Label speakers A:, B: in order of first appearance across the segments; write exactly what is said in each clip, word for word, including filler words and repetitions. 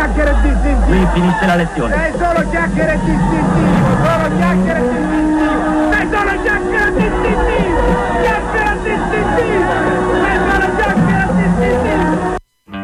A: chiacchiere e distintivo.
B: Qui finisce la lezione.
A: Sei solo chiacchiere e distintivo, solo chiacchiere e distintivo. Sei solo chiacchiere e distintivo. Chiacchiere e distintivo. Sei solo chiacchiere e distintivo.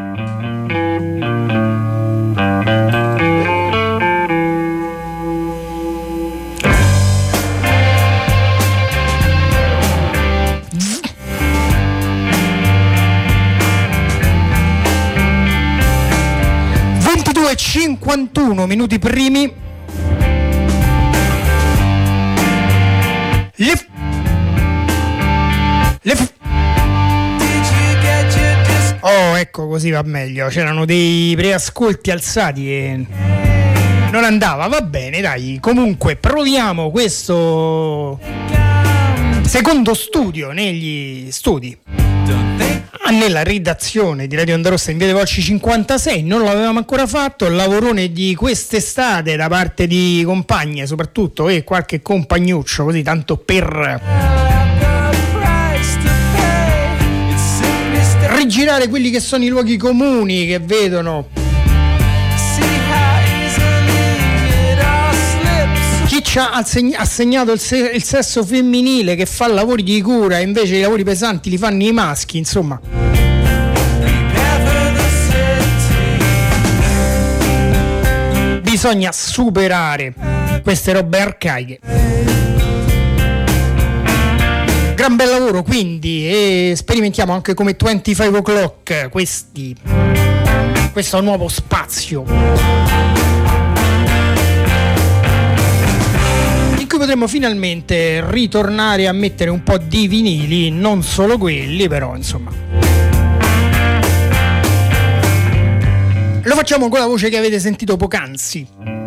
C: cinquantuno minuti primi. Le f- le f- oh, ecco, così va meglio. C'erano dei preascolti alzati e non andava, va bene, dai. Comunque proviamo questo secondo studio negli studi, nella redazione di Radio Onda Rossa in via dei Volsci cinquantasei. Non l'avevamo ancora fatto. Il lavorone di quest'estate da parte di compagne soprattutto e qualche compagnuccio, così tanto per rigirare quelli che sono i luoghi comuni che vedono chi ci ha assegnato il, se- il sesso femminile che fa lavori di cura e invece i lavori pesanti li fanno i maschi, insomma. Bisogna superare queste robe arcaiche. Gran bel lavoro quindi, e sperimentiamo anche come venticinque o'clock questi, questo nuovo spazio in cui potremo finalmente ritornare a mettere un po' di vinili, non solo quelli, però insomma. Lo facciamo con la voce che avete sentito poc'anzi.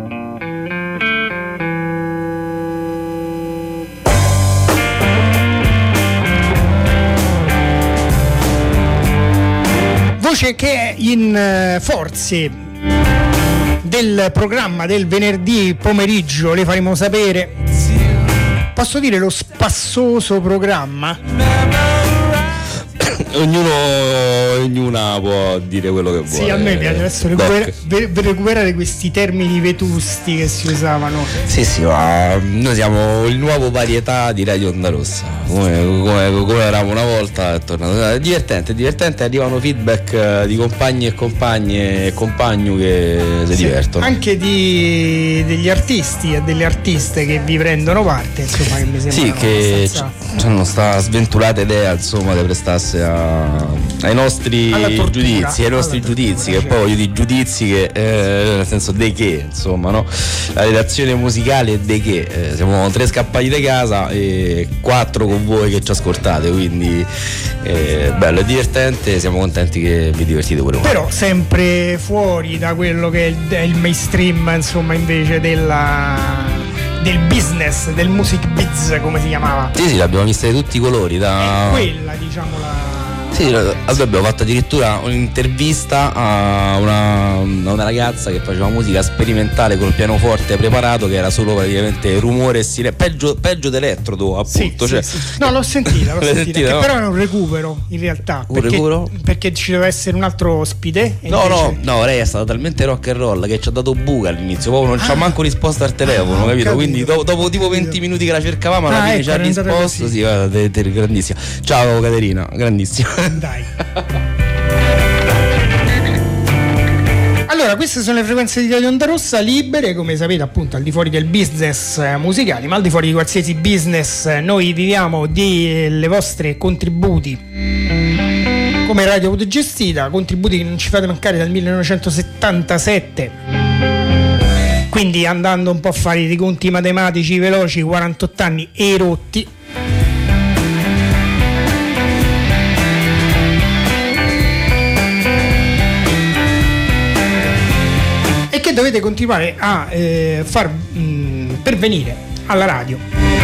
C: Voce che è in uh, forze del programma del venerdì pomeriggio, le faremo sapere. Posso dire lo spassoso programma?
D: Ognuno, ognuna può dire quello che vuole.
C: Sì, a me piace adesso recupera, recuperare questi termini vetusti che si usavano.
D: Sì, sì, ma noi siamo il nuovo varietà di Radio Onda Rossa. Come, come, come eravamo una volta, è tornato. È divertente, è divertente, arrivano feedback di compagni e compagne e compagni che si sì, divertono.
C: Anche di, degli artisti e delle artiste che vi prendono parte, insomma, che mi sembra.
D: Sì, che hanno sta sventurata idea, insomma, di prestarsi a ai nostri tortura, giudizi, ai nostri giudizi, tortura, che poi voglio di giudizi che eh, nel senso dei che, insomma, no? La redazione musicale è dei che eh, siamo tre scappati da casa e quattro con voi che ci ascoltate, quindi eh, bello, è divertente, siamo contenti che vi divertite pure voi.
C: Però sempre fuori da quello che è il, è il mainstream, insomma, invece della del business, del music biz, come si chiamava.
D: Sì, sì, l'abbiamo vista di tutti i colori, da
C: è quella, diciamo, la
D: sì, abbiamo fatto addirittura un'intervista a una, a una ragazza che faceva musica sperimentale col pianoforte preparato, che era solo praticamente rumore e silenzio, peggio, peggio d'elettro, appunto.
C: Sì,
D: cioè.
C: sì, sì. No, l'ho sentita, l'ho sentita, sentita che no? Però era un recupero in realtà.
D: Un
C: perché,
D: recupero?
C: Perché ci deve essere un altro ospite.
D: No,
C: invece...
D: no, no, lei è stata talmente rock and roll che ci ha dato buca all'inizio, proprio non ah. ci ha manco risposto al telefono, ah, capito? capito? Quindi dopo, dopo tipo venti minuti che la cercavamo, alla ah, fine ecco, ci ha risposto. Sì, guarda, te, te, grandissima. Ciao Caterina, grandissima.
C: Dai. Allora, queste sono le frequenze di Radio Onda Rossa libere, come sapete, appunto al di fuori del business musicale, ma al di fuori di qualsiasi business noi viviamo delle vostre contributi come radio autogestita, contributi che non ci fate mancare dal millenovecentosettantasette, quindi andando un po' a fare i conti matematici veloci, quarantotto anni e rotti. Che dovete continuare a eh, far mh, pervenire alla radio,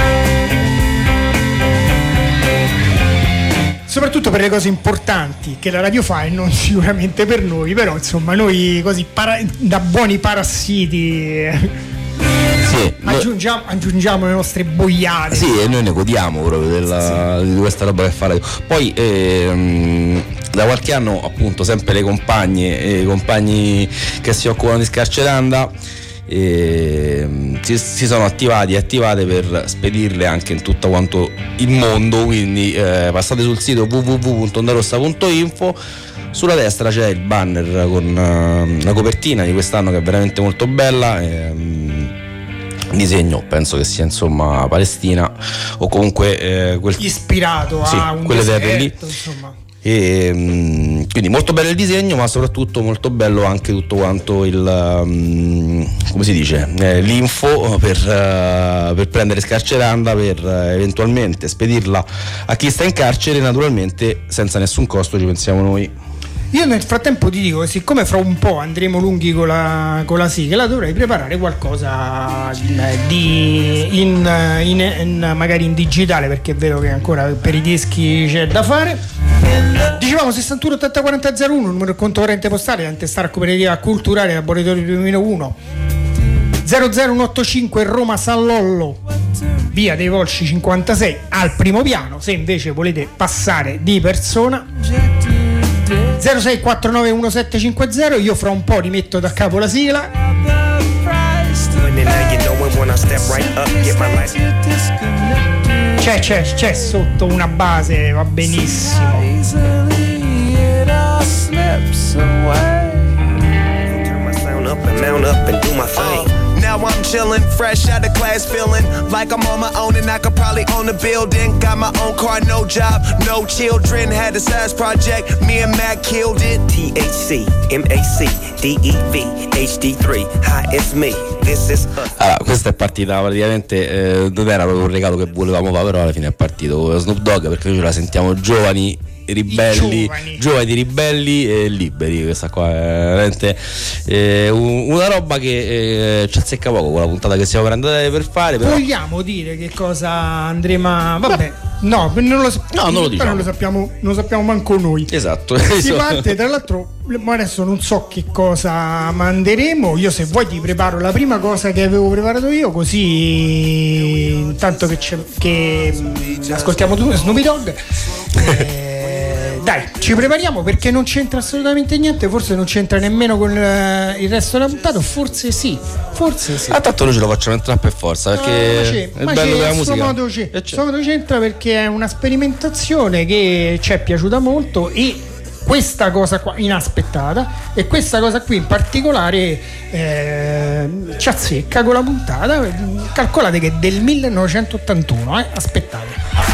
C: soprattutto per le cose importanti che la radio fa e non sicuramente per noi, però insomma noi così para- da buoni parassiti
D: Sì,
C: aggiungiamo, aggiungiamo le nostre boiate.
D: Sì, e noi ne godiamo proprio della, sì. di questa roba che fa la poi ehm, da qualche anno appunto sempre le compagne e i compagni che si occupano di Scarceranda e si, si sono attivati e attivate per spedirle anche in tutto quanto il mondo, quindi eh, passate sul sito w w w punto ondarossa punto info. Sulla destra c'è il banner con uh, la copertina di quest'anno che è veramente molto bella e, um, disegno penso che sia insomma Palestina o comunque eh, quel...
C: ispirato
D: sì,
C: a un
D: quelle
C: deserto,
D: terre lì
C: insomma.
D: E, um, quindi molto bello il disegno, ma soprattutto molto bello anche tutto quanto il um, come si dice eh, l'info per, uh, per prendere Scarceranda, per uh, eventualmente spedirla a chi sta in carcere, naturalmente senza nessun costo, ci pensiamo noi.
C: Io nel frattempo ti dico, siccome fra un po' andremo lunghi con la, con la sigla, dovrei preparare qualcosa di in, in, in, magari in digitale, perché vedo che ancora per i dischi c'è da fare. Dicevamo sessantuno ottanta quaranta zero uno, numero del conto corrente postale, Antestar Cooperativa Culturale, Laboratorio duemilauno, zero zero uno otto cinque Roma San Lollo, via dei Volsci cinquantasei, al primo piano. Se invece volete passare di persona, zero sei quattro nove uno sette cinque zero. Io fra un po' rimetto da capo la sigla. C'è, c'è, c'è sotto una base, va benissimo.
B: Now I'm chillin', fresh out of class, feeling like I'm on my own and I could probably own a building. Got my own car, no job, no children. Had a size project, me and Mac killed it. T H C, M A C, D E V, H D three, hi, it's me, this is us.
D: Allora, questa è partita praticamente, eh, non era proprio un regalo che volevamo fare, però alla fine è partito Snoop Dogg, perché noi ce la sentiamo giovani, ribelli, giovani. giovani, ribelli e liberi. Questa qua è veramente eh, una roba che eh, ci azzecca poco con la puntata che stiamo per andare per fare. Però...
C: vogliamo dire che cosa andremo a... vabbè, no, non lo,
D: no, non lo diciamo.
C: Non lo sappiamo, non lo sappiamo manco noi.
D: Esatto.
C: Si parte, tra l'altro, ma adesso non so che cosa manderemo. Io, se vuoi, ti preparo la prima cosa che avevo preparato io, così intanto che, c'è, che ascoltiamo tu Snoopy Dogg. eh, Dai, ci prepariamo, perché non c'entra assolutamente niente, forse non c'entra nemmeno con uh, il resto della puntata, forse sì, forse sì.
D: Ah, tanto noi ce lo facciamo entrare per forza, perché
C: no, ma
D: è bello della musica.
C: Suo modo c'è, suo modo c'entra, perché è una sperimentazione che ci è piaciuta molto, e questa cosa qua inaspettata, e questa cosa qui in particolare eh, ci azzecca con la puntata. Calcolate che è del millenovecentottantuno, eh? Aspettate.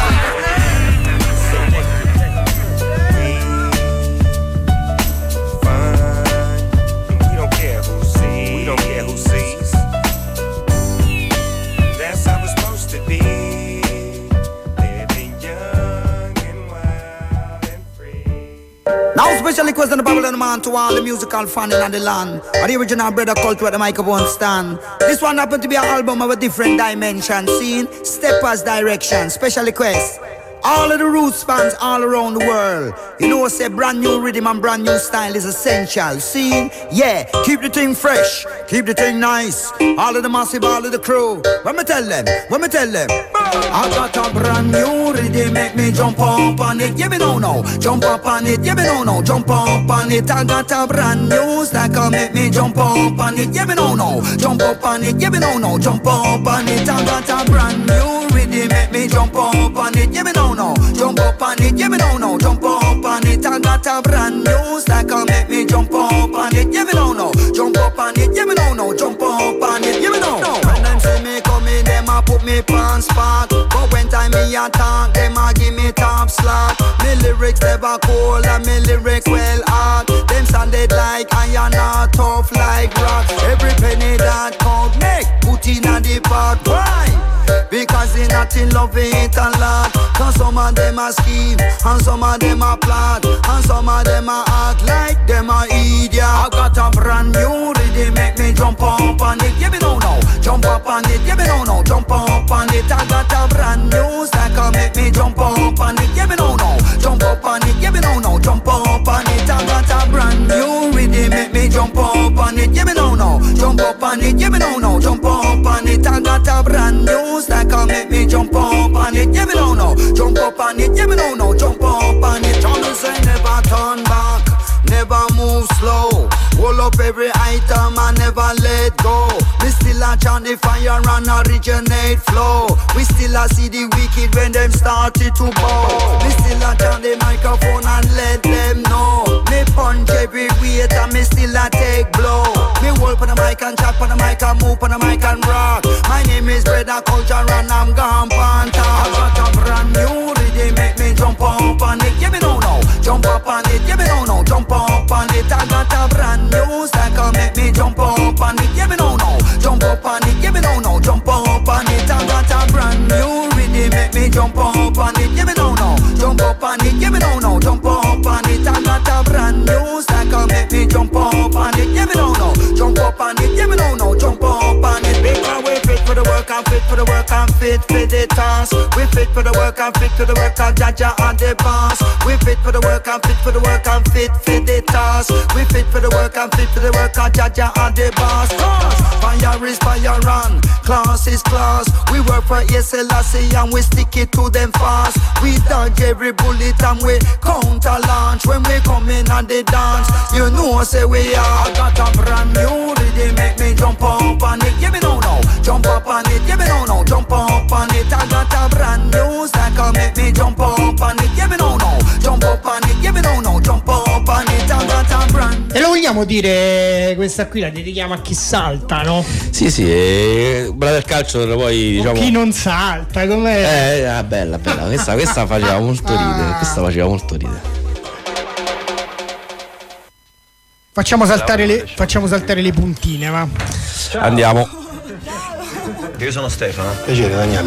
E: Now special request on the Bible and the man to all the musical fan in the land. Or the original brother cult where the microphone stand. This one happened to be an album of a different dimension. Scene, steppers direction, special request. All of the roots fans all around the world. You know, say brand new rhythm and brand new style is essential. See, yeah, keep the thing fresh, keep the thing nice. All of the massive, all of the crew. When me tell them, when me tell them, I got a brand new rhythm, make me jump up on it. Yeah, me no no, jump up on it. Yeah, me no no, jump up on it. I got a brand new stacker, make me jump up on it. Yeah, me no no, jump up on it. Yeah, me no no, jump up on it. I got a brand new rhythm, make me jump up on it. Yeah, me no no, jump up on it. Yeah, me no no, jump up on it. I got a brand new stacker, make me jump up on it. Yeah, me no no, jump up on it. Yeah, me no no, jump up on it. Yeah, me no no. When them see me coming, them a put me pants spot. But when time me attack, them a give me top slot. Me lyrics never cold and me lyrics well hard. Them sounded like iron or tough like rock. Every penny that count make put in a the pot. Why? Because they not in love it a lot. Cause some of them a scheme and some of them a plot, and some of them a act like them a idiot. I got a brand new rhythm, make me jump up on it. Yeah, me no no, jump up on it. Yeah, me no no, jump up on it. I got a brand new stacker, make me jump up on it. Yeah, me no no, jump up on it. Yeah, me no no, jump up on it. I got a brand new rhythm, make me jump up on it. Yeah, me no no, jump up on it. Yeah, me no no, jump up on it. I a brand new stack and make me jump up on it. Yeah, me no no, jump up on it. Yeah, me no no, jump up on it. Tell me say never turn back, never move slow. Hold up every item and never let go. We still a chant the fire and originate flow. We still a see the wicked when them started to bow. We still a chant the microphone and let them know. Me punch every weight and me still a take blow. Me hold on the mic and chat on the mic and move on the mic and rock. My name is Brother Culture and I'm gone pan talk. I got a brand new rhythm, make me jump up on it. Yeah, me no no, jump up on it. Yeah, me no no, jump up on it. I got a brand new stack and make me jump up on it. Yeah, me no no, jump up on it. Yeah, me no no, jump up on it. I got a brand new rhythm, make me jump up on it. Yeah, me no no, jump up on it. Yeah, me no no, jump up on it. I got a brand new stack and make me jump up on it. Yeah, me no no, jump up on it. Yeah, me no no, jump up on it. Because we fit for the work and fit for the work and fit for the task. We fit for the work and fit for the work and Jaja and the boss. We fit for the work and fit for the work and fit for the task. We fit for the work and fit for the work and Jaja and the boss. Cause fire is fire and class is class. We work for S L S E and we stick it to them fast. We dodge every bullet and we counter launch. When we come in and they dance, you know say we are. I got a brand new rhythm, make me jump up on it. Yeah, me no no, jump up on it. Yeah, me no no, jump up on it. I got a brand new stack and make me jump up on it. Yeah, me no no, jump up on it. Yeah, me no no, jump up on it. I got a brand.
C: E lo vogliamo dire, questa qui la dedichiamo a chi salta, no?
D: Sì, sì, e brava del calcio poi diciamo.
C: Chi non salta, com'è?
D: Eh, ah, bella, bella, questa, questa faceva molto ridere, questa faceva molto ridere.
C: Facciamo saltare le, facciamo saltare le puntine, va.
D: Andiamo.
F: Io sono Stefano.
G: Piacere, Daniele.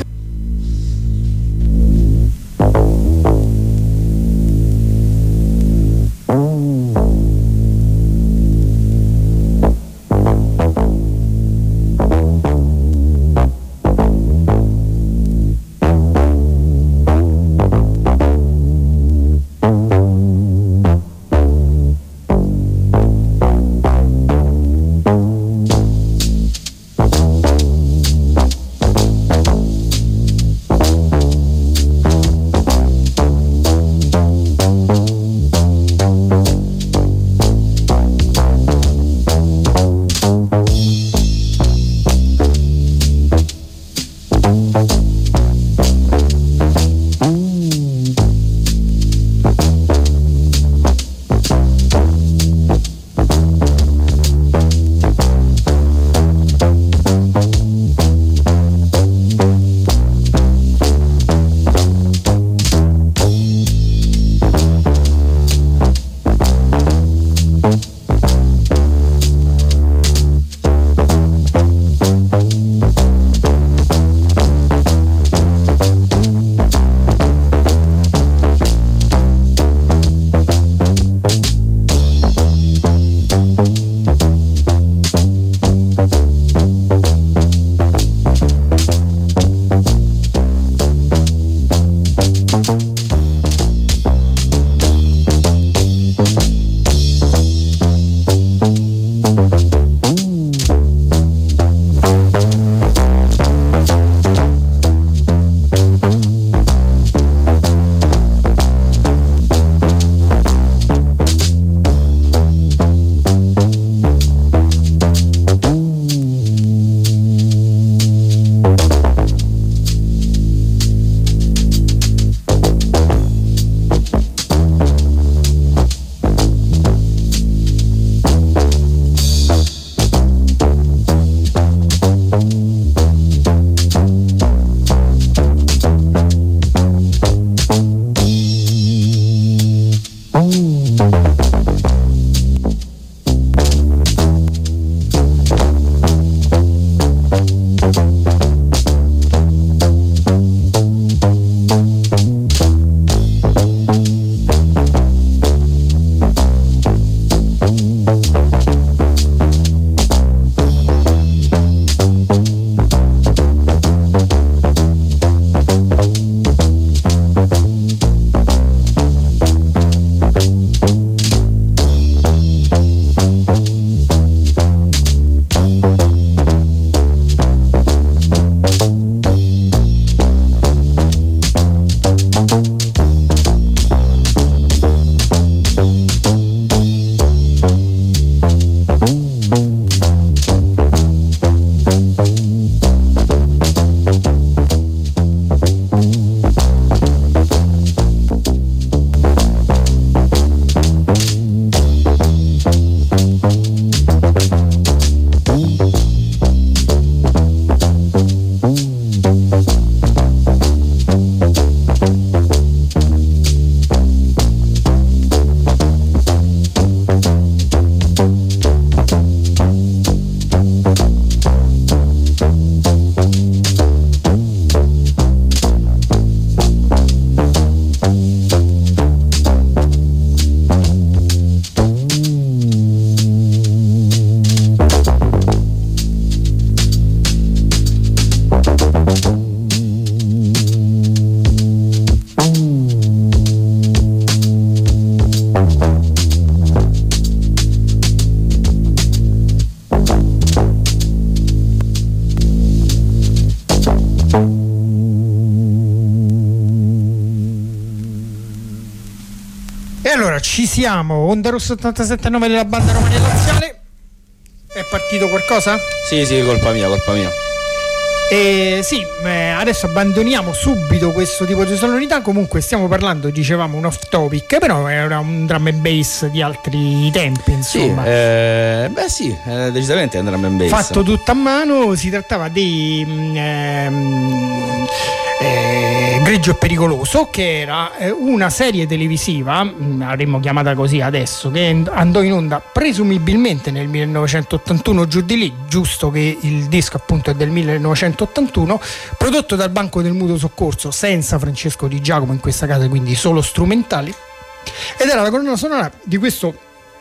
C: E allora ci siamo, Onda Rossa ottantasette nove della banda Romania Laziale. È partito qualcosa?
D: Sì, sì, colpa mia, colpa mia.
C: E sì, eh, adesso abbandoniamo subito questo tipo di sonorità. Comunque stiamo parlando, dicevamo, un off topic, però era un drum and bass di altri tempi, insomma.
D: Sì, eh, beh sì, eh, decisamente è un drum and bass.
C: Fatto tutto a mano, si trattava di ehm, eh, Greggio e Pericoloso, che era eh, una serie televisiva, mh, avremmo chiamata così adesso, che andò in onda presumibilmente nel millenovecentottantuno, giù di lì, giusto che il disco appunto è del millenovecentottantuno, prodotto dal Banco del Mutuo Soccorso, senza Francesco Di Giacomo in questa casa, quindi solo strumentali, ed era la colonna sonora di questo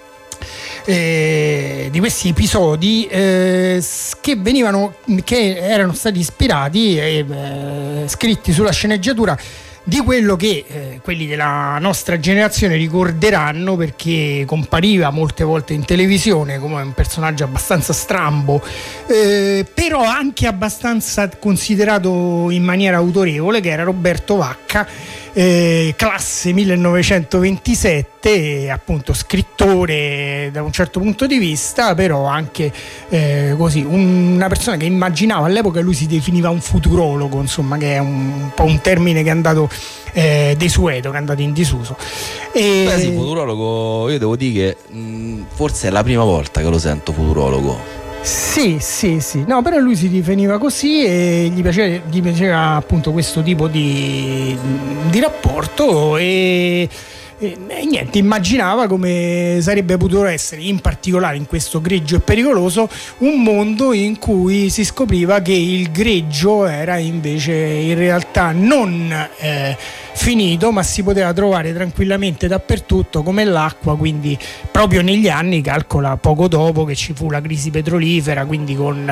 C: Eh, di questi episodi eh, che venivano che erano stati ispirati e eh, scritti sulla sceneggiatura di quello che eh, quelli della nostra generazione ricorderanno, perché compariva molte volte in televisione come un personaggio abbastanza strambo, eh, però anche abbastanza considerato in maniera autorevole, che era Roberto Vacca, eh, classe millenovecentoventisette, appunto scrittore da un certo punto di vista, però anche eh, così una persona che immaginava, all'epoca lui si definiva un futurologo, insomma, che è un, un po' un termine che è andato eh, desueto, che è andato in disuso. E...
D: Beh sì, futurologo, io devo dire che mh, forse è la prima volta che lo sento futurologo.
C: Sì, sì, sì, no, però lui si definiva così e gli piaceva, gli piaceva appunto questo tipo di, di rapporto e, e, e niente, immaginava come sarebbe potuto essere, in particolare in questo Greggio e Pericoloso, un mondo in cui si scopriva che il greggio era invece in realtà non eh, finito, ma si poteva trovare tranquillamente dappertutto come l'acqua, quindi proprio negli anni, calcola, poco dopo che ci fu la crisi petrolifera, quindi con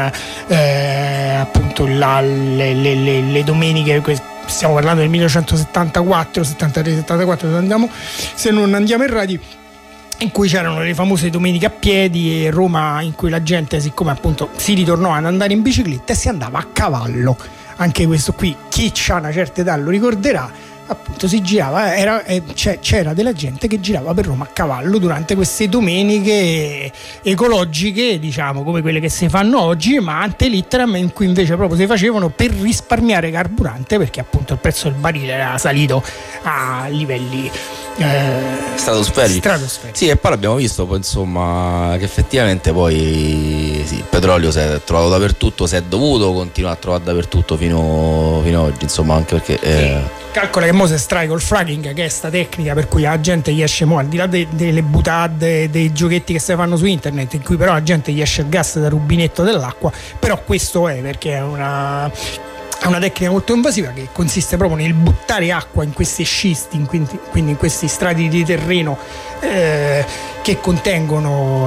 C: eh, appunto la, le, le, le, le domeniche, stiamo parlando del millenovecentosettantaquattro, settantatré settantaquattro, se, andiamo, se non andiamo errati, in cui c'erano le famose domeniche a piedi, e Roma in cui la gente, siccome appunto si ritornò ad andare in bicicletta, e si andava a cavallo. Anche questo qui, chi ha una certa età lo ricorderà, appunto si girava, era, eh, c'era della gente che girava per Roma a cavallo durante queste domeniche ecologiche, diciamo, come quelle che si fanno oggi, ma ante litteram, in cui invece proprio si facevano per risparmiare carburante, perché appunto il prezzo del barile era salito a livelli eh,
D: stratosferici.
C: stratosferici.
D: Sì, e poi l'abbiamo visto poi, insomma, che effettivamente poi sì, il petrolio si è trovato dappertutto, si è dovuto continuare a trovare dappertutto fino, fino ad oggi, insomma, anche perché eh...
C: calcola che mo si estrae col fracking, che è sta tecnica per cui la gente gli esce mo, al di là de, delle butade, dei giochetti che si fanno su internet, in cui però la gente gli esce il gas dal rubinetto dell'acqua, però questo è perché è una è una tecnica molto invasiva che consiste proprio nel buttare acqua in questi scisti, in quindi, quindi in questi strati di terreno eh, che contengono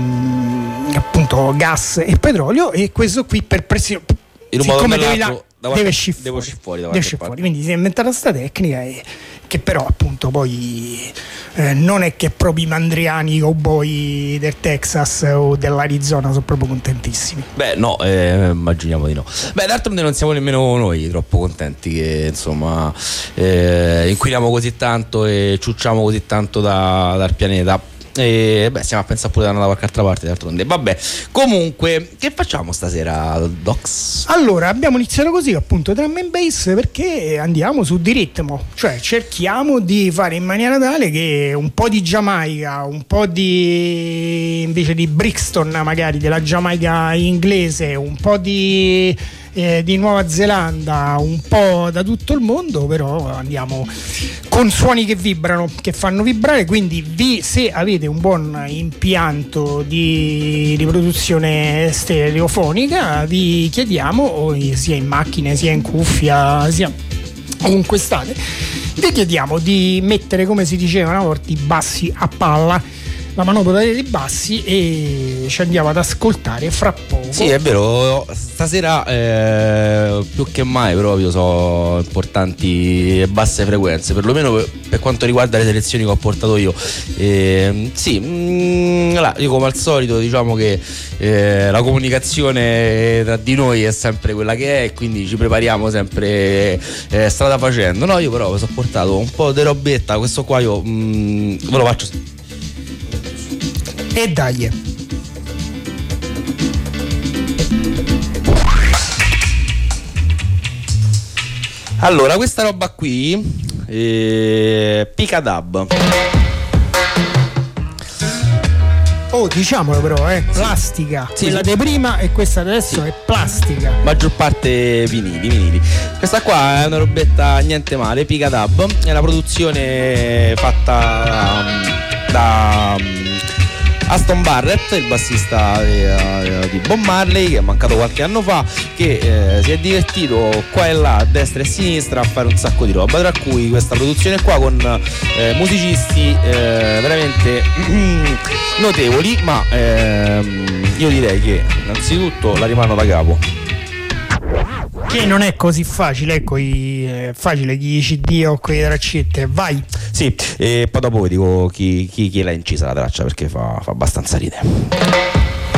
C: ehm, appunto gas e petrolio, e questo qui per pressione,
D: in un modo
C: siccome
D: devi
C: la, deve uscire fuori,
D: fuori,
C: deve uscire fuori, quindi si è inventata questa tecnica, e che però appunto poi eh, non è che proprio i mandriani, i cowboy del Texas o dell'Arizona sono proprio contentissimi.
D: Beh no, eh, immaginiamo di no. Beh, d'altronde non siamo nemmeno noi troppo contenti che insomma eh, inquiniamo così tanto e ciucciamo così tanto da, dal pianeta. E beh, stiamo a pensare pure da una qualche altra parte, d'altronde. Vabbè, comunque, che facciamo stasera, Docs?
C: Allora, abbiamo iniziato così, appunto, drum and bass, perché andiamo su di ritmo, cioè cerchiamo di fare in maniera tale che un po' di Giamaica, un po' di invece di Brixton, magari della Giamaica inglese, un po' di Eh, di Nuova Zelanda, un po' da tutto il mondo, però andiamo con suoni che vibrano, che fanno vibrare, quindi vi, se avete un buon impianto di riproduzione stereofonica, vi chiediamo, sia in macchine sia in cuffia sia ovunque state, vi chiediamo di mettere, come si diceva una volta, i bassi a palla. la manopola dei bassi e ci andiamo ad ascoltare fra poco.
D: Sì, è vero, stasera eh, più che mai proprio sono importanti basse frequenze, perlomeno per, per quanto riguarda le selezioni che ho portato io. Eh, sì, mh, là, io come al solito diciamo che eh, la comunicazione tra di noi è sempre quella che è e quindi ci prepariamo sempre eh, strada facendo. No, io però vi ho portato un po' di robetta, questo qua io mh, ve lo faccio.
C: E dai.
D: Allora, questa roba qui eh, Pica Dub.
C: Oh, diciamolo però, eh, plastica.
D: Sì,
C: quella
D: sì.
C: di prima e questa adesso
D: Sì.
C: è plastica.
D: Maggior parte vinili, vinili. Questa qua è una robetta niente male, Pica Dub. È una produzione fatta um, da um, Aston Barrett, il bassista di, di Bob Marley, che è mancato qualche anno fa, che eh, si è divertito qua e là, a destra e a sinistra, a fare un sacco di roba, tra cui questa produzione qua con eh, musicisti eh, veramente notevoli, ma ehm, io direi che innanzitutto la rimano da capo.
C: Che non è così facile, ecco, i, è facile chi i C D o quelle traccette, vai.
D: Sì, e poi dopo vi dico chi, chi, chi l'ha incisa la traccia, perché fa, fa abbastanza ridere.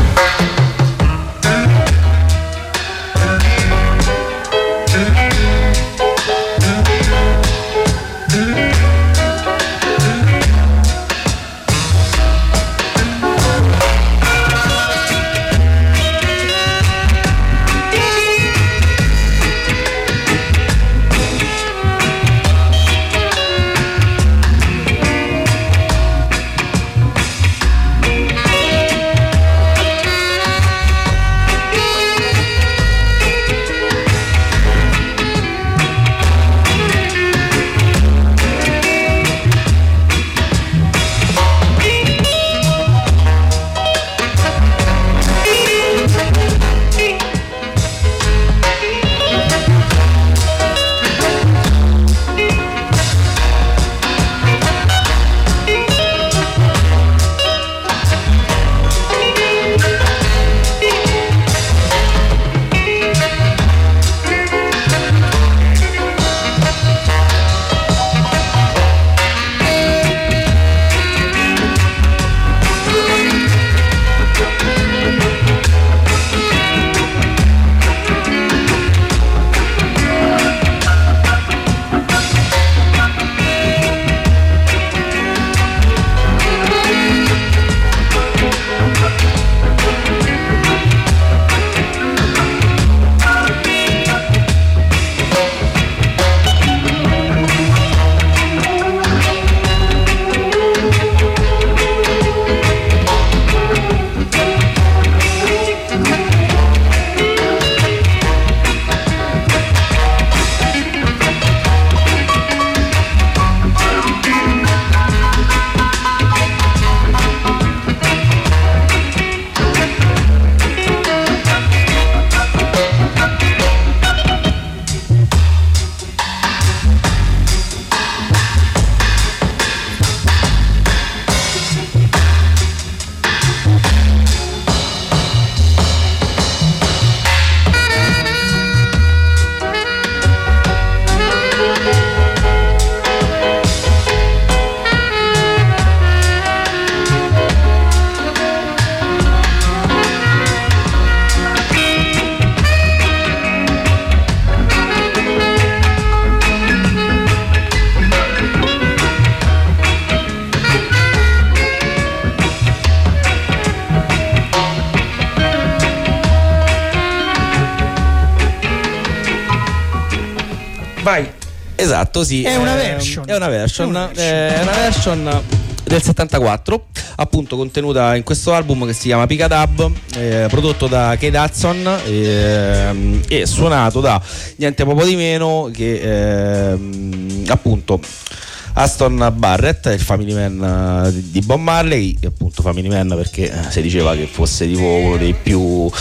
C: Vai.
D: Esatto, sì.
C: È una version.
D: È una version.
C: È una version.
D: È una version del settantaquattro, appunto contenuta in questo album che si chiama Pica Dub, eh, prodotto da Kate Hudson eh, e suonato da niente poco di meno che eh, appunto Aston Barrett, il family man di Bob Marley, appunto family man perché si diceva che fosse tipo uno dei più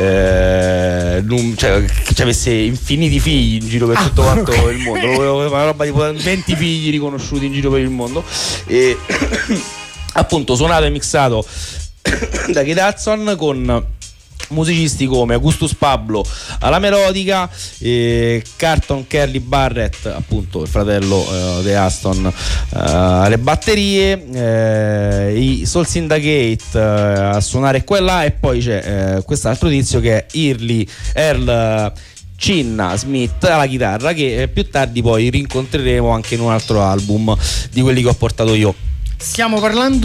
D: eh, num- cioè che avesse infiniti figli in giro per tutto quanto ah, okay. il mondo, una roba tipo venti figli riconosciuti in giro per il mondo e appunto suonato e mixato da Keith Hudson, con musicisti come Augustus Pablo alla melodica, eh, Carlton Kelly Barrett, appunto il fratello eh, di Aston, eh, alle batterie, eh, i Soul Syndicate eh, a suonare qua e là, e poi c'è eh, quest'altro tizio che è Early Earl Cinna Smith alla chitarra, che eh, più tardi poi rincontreremo anche in un altro album di quelli che ho portato io.
C: Stiamo parlando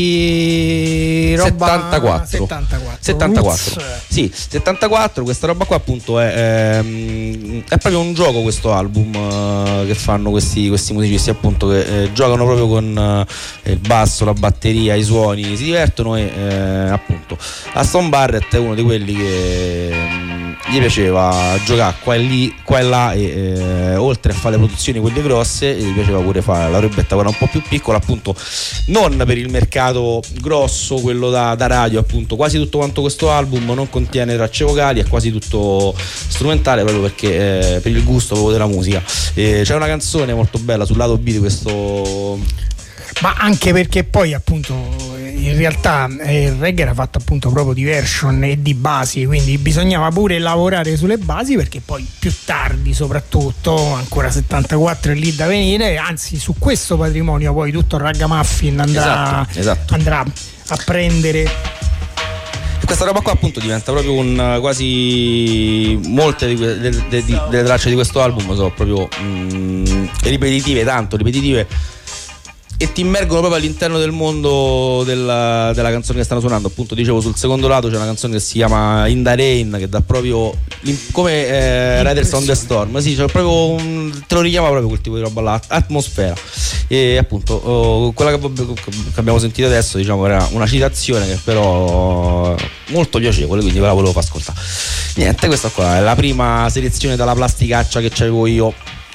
C: di roba
D: settantaquattro
C: settantaquattro
D: settantaquattro Sì, settantaquattro. Questa roba qua appunto è, ehm, è proprio un gioco, questo album eh, che fanno questi, questi musicisti, appunto, che eh, giocano proprio con eh, il basso, la batteria, i suoni, si divertono, e eh, appunto Aston Barrett è uno di quelli che eh, gli piaceva giocare qua e lì, qua e là, e eh, oltre a fare le produzioni quelle grosse, gli piaceva pure fare la robetta quella un po' più piccola, appunto non per il mercato grosso, quello da, da radio, appunto. Quasi tutto quanto questo album non contiene tracce vocali, è quasi tutto strumentale, proprio perché eh, per il gusto proprio della musica. Eh, c'è una canzone molto bella sul lato B di questo,
C: ma anche perché poi appunto in realtà eh, il reggae era fatto appunto proprio di version e di basi, quindi bisognava pure lavorare sulle basi, perché poi più tardi, soprattutto ancora settantaquattro è lì da venire, anzi su questo patrimonio poi tutto il Ragamuffin andrà,
D: esatto, esatto.
C: andrà a prendere.
D: E questa roba qua appunto diventa proprio un quasi molte di que- de- de- de- delle tracce di questo album sono proprio mh, ripetitive, tanto ripetitive, e ti immergono proprio all'interno del mondo della, della canzone che stanno suonando. Appunto, dicevo, sul secondo lato c'è una canzone che si chiama In the Rain, che dà proprio come eh, Riders on the Storm, sì, c'è proprio un, te lo richiama proprio quel tipo di roba là, atmosfera. E appunto oh, quella che, che abbiamo sentito adesso, diciamo, era una citazione che però molto piacevole, quindi ve la volevo far ascoltare. Niente, questa qua è la prima selezione dalla plasticaccia che c'avevo io.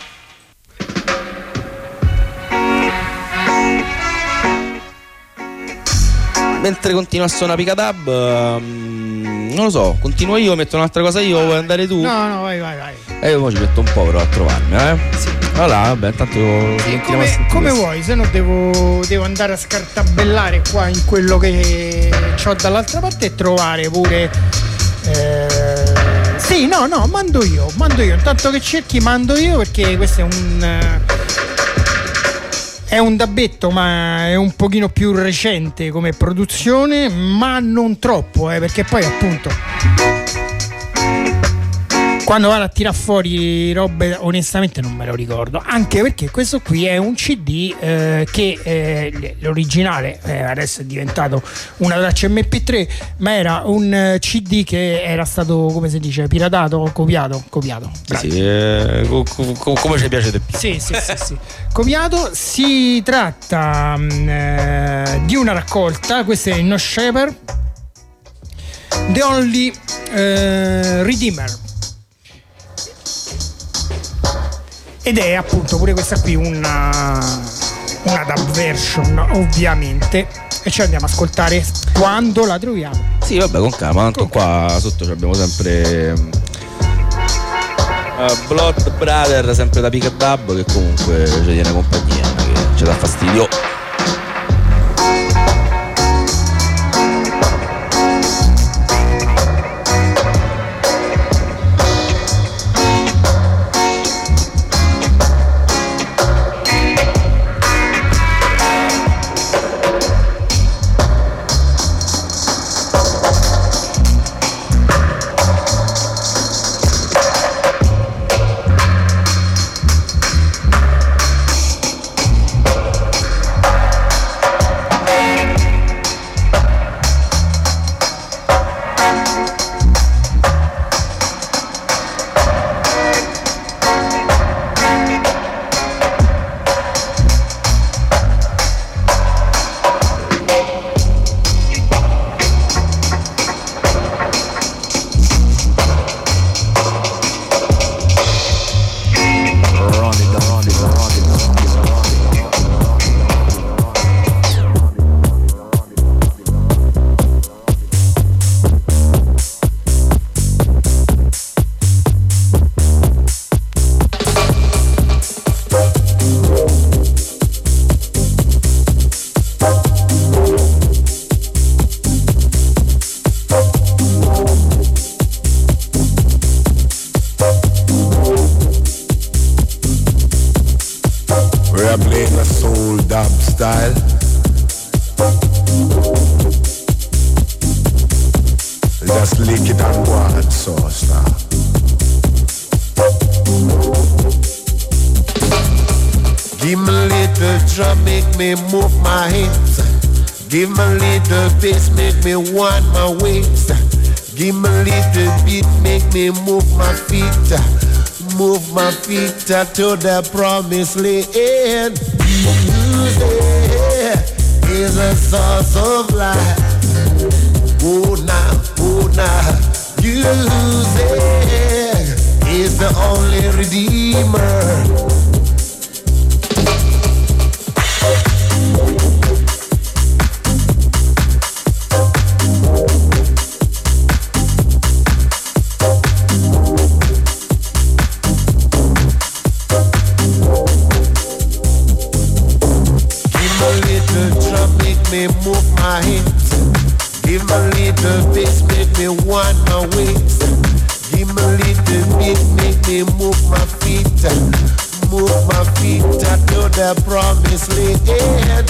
D: Mentre continua a suonare Picadab, um, non lo so, continuo io, metto un'altra cosa io, vuoi andare tu?
C: No, no, vai, vai, vai.
D: E io ci metto un po' però a trovarmi, eh? Sì. Allora, vabbè, intanto
C: sì, come, come vuoi, se no devo, devo andare a scartabellare qua in quello che ho dall'altra parte e trovare pure... Eh, sì, no, no, mando io, mando io. Intanto che cerchi mando io, perché questo è un... È un dabbetto, ma è un pochino più recente come produzione, ma non troppo, eh, perché poi appunto quando vado a tirar fuori robe onestamente non me lo ricordo, anche perché questo qui è un C D eh, che eh, l'originale eh, adesso è diventato una traccia M P tre, ma era un C D che era stato, come si dice, piratato, copiato, copiato.
D: Sì, eh, co- co- come ci piace di più.
C: Sì, sì, sì, sì. Copiato. Si tratta mh, eh, di una raccolta, questo è No Shepherd, The Only eh, Redeemer, ed è appunto pure questa qui una una dub version, ovviamente, e ci andiamo a ascoltare quando la troviamo.
D: Sì, vabbè, con calma, tanto qua sotto abbiamo sempre uh, Blood Brother, sempre da Picadab, che comunque ci tiene compagnia, che ci dà fastidio.
G: soul dub style. Just lick it and go on, so stop. Give me a little drum, make me move my hips. Give me a little bass, make me want my waist. Give me a little beat, make me move my feet. Move my feet to the promised land. Music is a source of life. Oh nah, oh nah. Music is the only redeemer. Move my hips. Give me a little bass, make me want my waist. Give me a little beat, make me move my feet. Move my feet to the promised land.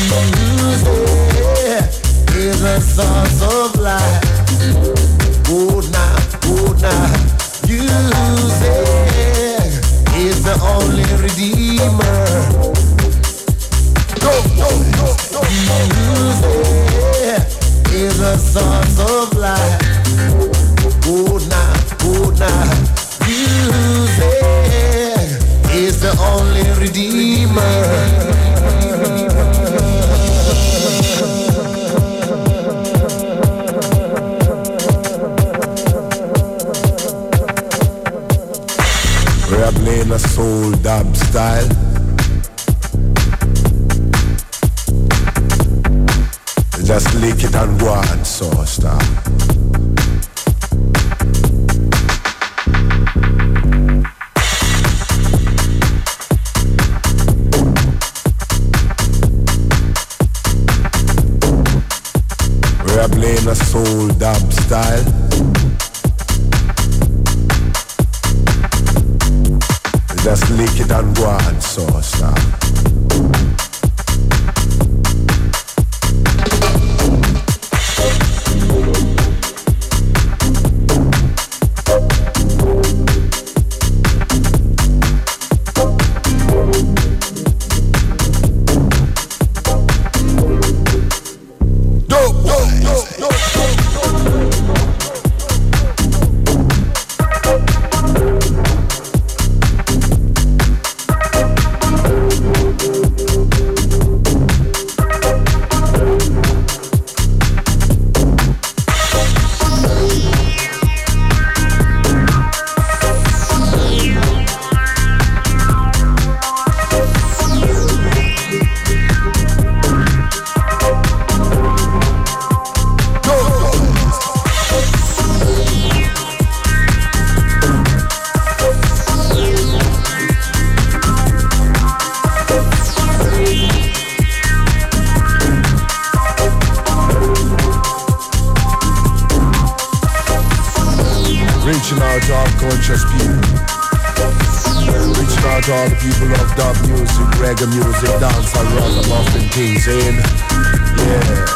G: Music is a source of life. Oh nah, oh nah. Music is the only redeemer. Go, go, go, go. Music is a source of life. Oh nah, oh nah. Music is the only redeemer. We're playing a soul dub style. Just lick it and go on, so stop. We're playing a soul dub style. Just lick it and go on, so stop. Reaching out to all conscious people. Reaching out to all the people of dub music, reggae music, dance and ragamuffin things, eh? Yeah.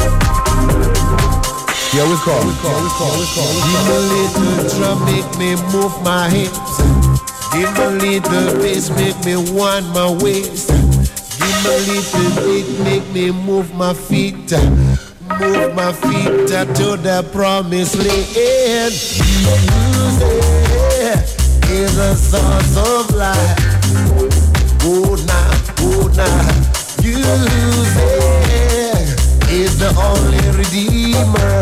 G: Here we come. Give me a little drum, make me move my hips. Give me a little bass, make me want my waist. Give me a little beat, make me move my feet. Move my feet to the promised land. Music is a source of life. Oh nah, oh nah. Music is the only redeemer.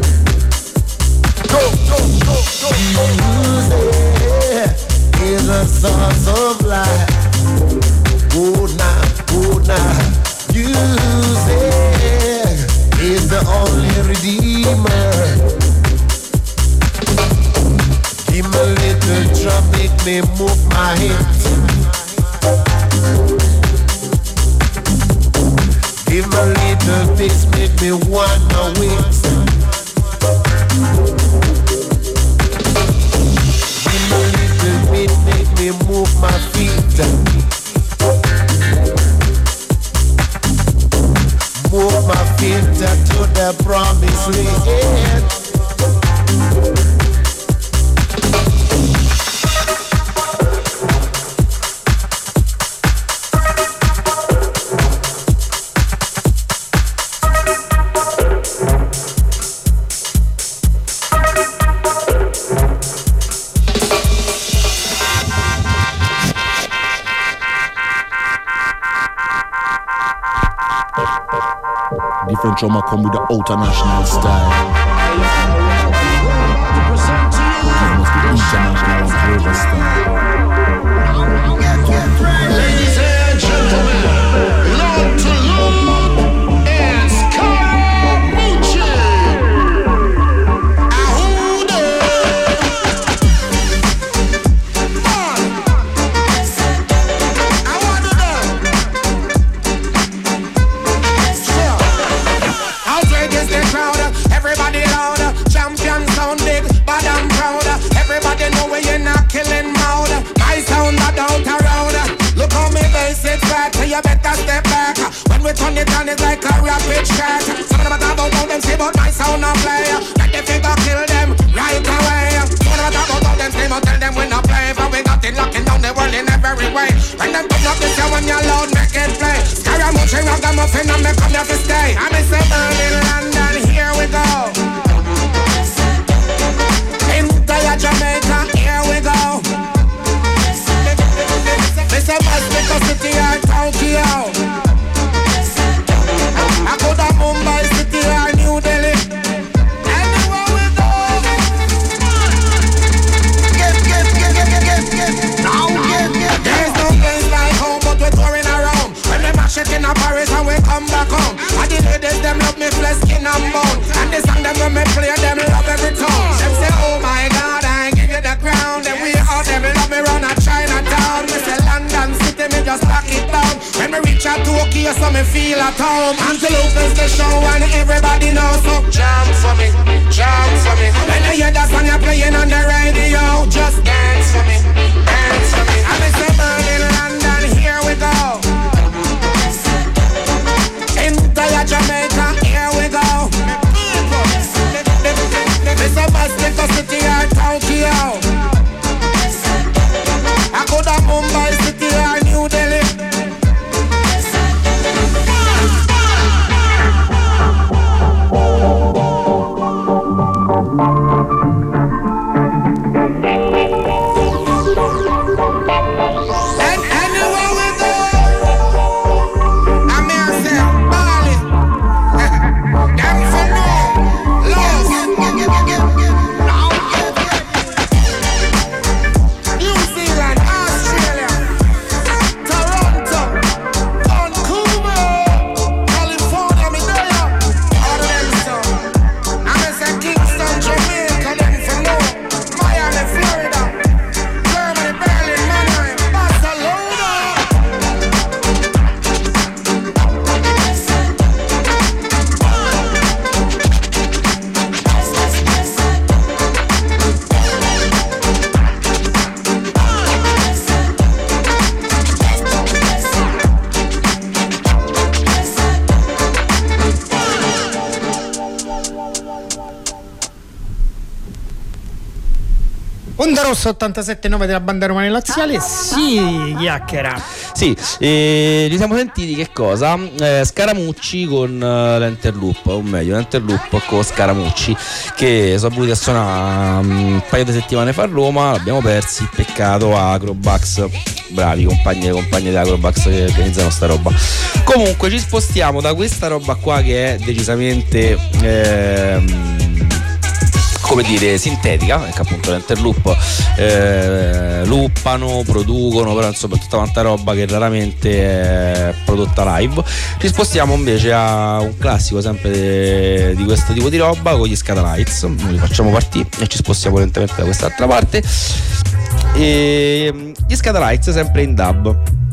G: Go, go, go, go. Music is a source of life. Oh nah, oh nah. Music is the only redeemer. Give me a little drum, make me move my hips. Give me a little bass, make me want my waist. Give me a little beat, make me move my feet. enter to the promised land.
H: Different drummer come with the international style. Give us the international and flavor style.
G: Ladies and gentlemen, Lord to Lord and Scaramucci. Ahuda. I want to know. Outrageous the crowd, everybody loud, champion sound big, but I'm proud. Everybody know we ain't not killing mouth. My sound not out around. Look how me bass it fat, so you better step back. When we turn it on, it's like a rapid shot. Some of them talk about how them say, but my sound not play. Let the figure kill them right away. Some of them talk about how them say, but tell them we not play. For we got it locking down the world in every way. When them turn up this year, when you're loud, make it play. Scaramucci, ragamuffin, and me come here to stay. I'm in Berlin, London, here we go. Entire Jamaica, here we go. Mister Mexico City or Tokyo. I go to Mumbai City or New Delhi. Anywhere we go. Get, get, get, get, get, get, get. Now get, get. There's no place like home, but we're touring around. When we mash it in a Paris and we come back home. And the ladies, them love me flesh, skin and bone. And the song them when me play, them love every tone. Them say, oh my God, I give you the crown. Then we out there, we love me run a Chinatown. Me say London City, me just lock it down. When me reach out to Tokyo, so me feel at home. Antelope is the show and everybody knows. So jump for me, jump for me. When you hear that song you're playing on the radio, just dance for me, dance for me. And me say Berlin, London, here we go. Entire Jamaica, here we go. Mister Mexico City or Tokyo. I go to Mumbai City or New Delhi. And anywhere we go, I'm here say Bali. Them for no love. New Zealand, Australia, Toronto, Vancouver, California, me there. All them so. I'm say Kingston, Jamaica, them for no. Miami, Florida, Germany, Berlin, Mannheim, Barcelona.
C: Onda Rossa ottantasette nove della banda romana laziale. Sì, chiacchiera.
D: Sì, e ci siamo sentiti che cosa? Eh, Scaramucci con uh, l'Enterloop, o meglio l'Enterloop con Scaramucci, che sono venuti a suonare um, un paio di settimane fa a Roma, l'abbiamo persi, peccato. A Acrobax, bravi compagni e compagne di Acrobax che organizzano sta roba. Comunque ci spostiamo da questa roba qua che è decisamente ehm, come dire sintetica, perché appunto l'Enterloop eh, luppano, producono, però insomma tutta quanta roba che raramente è prodotta live. Ci spostiamo invece a un classico sempre di questo tipo di roba con gli Scatalites. Noi li facciamo partire e ci spostiamo lentamente da quest'altra parte. E gli Scatalites sempre in dub.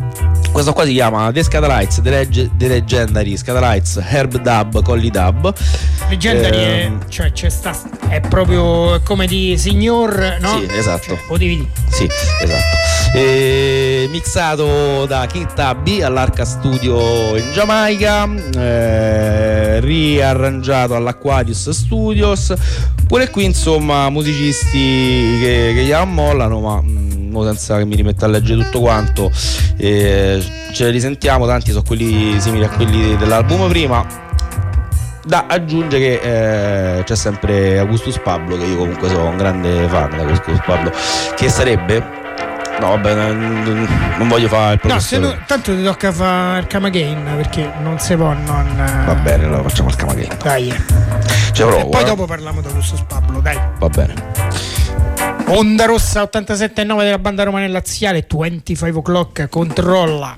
D: questo qua si chiama The Scatalites, The, Leg- The Legendary Scatalites, Herb Dub, Collie Dub.
C: Legendary
D: eh,
C: è, cioè, c'è sta, è proprio come di signor, no?
D: Sì, esatto.
C: Cioè, o D V D.
D: Sì, esatto. E mixato da King Tabby all'Arca Studio in Giamaica, eh, riarrangiato all'Aquarius Studios. Pure qui insomma musicisti che, che gli ammollano, ma mh, senza che mi rimetta a leggere tutto quanto, eh, ce li risentiamo, tanti sono quelli simili a quelli dell'album prima. Da aggiungere che eh, c'è sempre Augustus Pablo, che io comunque sono un grande fan di Augustus Pablo, che sarebbe... No, vabbè, non, non voglio fare il professore.
C: No, se no, tanto ti tocca fare il Camagain, perché non si può non...
D: Va bene, allora facciamo il Camagain.
C: Dai.
D: Ci provo,
C: e poi
D: eh.
C: dopo parliamo di Augustus Pablo, dai.
D: Va bene.
C: Onda Rossa ottantasette e nove della banda romana e laziale, venticinque o'clock, controlla.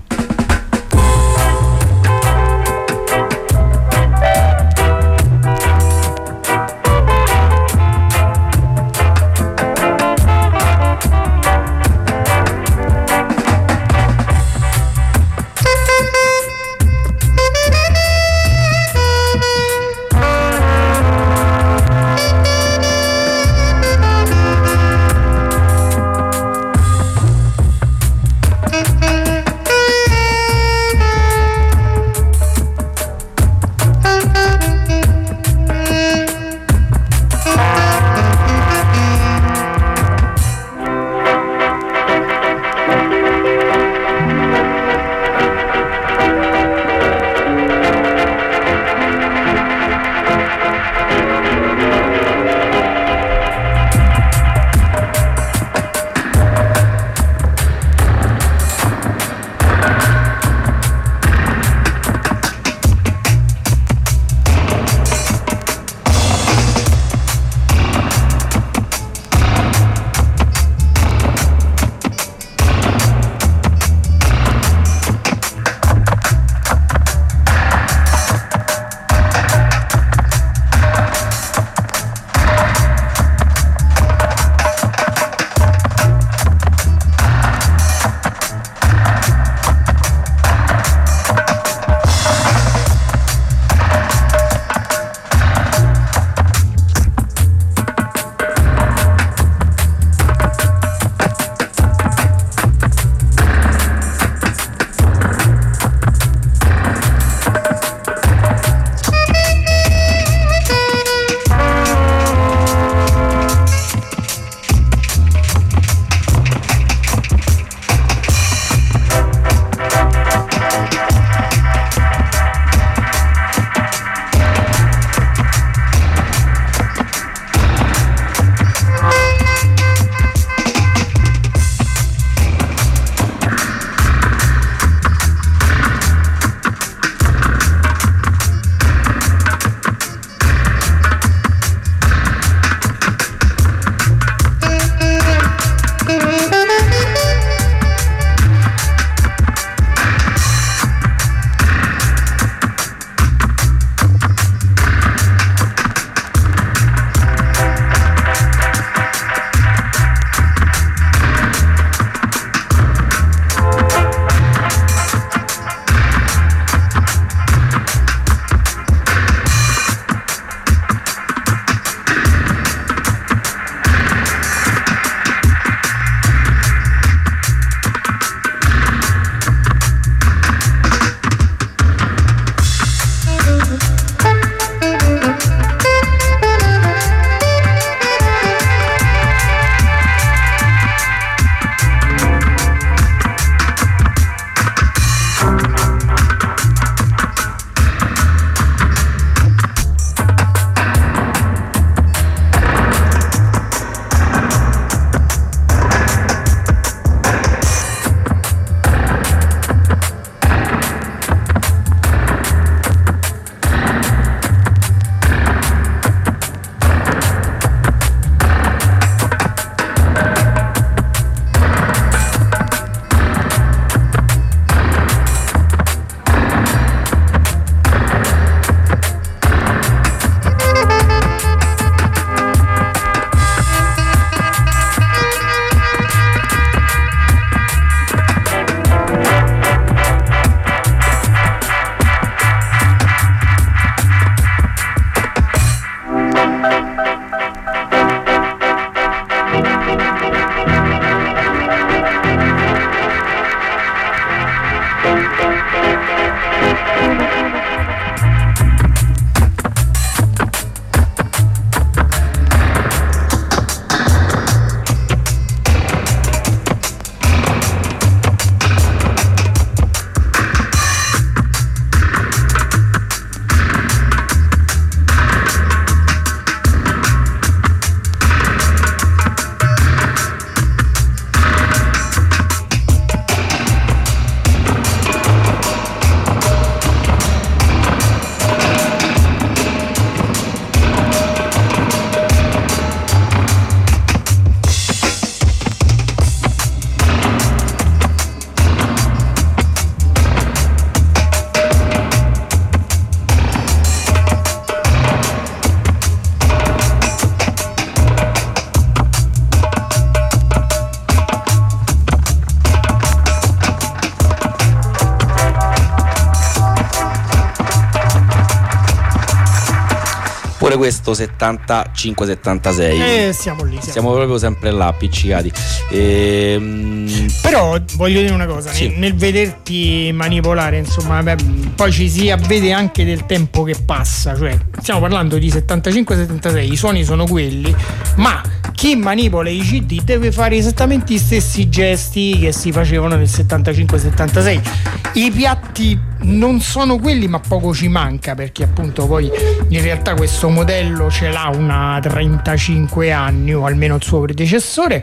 D: pure questo settantacinque settantasei.
C: Eh, siamo lì. Siamo,
D: siamo proprio sempre là, appiccicati. E,
C: però voglio dire una cosa, sì. nel, nel vederti manipolare, insomma, beh, poi ci si avvede anche del tempo che passa, cioè stiamo parlando di settantacinque settantasei, i suoni sono quelli, ma chi manipola i C D deve fare esattamente gli stessi gesti che si facevano nel settantacinque settantasei. I piatti non sono quelli, ma poco ci manca, perché appunto poi in realtà questo modello ce l'ha una trentacinque anni, o almeno il suo predecessore,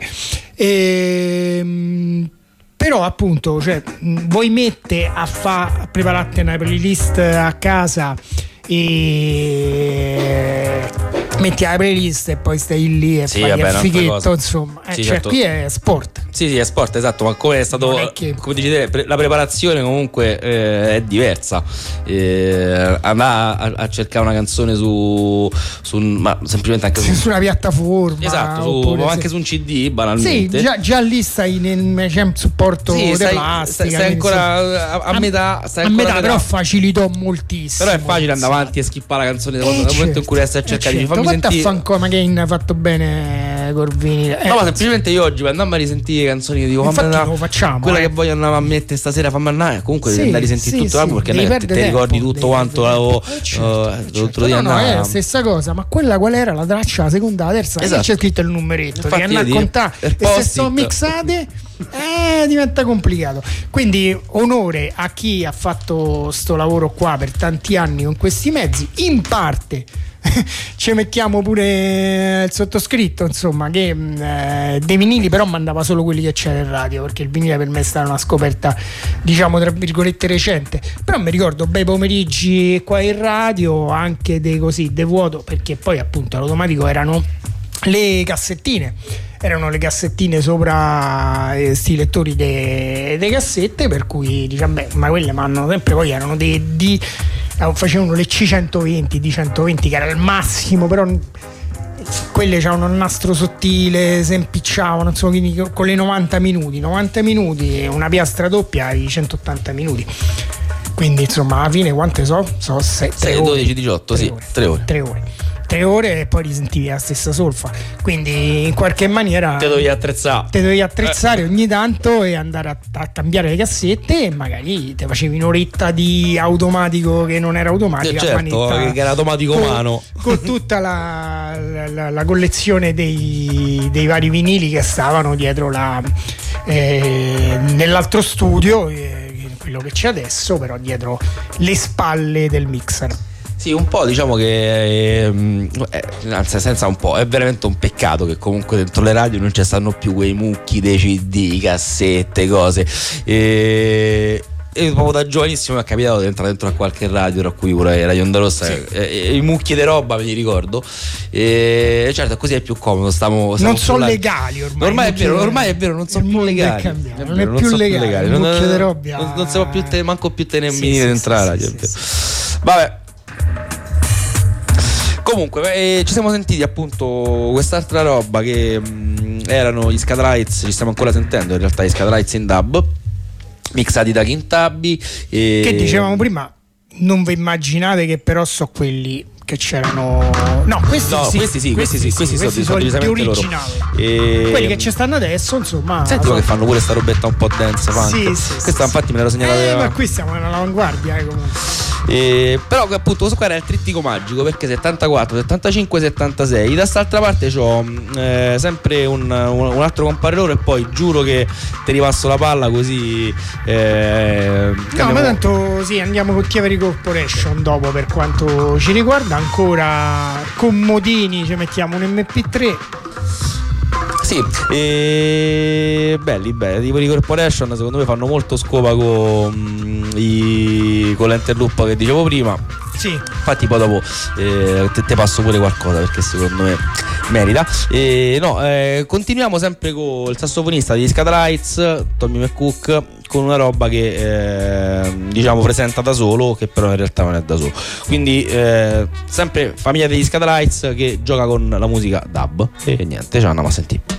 C: e però appunto, cioè, voi mette a fa a prepararti una playlist a casa e metti la playlist e poi stai lì e
D: sì,
C: fai
D: vabbè,
C: il fighetto, insomma, eh,
D: sì,
C: cioè
D: certo.
C: Qui è sport.
D: Sì, sì, è sport, esatto, ma come è stato, è che... come dici te, la preparazione comunque eh, è diversa. Eh, andare a, a cercare una canzone su, su ma semplicemente anche su,
C: su una piattaforma,
D: esatto, su, ma anche se... su un C D, banalmente.
C: Sì, già, già lì stai nel c'è un supporto
D: sì,
C: di
D: stai,
C: plastica.
D: Stai ancora a, a metà, stai
C: a
D: ancora
C: metà,
D: a metà,
C: però facilitò moltissimo.
D: Però è facile andare avanti e skippare la canzone
C: eh,
D: nel
C: certo,
D: momento in cui stai a cercare
C: eh,
D: di
C: certo.
D: farmi sentire.
C: Ma ancora magari ha fatto bene Corvini. Eh.
D: No, ma semplicemente io oggi per andarmi a risentire canzoni che dico
C: infatti
D: andare,
C: lo facciamo.
D: Quella
C: eh.
D: che voglio andare a mettere stasera, fammi andare. Comunque
C: sì,
D: devi andare a risentire
C: sì,
D: tutto
C: sì,
D: l'album perché ne, te, te ricordi tutto
C: devi,
D: quanto
C: devi,
D: l'avevo
C: eh, certo,
D: uh,
C: certo.
D: no,
C: no, è la stessa cosa, ma quella qual era la traccia, la seconda, la terza?
D: Esatto.
C: C'è scritto il numeretto,
D: infatti
C: devi andare a contare e se sono mixate eh, diventa complicato. Quindi onore a chi ha fatto sto lavoro qua per tanti anni con questi mezzi, in parte ci mettiamo pure il sottoscritto, insomma, che eh, dei vinili però mandava solo quelli che c'era in radio, perché il vinile per me è stata una scoperta, diciamo tra virgolette recente. Però mi ricordo bei pomeriggi qua in radio, anche dei così de vuoto, perché poi appunto all'automatico erano le cassettine erano le cassettine sopra eh, sti lettori delle de cassette, per cui diciamo beh, ma quelle ma hanno sempre, poi erano dei di facevano le C centoventi, D centoventi che era il massimo, però quelle c'erano un nastro sottile, si impicciavano, insomma, quindi con le novanta minuti novanta minuti una piastra doppia di centottanta minuti, quindi insomma alla fine quante so? So sei,
D: dodici diciotto, sì, tre ore
C: tre ore tre ore e poi risentivi la stessa solfa, quindi in qualche maniera
D: te dovevi attrezzare
C: te dovevi attrezzare eh. ogni tanto e andare a, a cambiare le cassette, e magari te facevi un'oretta di automatico che non era automatico,
D: eh certo, manetta, che era automatico
C: con,
D: umano
C: con tutta la, la, la collezione dei, dei vari vinili che stavano dietro la eh, nell'altro studio, eh, quello che c'è adesso, però dietro le spalle del mixer.
D: Sì, un po' diciamo che eh, anzi senza un po', è veramente un peccato che comunque dentro le radio non ci stanno più quei mucchi dei C D, cassette, cose e, e proprio da giovanissimo mi è capitato di entrare dentro a qualche radio, tra cui pure Radio Onda Rossa, sì. e, e, i mucchi di roba me li ricordo, e certo così è più comodo, stiamo, stiamo
C: non sono
D: la...
C: legali ormai,
D: ormai è vero, ormai è vero, non sono più legali, è
C: è
D: vero,
C: non è
D: non
C: più
D: so
C: legale,
D: più legali.
C: Non,
D: non,
C: non,
D: non, non si può più te, manco più tenere
C: sì,
D: sì,
C: sì,
D: dentro la
C: sì,
D: radio,
C: sì, sì, sì.
D: Vabbè. Comunque eh, ci siamo sentiti appunto quest'altra roba che mh, erano gli Scatalites, ci stiamo ancora sentendo in realtà gli Scatalites in dub mixati da Kintabi e...
C: che dicevamo prima, non vi immaginate che però so quelli che c'erano, no questi
D: no,
C: sì
D: questi sì questi sì questi,
C: sì,
D: questi
C: sono,
D: sono, sono
C: più originali e... quelli che ci stanno adesso, insomma,
D: senti
C: so...
D: che fanno pure sta robetta un po' dance funk,
C: sì, sì,
D: questa
C: sì,
D: infatti
C: sì.
D: me l'ero segnalata
C: eh, ma qui siamo nell'avanguardia eh, comunque.
D: Eh, però appunto questo qua era il trittico magico, perché settantaquattro, settantacinque, settantasei da quest'altra parte c'ho eh, sempre un, un, un altro compare loro, e poi giuro che ti ripasso la palla così eh,
C: no ma tanto sì, andiamo con Chiavari Corporation dopo, per quanto ci riguarda, ancora commodini, ci mettiamo un M P tre.
D: Sì, e belli, belli. Tipo di Corporation secondo me fanno molto scopa con, i, con l'Enterloop che dicevo prima.
C: Sì.
D: Infatti poi dopo eh, te, te passo pure qualcosa perché secondo me merita. E no, eh, continuiamo sempre con il sassofonista degli Scatalites, Tommy McCook, con una roba che eh, diciamo presenta da solo, che però in realtà non è da solo. Quindi eh, sempre famiglia degli Scatalites che gioca con la musica dub. E niente, ci andiamo a sentire.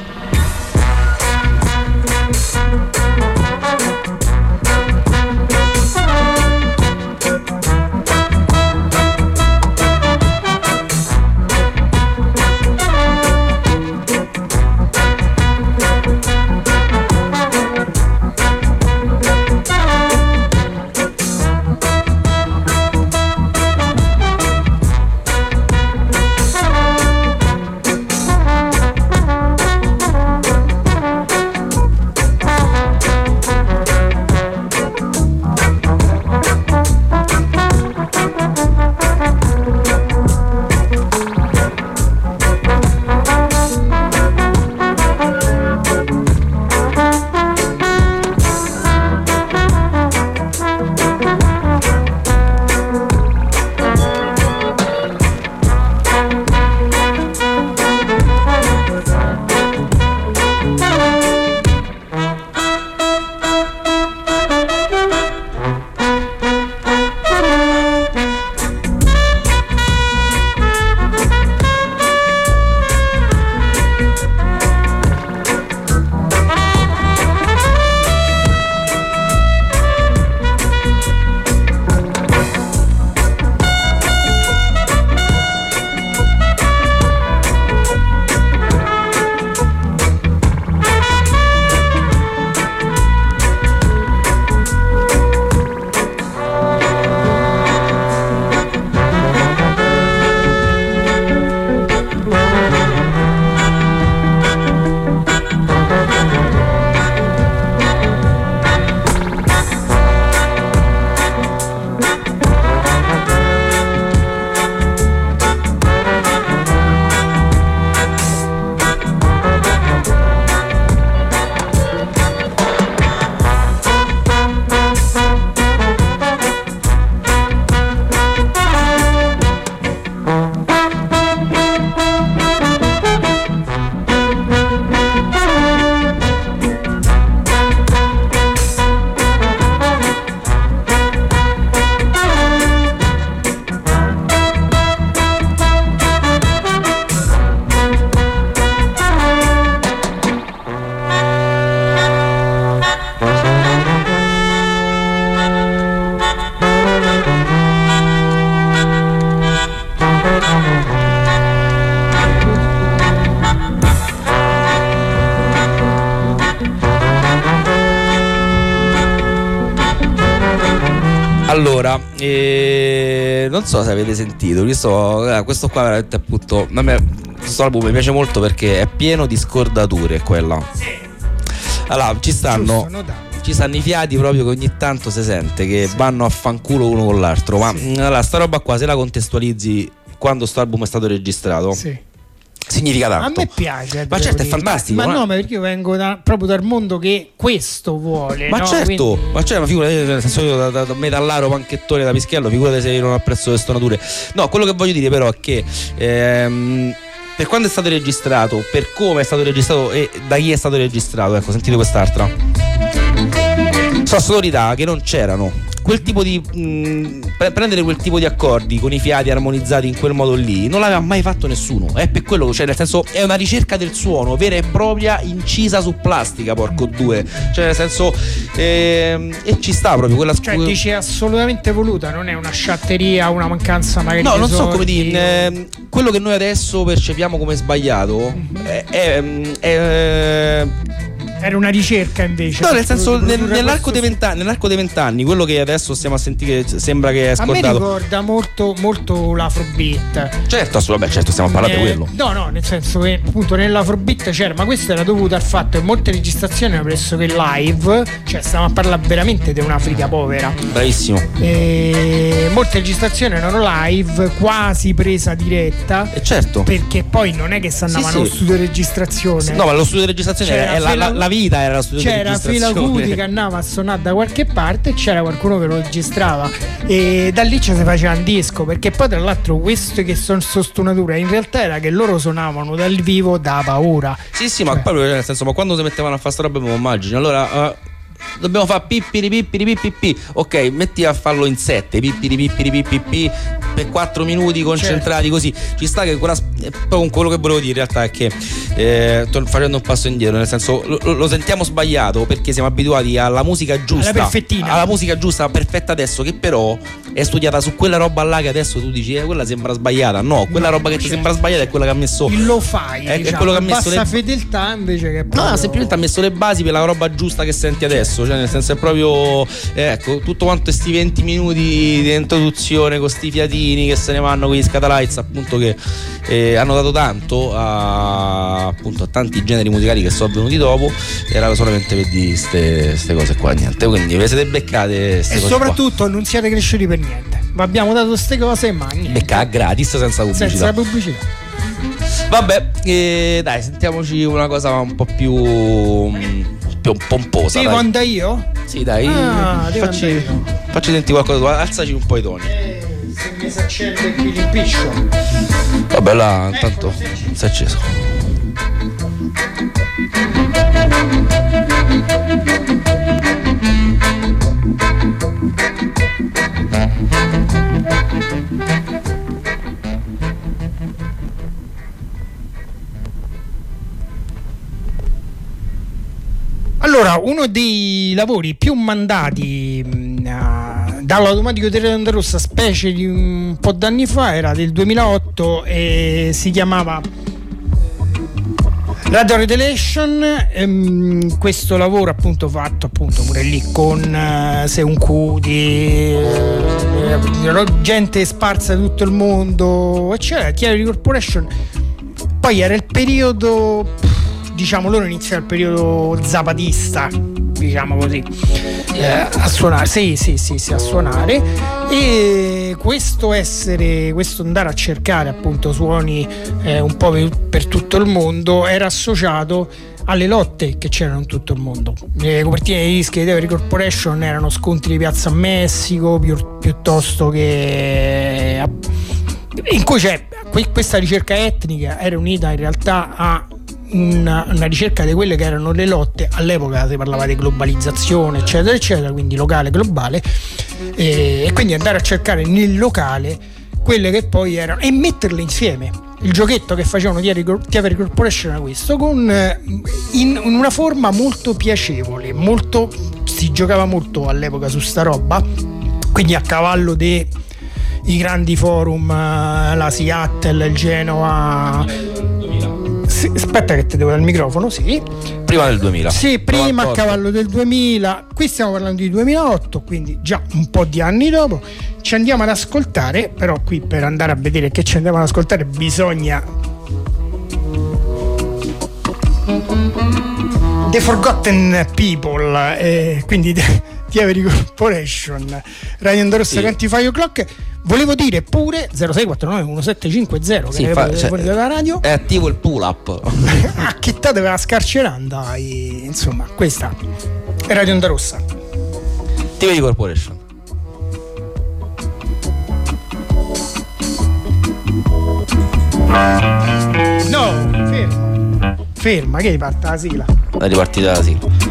D: Allora, eh, non so se avete sentito, questo, eh, questo qua veramente appunto, a me questo album mi piace molto perché è pieno di scordature, quella. Allora, ci stanno ci stanno i fiati proprio che ogni tanto si sente che sì. vanno a fanculo uno con l'altro, ma sì. allora sta roba qua se la contestualizzi quando sto album è stato registrato. Sì. Significa tanto.
C: A me piace,
D: ma certo, dire. È fantastico.
C: Ma, ma
D: no,
C: no, ma perché io vengo da, proprio dal mondo che questo vuole.
D: Ma
C: no?
D: certo,
C: Quindi...
D: ma certo, ma figurati, nel senso io da, da, da metallaro, panchettone, da pischiello, figurati se io non apprezzo le stonature. No, quello che voglio dire però è che ehm, per quando è stato registrato, per come è stato registrato e da chi è stato registrato, ecco, sentite quest'altra. Sono sonorità che non c'erano. Quel tipo di mh, prendere quel tipo di accordi con i fiati armonizzati in quel modo lì non l'aveva mai fatto nessuno. È per quello, cioè nel senso è una ricerca del suono vera e propria, incisa su plastica, porco due. Cioè nel senso ehm, e ci sta proprio quella.
C: Cioè dice assolutamente voluta, non è una sciatteria, una mancanza magari.
D: No,
C: di
D: non so
C: sordi.
D: come dire. Eh, quello che noi adesso percepiamo come sbagliato mm-hmm. è, è, è
C: Era una ricerca invece.
D: No, nel senso nel, nell'arco dei vent'anni, nell'arco dei vent'anni, quello che adesso stiamo a sentire sembra che è scordato.
C: A me ricorda molto, molto l'Afrobeat.
D: Certo, assolutamente, certo, stiamo parlando
C: eh,
D: di quello.
C: No, no, nel senso che appunto nell'Afrobeat c'era, ma questo era dovuto al fatto che molte registrazioni erano pressoché live, cioè stiamo a parlare veramente di un'Africa povera.
D: Bravissimo.
C: E molte registrazioni erano live, quasi presa diretta.
D: E certo.
C: Perché poi non è che si andavano
D: sì,
C: allo
D: sì.
C: studio di registrazione.
D: Sì, no, ma lo studio di registrazione
C: c'era
D: è la, la, la vita era lo studio di registrazione.
C: C'era Fela Kuti che andava a suonare da qualche parte e c'era qualcuno che lo registrava e da lì ci si faceva un disco, perché poi tra l'altro queste che sono sostonature in realtà era che loro suonavano dal vivo da paura.
D: Sì sì, ma
C: cioè.
D: proprio nel senso, ma quando si mettevano a fare sta roba mi immagino allora uh, dobbiamo fare pippiri pippiri pippiri, ok, metti a farlo in sette pippiri pippiri pippiri per quattro minuti concentrati, certo. Così ci sta che quella, poi quello che volevo dire in realtà è che eh, sto facendo un passo indietro, nel senso lo, lo sentiamo sbagliato perché siamo abituati alla musica giusta,
C: alla perfettina,
D: alla musica giusta perfetta adesso, che però è studiata su quella roba là che adesso tu dici eh, quella sembra sbagliata. No, quella no, roba che certo. ti sembra sbagliata è quella che ha messo
C: il lo fai,
D: è,
C: diciamo,
D: è quello che ha messo
C: bassa
D: le...
C: fedeltà invece che proprio...
D: no, semplicemente ha messo le basi per la roba giusta che senti adesso, cioè nel senso è proprio eh, ecco tutto quanto sti venti minuti di introduzione con sti fiatini che se ne vanno con gli Scatalites, appunto, che eh, hanno dato tanto a, appunto, a tanti generi musicali che sono venuti dopo, era solamente per dire queste cose qua, niente, quindi ve siete beccate ste
C: e
D: cose
C: soprattutto
D: qua.
C: Non siete cresciuti per niente, ma abbiamo dato queste cose e ma niente.
D: Becca gratis senza pubblicità,
C: senza pubblicità.
D: Vabbè, eh, dai, sentiamoci una cosa un po' più un po' pomposa.
C: Devo andare io?
D: Sì, dai,
C: ah,
D: facci, facci senti qualcosa, alzaci un po' i toni.
C: Eh, se mi si accende il pilimpiccio.
D: Vabbè, là, intanto si è acceso.
C: Allora, uno dei lavori più mandati uh, dall'Automatico Teatro Onda Rossa, specie di un po' d'anni fa, era del duemilaotto e si chiamava Radio Revelation. Ehm, questo lavoro appunto fatto appunto pure lì con uh, Seun Kuti, eh, gente sparsa da tutto il mondo, eccetera. Chiari Corporation. Poi era il periodo, diciamo, loro iniziano il periodo zapatista, diciamo così, eh, a suonare, sì, sì, sì, sì, a suonare, e questo essere, questo andare a cercare appunto suoni eh, un po' per, per tutto il mondo era associato alle lotte che c'erano in tutto il mondo. Le copertine dei dischi di Theory Corporation erano scontri di Piazza Messico pi- piuttosto che in cui c'è questa ricerca etnica era unita in realtà a Una, una ricerca di quelle che erano le lotte. All'epoca si parlava di globalizzazione eccetera eccetera, quindi locale globale, e, e quindi andare a cercare nel locale quelle che poi erano e metterle insieme. Il giochetto che facevano Theory Corporation era questo, con in, in una forma molto piacevole, molto, si giocava molto all'epoca su sta roba, quindi a cavallo dei grandi forum, la Seattle, il Genova. Sì, aspetta che ti devo dare il microfono, sì.
D: Prima del duemila.
C: Sì, prima
D: novantotto.
C: A cavallo del duemila. Qui stiamo parlando di duemilaotto, quindi già un po' di anni dopo. Ci andiamo ad ascoltare, però qui per andare a vedere che ci andiamo ad ascoltare bisogna The Forgotten People, eh, quindi di Avery Corporation, Radio Onda Rossa, sì. Cantify O'Clock. Volevo dire pure zero sei quattro nove uno sette cinque zero,
D: sì,
C: che
D: fa,
C: è
D: cioè,
C: fuori dalla radio.
D: È attivo il pull up.
C: Ah, che te deve scarceranda. Insomma, questa è Radio Onda Rossa,
D: T V Corporation.
C: No, ferma. Ferma, che riparta la sigla.
D: La ripartita la sigla.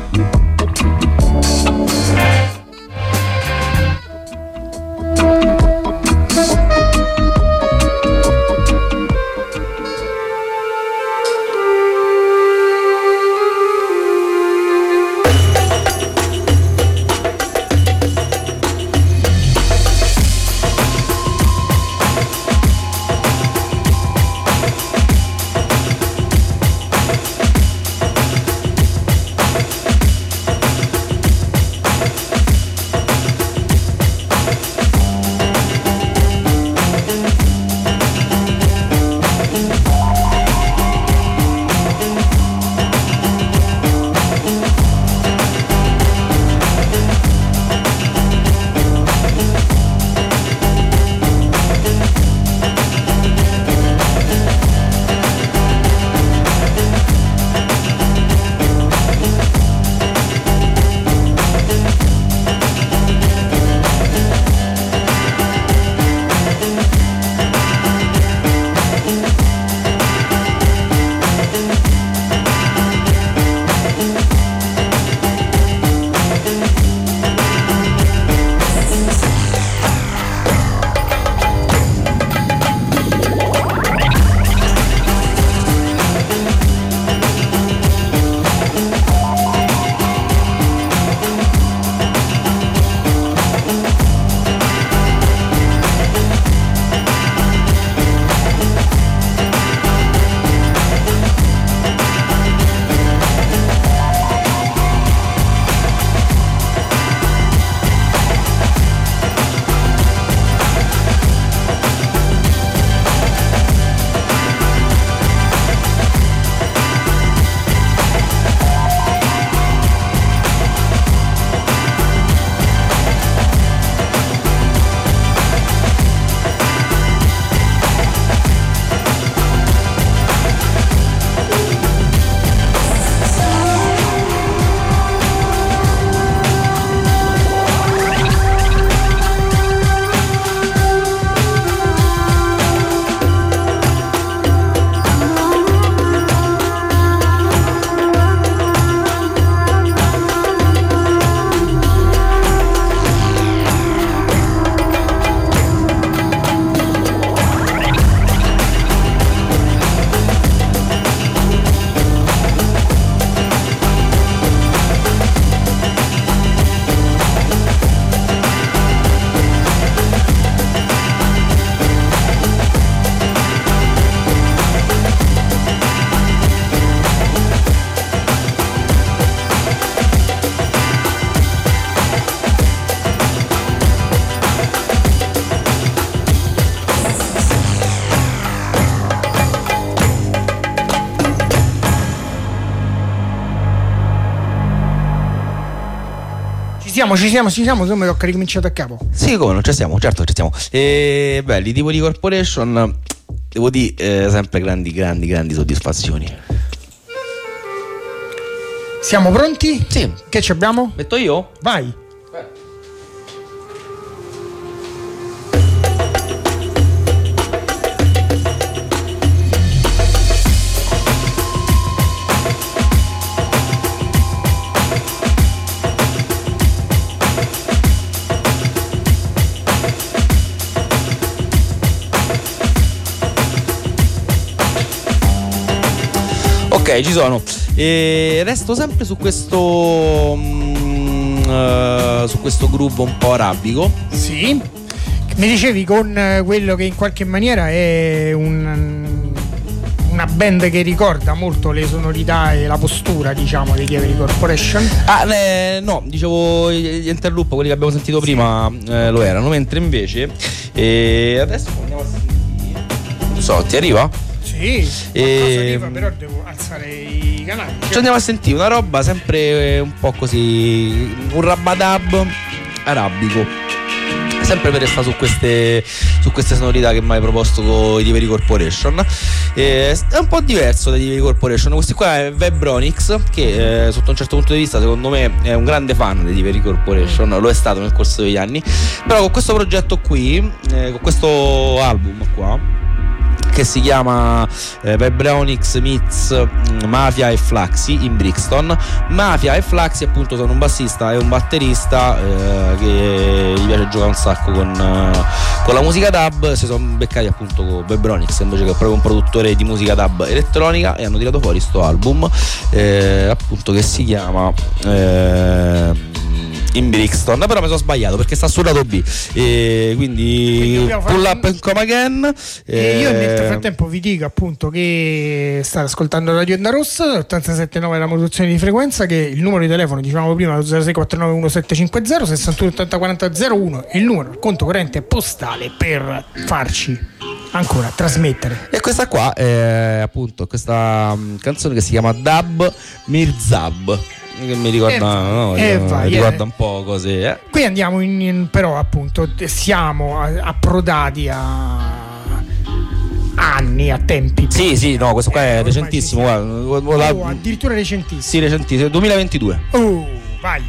C: siamo, ci siamo, ci siamo, insomma tocca ricominciare da capo.
D: Sì, come non ci siamo, certo ci siamo. E belli, tipo di Corporation, devo dire eh, sempre grandi, grandi, grandi soddisfazioni.
C: Siamo pronti?
D: Sì.
C: Che ci abbiamo?
D: Metto io?
C: Vai.
D: Ok, ci sono. E resto sempre su questo mm, uh, su questo gruppo un po' arabico.
C: Sì. Mi dicevi con quello che in qualche maniera è un, un una band che ricorda molto le sonorità e la postura, diciamo, degli Avery Corporation.
D: Ah, eh, no, dicevo gli Interloop, quelli che abbiamo sentito prima, eh, lo erano, mentre invece eh, adesso andiamo a sentire. Non so, ti arriva?
C: Sì,
D: e...
C: arriva, però devo alzare i canali.
D: Ci andiamo a sentire una roba sempre un po' così, un rabadab arabico, sempre per restare su queste, su queste sonorità che mi hai proposto con i Avery Corporation. Eh, è un po' diverso dagli Avery Corporation. Questo qua è Vibronix, che eh, sotto un certo punto di vista secondo me è un grande fan degli Avery Corporation, lo è stato nel corso degli anni, però con questo progetto qui, eh, con questo album qua che si chiama eh, Vibronix meets Mafia e Flaxi in Brixton. Mafia e Flaxi appunto sono un bassista e un batterista eh, che gli piace giocare un sacco con, uh, con la musica dub. Si sono beccati appunto con Vibronix invece che proprio un produttore di musica dub elettronica, e hanno tirato fuori sto album eh, appunto che si chiama eh, in Brixton, però mi sono sbagliato perché sta sul lato B, e quindi pull up and come again.
C: E eh, io nel frattempo vi dico appunto che state ascoltando Radio Onda Rossa ottantasette nove la modulazione di frequenza, che il numero di telefono dicevamo prima lo zero sei quattro nove uno sette cinque zero sessantuno ottanta quaranta zero uno, il numero, il conto corrente postale per farci ancora trasmettere.
D: E questa qua è appunto questa um, canzone che si chiama Dab Mirzab, che mi ricorda, eh, no,
C: eh, vai,
D: ricorda
C: eh.
D: un po' così. Eh.
C: Qui andiamo in, in però appunto siamo approdati a anni, a tempi.
D: Sì, sì, no, questo qua è recentissimo. Guarda,
C: oh, addirittura recentissimo.
D: Sì, recentissimo, duemilaventidue.
C: Oh, vai.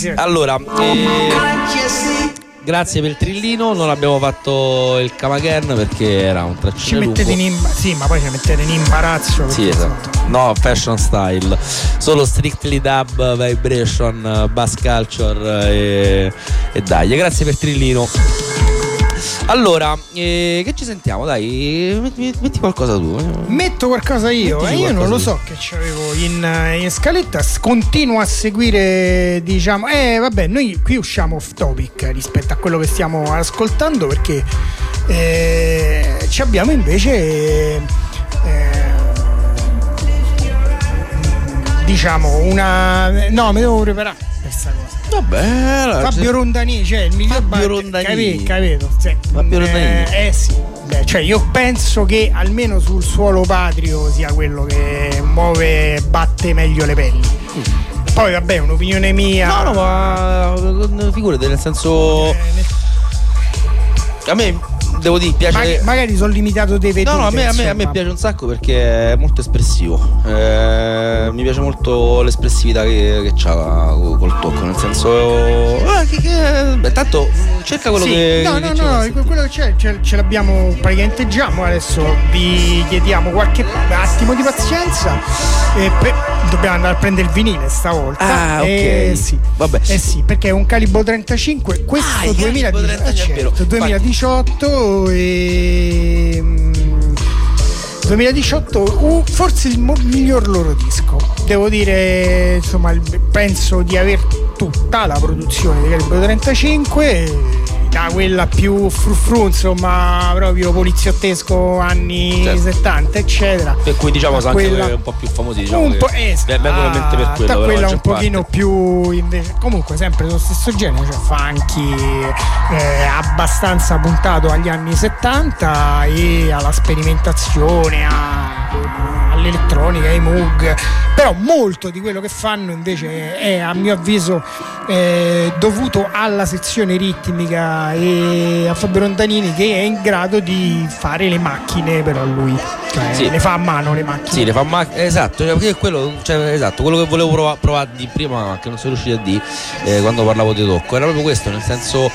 C: grazie.
D: Allora, eh, grazie per il trillino. Non abbiamo fatto il Camagen perché era un traccino
C: ci mettete
D: lungo.
C: in imba- sì, ma poi ci mettete in imbarazzo.
D: Sì, esatto. No, fashion style. Solo strictly dub, vibration, bass culture e, e dai. Grazie per il trillino. Allora, eh, che ci sentiamo? Dai, metti, metti qualcosa tu.
C: Metto qualcosa io, e eh, io non lo so che c'avevo in, in scaletta. Continuo a seguire, diciamo, eh vabbè, noi qui usciamo off topic rispetto a quello che stiamo ascoltando, perché eh, ci abbiamo invece eh, diciamo una no, mi devo preparare questa cosa.
D: Vabbè,
C: Fabio Rondanini, cioè il miglior
D: Fabio
C: bar-
D: Rondanini.
C: capito, cioè,
D: Fabio Rondanini.
C: eh, eh sì, beh, cioè io penso che almeno sul suolo patrio sia quello che muove, batte meglio le pelli. Mm. Poi vabbè, un'opinione mia.
D: No, no, ma figurati, nel senso eh, nel... a me devo dire, piace.
C: Magari, magari sono limitato dei vedute.
D: No, no, a me, a, me, a me piace un sacco perché è molto espressivo. Eh, mi piace molto l'espressività che, che c'ha col tocco. Nel senso, eh, che, che, beh, tanto cerca quello
C: sì,
D: che.
C: No,
D: che
C: no, no, no quello che c'è, ce, ce l'abbiamo praticamente già. Ma adesso vi chiediamo qualche attimo di pazienza. E pe- dobbiamo andare a prendere il vinile stavolta.
D: Ah, ok.
C: Eh, sì.
D: Vabbè.
C: Eh sì, perché è un calibro trentacinque. Questo
D: ah,
C: duemiladiciotto, eh, certo, duemiladiciotto e duemiladiciotto uh, forse il mo- miglior loro disco. Devo dire, insomma, penso di aver tutta la produzione di calibro trentacinque, da quella più frufru, insomma, proprio poliziottesco anni
D: certo.
C: settanta, eccetera.
D: Per cui diciamo
C: anche
D: quella... un po' più famosi, diciamo.
C: Un po', esatto,
D: vengono in mente per quello.
C: Quella un pochino parte. Più invece, comunque sempre dello stesso genere, cioè funky, eh, abbastanza puntato agli anni settanta e alla sperimentazione, a, all'elettronica, ai Moog. Però molto di quello che fanno invece è, a mio avviso, eh, dovuto alla sezione ritmica e a Fabio Rondanini, che è in grado di fare le macchine, però lui cioè, sì. le fa a mano le macchine.
D: Sì, le fa a macchina, esatto, perché quello, cioè, esatto, quello che volevo provare, provare di prima, ma che non sono riuscito a dire eh, quando parlavo di tocco, era proprio questo, nel senso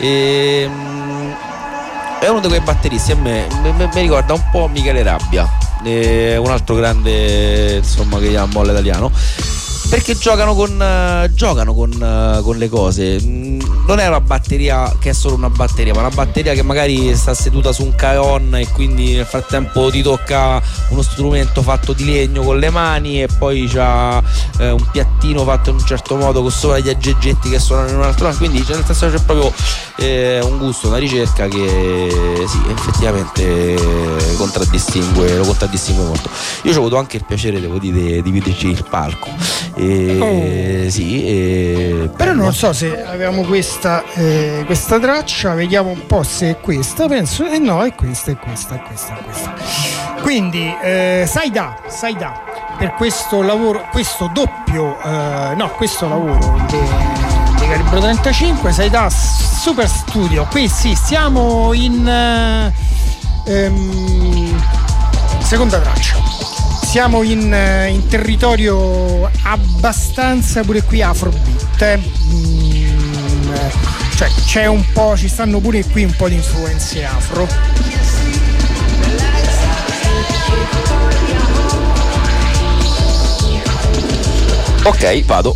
D: ehm, è uno di quei batteristi, a me mi ricorda un po' Michele Rabbia, eh, un altro grande, insomma, che ha molle italiano, perché giocano con uh, giocano con, uh, con le cose. Non è una batteria che è solo una batteria, ma una batteria che magari sta seduta su un cajon e quindi nel frattempo ti tocca uno strumento fatto di legno con le mani e poi c'ha eh, un piattino fatto in un certo modo con sopra gli aggeggetti che suonano in un altro modo. Quindi cioè, nel senso c'è proprio eh, un gusto, una ricerca che sì, effettivamente contraddistingue, lo contraddistingue molto. Io ho avuto anche il piacere, devo dire, di vederci il palco. E, oh. Sì, e,
C: però non so se avevamo questa, eh, questa traccia, vediamo un po' se è questa, penso, eh no, è questa, è questa, è questa, è questa. Quindi eh, Saida, Saida per questo lavoro, questo doppio, eh, no, questo lavoro di calibro trentacinque, Saida Super Studio. Qui sì, siamo in eh, ehm, seconda traccia. Siamo in, in territorio abbastanza pure qui afrobeat, eh. mm, cioè c'è un po', ci stanno pure qui un po' di influenze afro.
D: Ok, vado.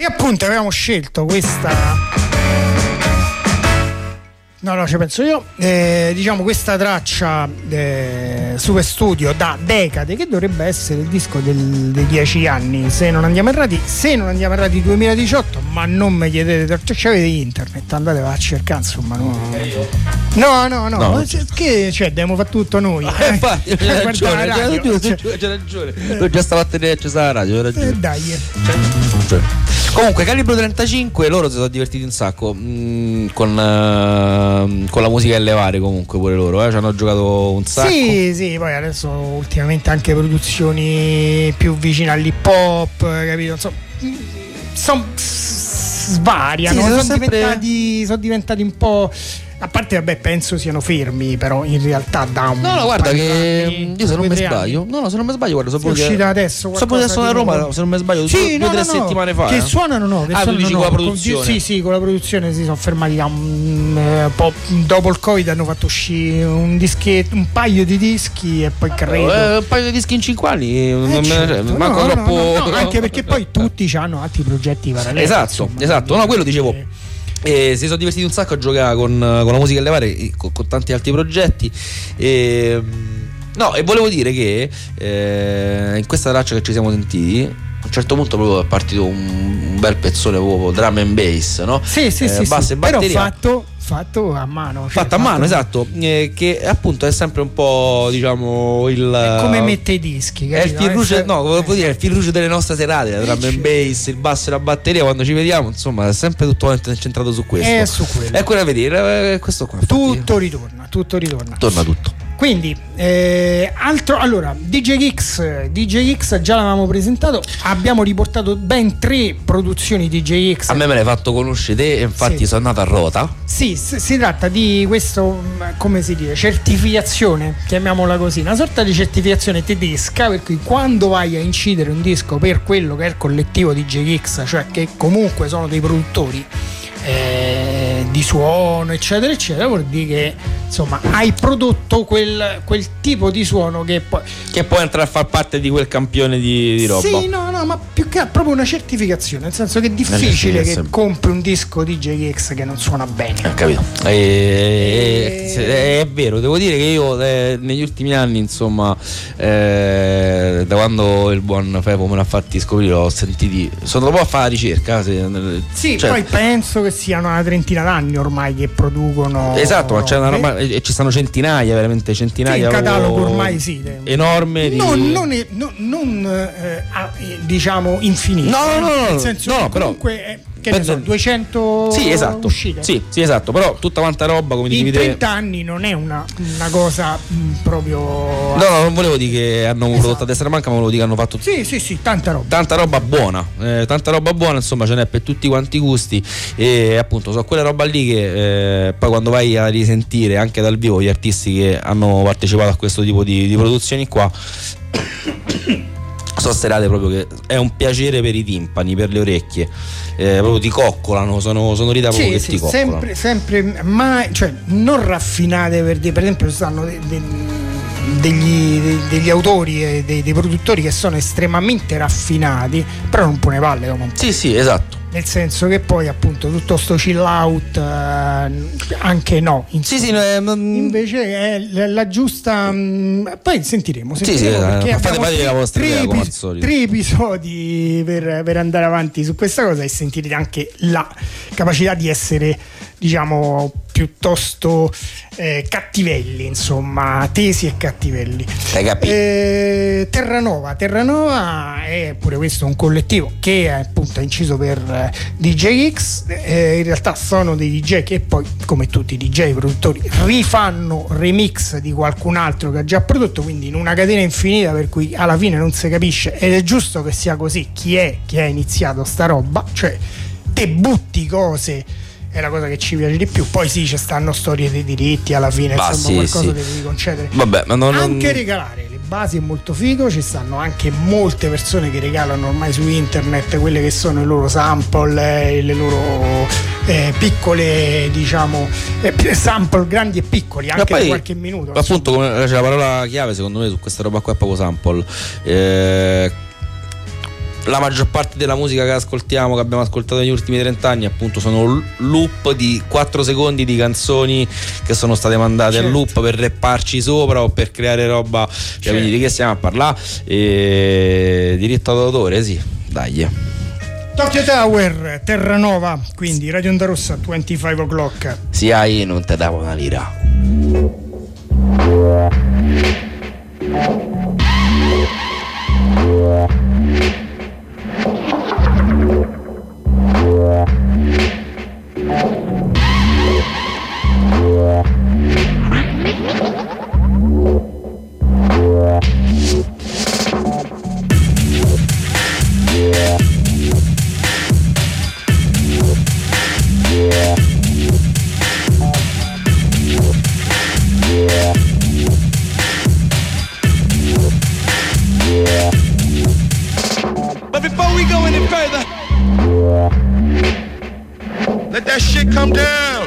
C: E appunto avevamo scelto questa. No, no, ci penso io. Eh, diciamo questa traccia eh, Super Studio da Decade, che dovrebbe essere il disco del, dei dieci anni, se non andiamo errati, se non andiamo errati duemiladiciotto, ma non mi chiedete, cioè avete internet, andate a cercare, insomma. No, no, no, no, no. Che cioè, dobbiamo fare tutto noi.
D: Eh, infatti, c'è ragione, c'è ragione, c'è ragione. L'ho già stava a tenere accesa la radio, c'è ragione.
C: Eh, dai.
D: Cioè. Comunque Calibro trentacinque loro si sono divertiti un sacco mh, con, uh, con la musica e levare, comunque pure loro eh, ci hanno giocato un sacco.
C: Sì, sì, poi adesso ultimamente anche produzioni più vicine all'hip hop, capito? Insomma, son, svariano,
D: sì, sono,
C: sono,
D: sempre...
C: diventati, sono diventati un po'. A parte, vabbè, penso siano fermi, però in realtà da un
D: No, no, guarda che
C: anni,
D: io se non mi sbaglio,
C: anni.
D: no, no, se non mi sbaglio, guarda, sono
C: è uscita adesso.
D: Sono adesso a Roma, se non mi sbaglio,
C: sì,
D: due
C: no,
D: o tre
C: no,
D: settimane fa.
C: Che
D: eh.
C: suonano, no, che
D: ah,
C: suonano,
D: tu dici
C: no.
D: con la produzione?
C: Sì, sì, con la produzione si sono fermati da un eh, po' dopo il Covid, hanno fatto uscire un dischetto, un paio di dischi e poi credo.
D: Eh, un paio di dischi in cinque anni,
C: eh,
D: non
C: certo,
D: me, manco
C: no,
D: troppo.
C: No, no, anche perché poi tutti hanno altri progetti paralleli.
D: Esatto,
C: insomma,
D: esatto, no, quello dicevo. E si sono divertiti un sacco a giocare con, con la musica e levare, con, con tanti altri progetti. E, no, e volevo dire che eh, in questa traccia che ci siamo sentiti, a un certo punto proprio è partito un, un bel pezzone proprio drum and bass, no?
C: Sì, sì,
D: eh,
C: sì,
D: basso
C: sì.
D: e batteria.
C: Però fatto, fatto a mano. Cioè
D: fatto a mano, esatto, eh, che appunto è sempre un po', diciamo, il
C: è come mette i dischi,
D: è il fil rouge,
C: eh,
D: no, volevo dire, è il fil rouge delle nostre serate, la drum and bass, il basso e la batteria, quando ci vediamo, insomma, è sempre tutto centrato su questo.
C: È su quello.
D: Ecco da vedere, questo qua. Infatti,
C: tutto ritorna, tutto ritorna.
D: Torna tutto.
C: Quindi, eh, altro, allora, D J X, D J X già l'avevamo presentato, abbiamo riportato ben tre produzioni D J X.
D: A me me l'hai fatto conoscere te, e infatti sì. Sono andato a rota.
C: Sì, si, si tratta di questo, come si dice, certificazione, chiamiamola così, una sorta di certificazione tedesca, per cui quando vai a incidere un disco per quello che è il collettivo D J X, cioè che comunque sono dei produttori eh, di suono, eccetera, eccetera, vuol dire che insomma hai prodotto quel, quel tipo di suono che poi
D: che può entrare a far parte di quel campione di, di roba.
C: Sì, no, no, ma più che proprio una certificazione, nel senso che è difficile che compri un disco D J X che non suona bene.
D: Ho capito. E... E... È vero, devo dire che io eh, negli ultimi anni, insomma, eh, da quando il buon Fepo me l'ha fatti scoprire, ho sentiti. Sono un po' a fare la ricerca. Se,
C: sì,
D: cioè,
C: poi penso che siano una trentina d'anni ormai che producono.
D: Esatto, ma c'è una roba. E ci stanno centinaia, veramente centinaia.
C: Sì, in catalogo ormai sì.
D: Enorme.
C: Non,
D: di...
C: non, non, non eh, diciamo infinito.
D: No, no, no.
C: Nel senso
D: no,
C: che
D: no,
C: comunque.
D: Però...
C: È, che ne so, duecento
D: sì, esatto.
C: uscite.
D: Sì, sì, esatto, però tutta quanta roba, come dicevi
C: in
D: te.
C: trenta anni non è una, una cosa mh, proprio.
D: No, no, non volevo dire che hanno esatto. prodotto a destra manca, ma volevo dire che hanno fatto.
C: Sì, sì, sì, tanta roba.
D: Tanta roba buona, eh, tanta roba buona, insomma, ce n'è per tutti quanti i gusti. E appunto, so quella roba lì che eh, poi quando vai a risentire anche dal vivo gli artisti che hanno partecipato a questo tipo di, di produzioni qua. Sono serate proprio che è un piacere per i timpani, per le orecchie, eh, proprio ti coccolano, sono sonorità proprio
C: sì,
D: che
C: sì,
D: ti coccolano.
C: Sempre, sempre, mai, cioè non raffinate, per, per esempio stanno de, de, degli, de, degli autori e dei, dei produttori che sono estremamente raffinati, però non pone palle come un po'.
D: Sì, sì, esatto.
C: Nel senso che poi appunto tutto sto chill out eh, anche no
D: sì, sì, eh, non...
C: invece è la, la giusta mh, poi sentiremo, sentiremo
D: sì, sì,
C: perché
D: eh,
C: abbiamo
D: fate la vostra
C: tre,
D: idea, come
C: epi-
D: al solito.
C: tre episodi per, per andare avanti su questa cosa e sentirete anche la capacità di essere diciamo piuttosto eh, cattivelli, insomma, tesi e cattivelli.
D: Hai capito?
C: Eh, Terranova Terranova è pure questo un collettivo che è appunto inciso per eh, D J X, eh, in realtà sono dei D J che poi come tutti i D J produttori rifanno remix di qualcun altro che ha già prodotto, quindi in una catena infinita per cui alla fine non si capisce, ed è giusto che sia così. Chi è che ha iniziato sta roba? Cioè te butti cose, è la cosa che ci piace di più. Poi sì, ci stanno storie dei diritti alla fine,
D: bah,
C: insomma,
D: sì,
C: qualcosa
D: sì.
C: devi concedere.
D: Vabbè, ma non,
C: anche
D: non...
C: regalare le basi è molto figo, ci stanno anche molte persone che regalano ormai su internet quelle che sono i loro sample, eh, le loro eh, piccole diciamo eh, sample grandi e piccoli, anche
D: poi,
C: di qualche minuto.
D: Appunto, come c'è la parola chiave secondo me su questa roba qua è proprio sample. Eh, la maggior parte della musica che ascoltiamo, che abbiamo ascoltato negli ultimi trent'anni, appunto sono loop di quattro secondi di canzoni che sono state mandate certo. al loop per rapparci sopra o per creare roba, certo. Quindi di che stiamo a parlare? E... diritto d'autore, sì, dai.
C: Tokyo Tower, Terranova, quindi Radio Onda Rossa, venticinque o'clock.
D: Sì, hai, non te davo una lira.
I: But before we go any further, let that shit come down.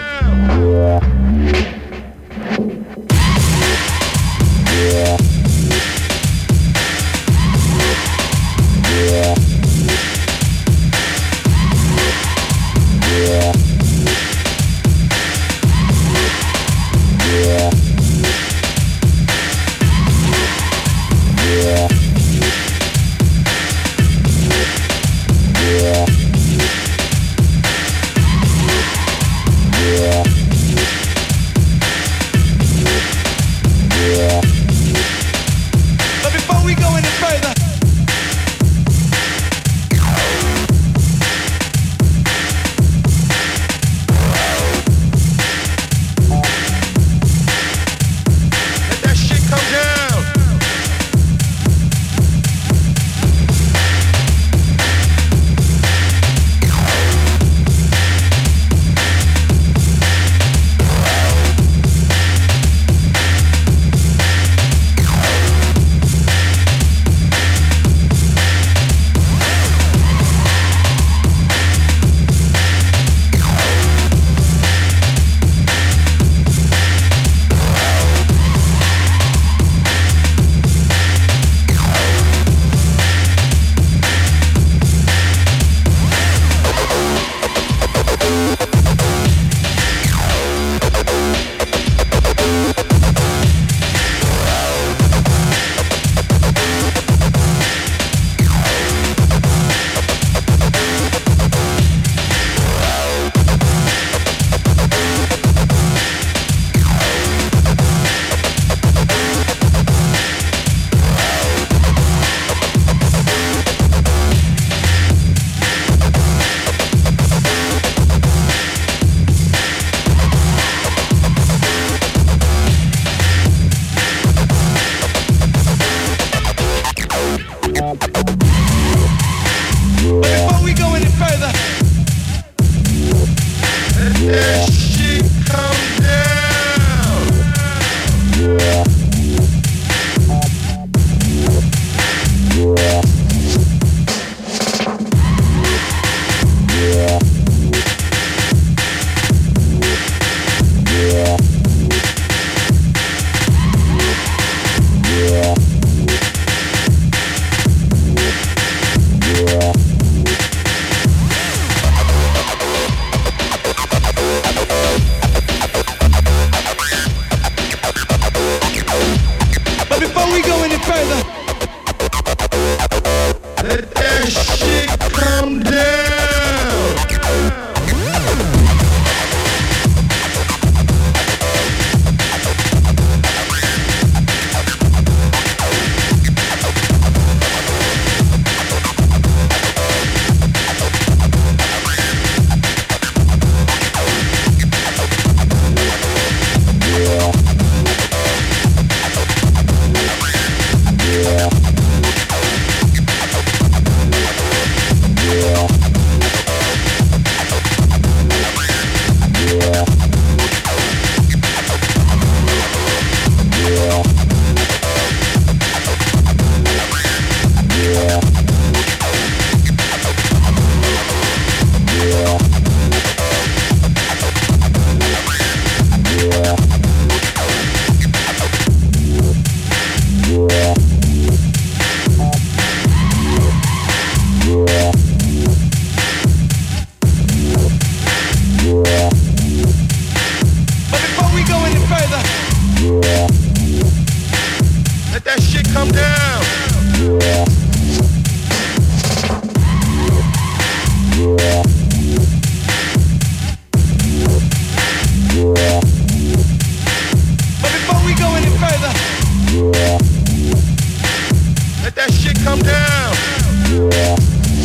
I: shit come down.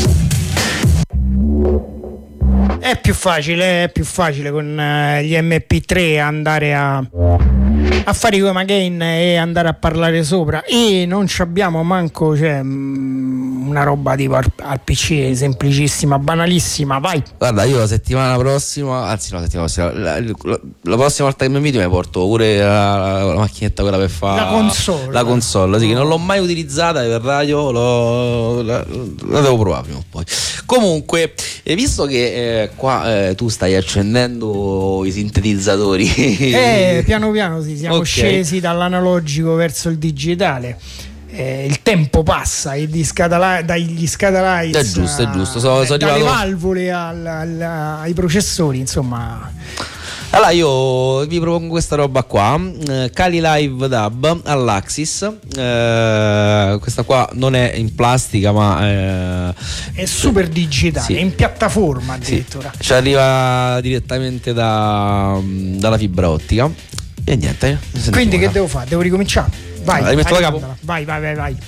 C: È più facile, è più facile con uh, gli emme pi tre andare a, a fare i Coma Gain e andare a parlare sopra, e non ci abbiamo manco, cioè, mh, una roba tipo al, al pi ci semplicissima, banalissima. Vai.
D: Guarda, io la settimana prossima, anzi no, la settimana prossima, la, la, la prossima volta che mi invito mi porto pure la, la macchinetta quella per fare
C: la console.
D: La console, sì, che non l'ho mai utilizzata per radio, l'ho, la, la devo provare prima o poi. Comunque, eh, visto che eh, qua eh, tu stai accendendo i sintetizzatori,
C: eh, piano piano sì, siamo
D: okay.
C: scesi dall'analogico verso il digitale. Eh, il tempo passa e dagli scatalites,
D: è giusto, è giusto. So, so
C: dalle
D: arrivato...
C: valvole al, al, ai processori, insomma.
D: Allora io vi propongo questa roba qua, eh, Kali Live Dub all'Axis, eh, questa qua non è in plastica ma eh,
C: è super digitale, sì. È in piattaforma addirittura,
D: sì. Ci arriva direttamente da, dalla fibra ottica e niente.
C: Quindi che devo fare? Devo ricominciare? Vai,
D: allora, rimetto da capo.
C: Vai, vai, vai, vai.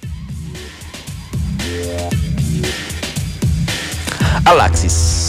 D: All'Axis.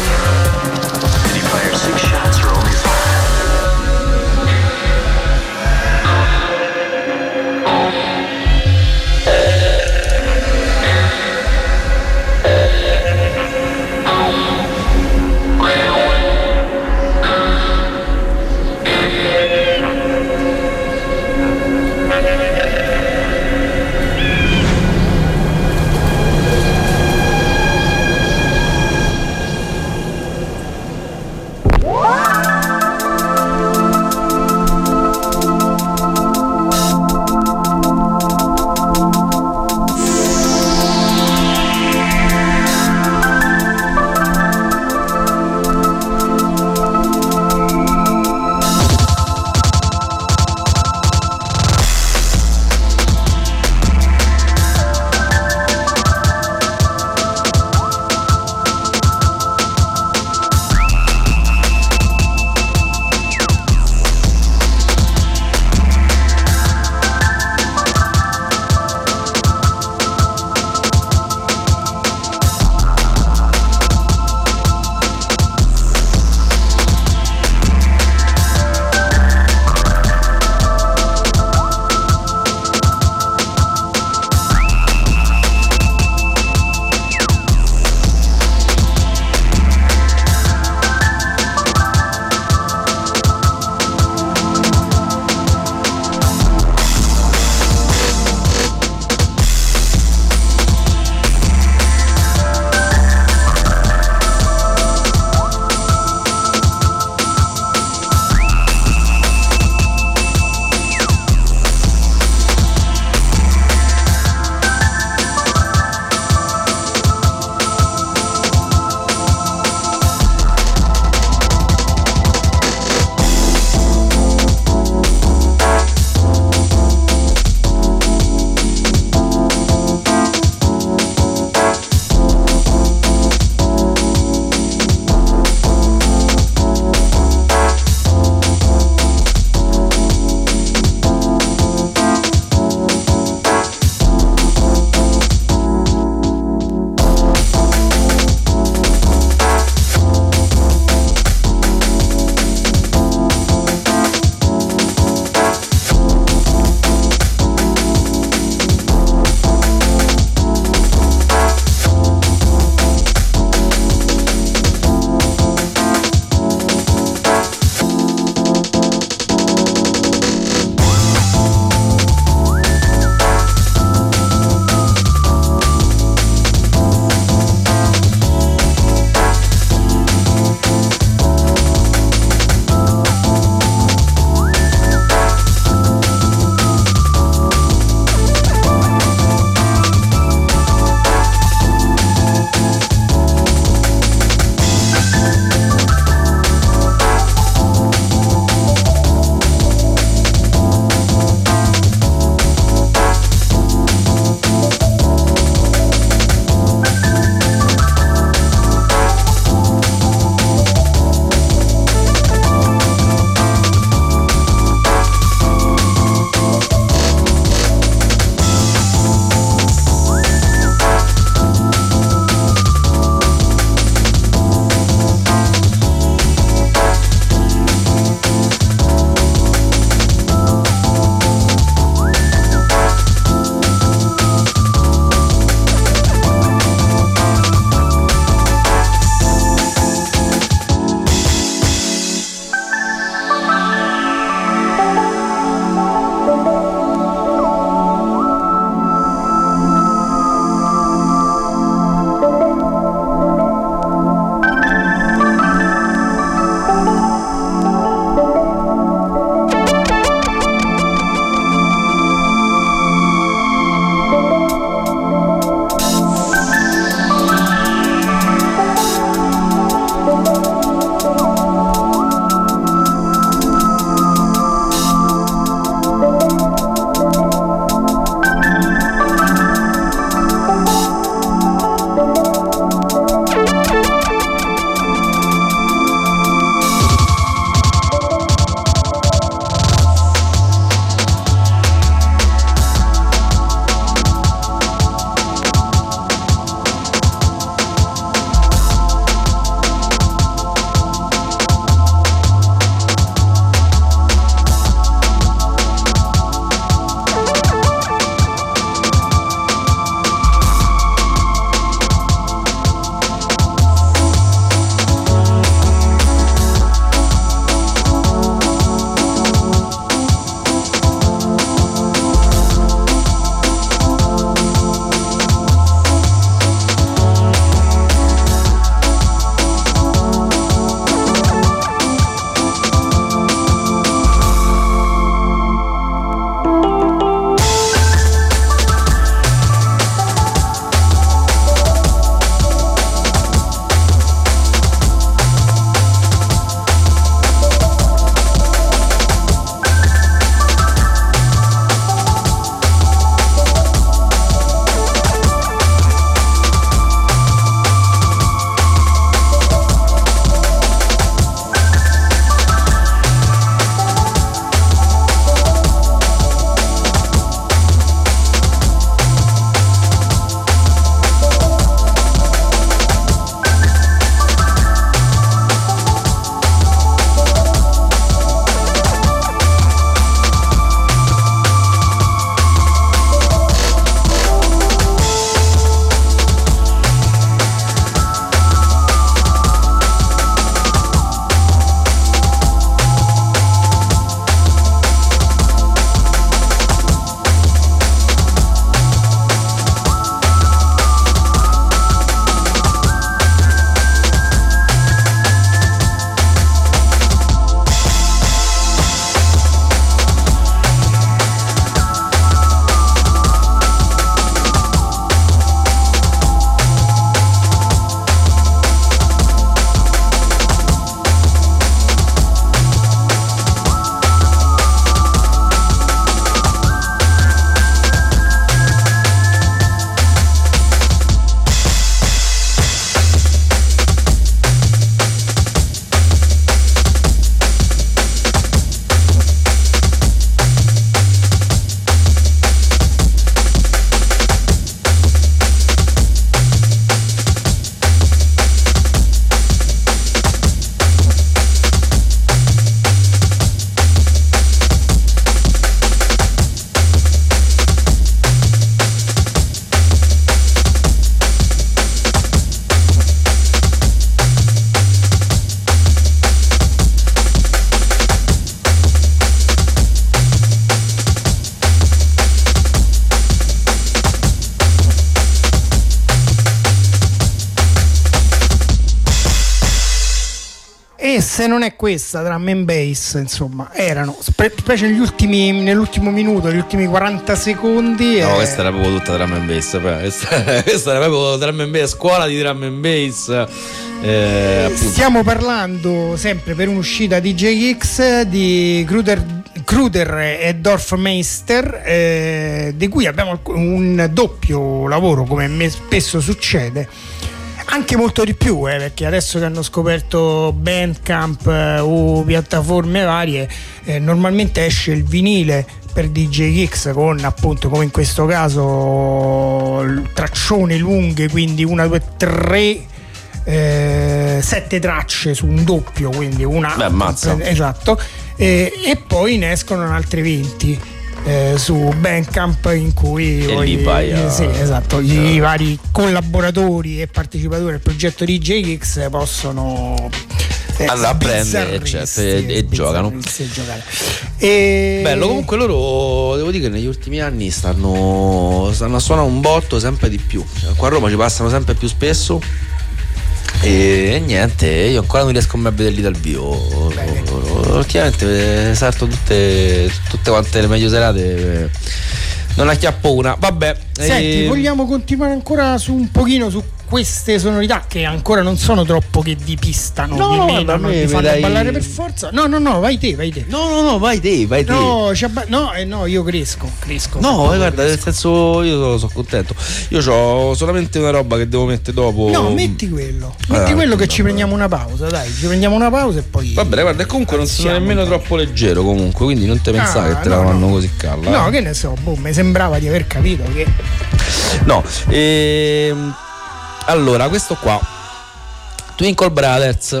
C: se non è questa drum and bass, insomma, erano specie negli ultimi, nell'ultimo minuto, negli ultimi quaranta secondi.
D: No,
C: e...
D: questa era proprio tutta drum and bass. Questa, questa era proprio drum and bass, scuola di drum and bass. Eh,
C: Stiamo parlando sempre per un'uscita di J X di Kruder, Kruder e Dorfmeister, eh, di cui abbiamo un doppio lavoro, come spesso succede, anche molto di più, eh, perché adesso che hanno scoperto Bandcamp eh, o piattaforme varie, eh, normalmente esce il vinile per D J X con, appunto, come in questo caso, traccione lunghe, quindi una, due, tre Eh, sette tracce su un doppio, quindi una.
D: Beh, ammazza.
C: Esatto, eh, e poi ne escono altre venti eh, su Bandcamp, in cui
D: e
C: poi,
D: lì vai a...
C: eh, sì, esatto, i eh. vari collaboratori e partecipatori al progetto D J X possono eh,
D: andare a prendere, certo, e, e giocano.
C: E...
D: Bello, comunque loro, devo dire che negli ultimi anni stanno, stanno a suonare un botto sempre di più. Qua a Roma ci passano sempre più spesso. E niente, io ancora non riesco mai a vederli dal vivo. Ultimamente salto tutte, tutte quante le meglio serate, non acchiappo una. Vabbè.
C: Senti,
D: e...
C: vogliamo continuare ancora su un pochino su queste sonorità che ancora non sono troppo che vi pistano,
D: no,
C: vi
D: no,
C: menano,
D: me,
C: ti fanno
D: dai...
C: ballare per forza. No, no, no, vai te, vai te.
D: No, no, no, vai te, vai te.
C: No, no, eh, no, io cresco, cresco.
D: No, guarda,
C: cresco.
D: Nel senso, io sono, sono contento. Io ho solamente una roba che devo mettere dopo.
C: No, metti quello. Metti ah, quello che ci prendiamo una pausa, dai, ci prendiamo una pausa e poi.
D: Va bene, guarda, comunque non sono nemmeno troppo leggero comunque, quindi non te pensare ah, che te no, la fanno no. così calla.
C: No,
D: eh.
C: che ne so, boh, mi sembrava di aver capito che.
D: No, ehm, allora, questo qua, Twinkle Brothers,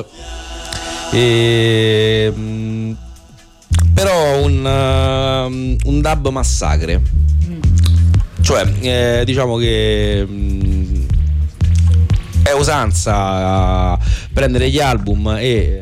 D: ehm, però un, uh, un dub massacre, mm. cioè eh, diciamo che mh, è usanza prendere gli album e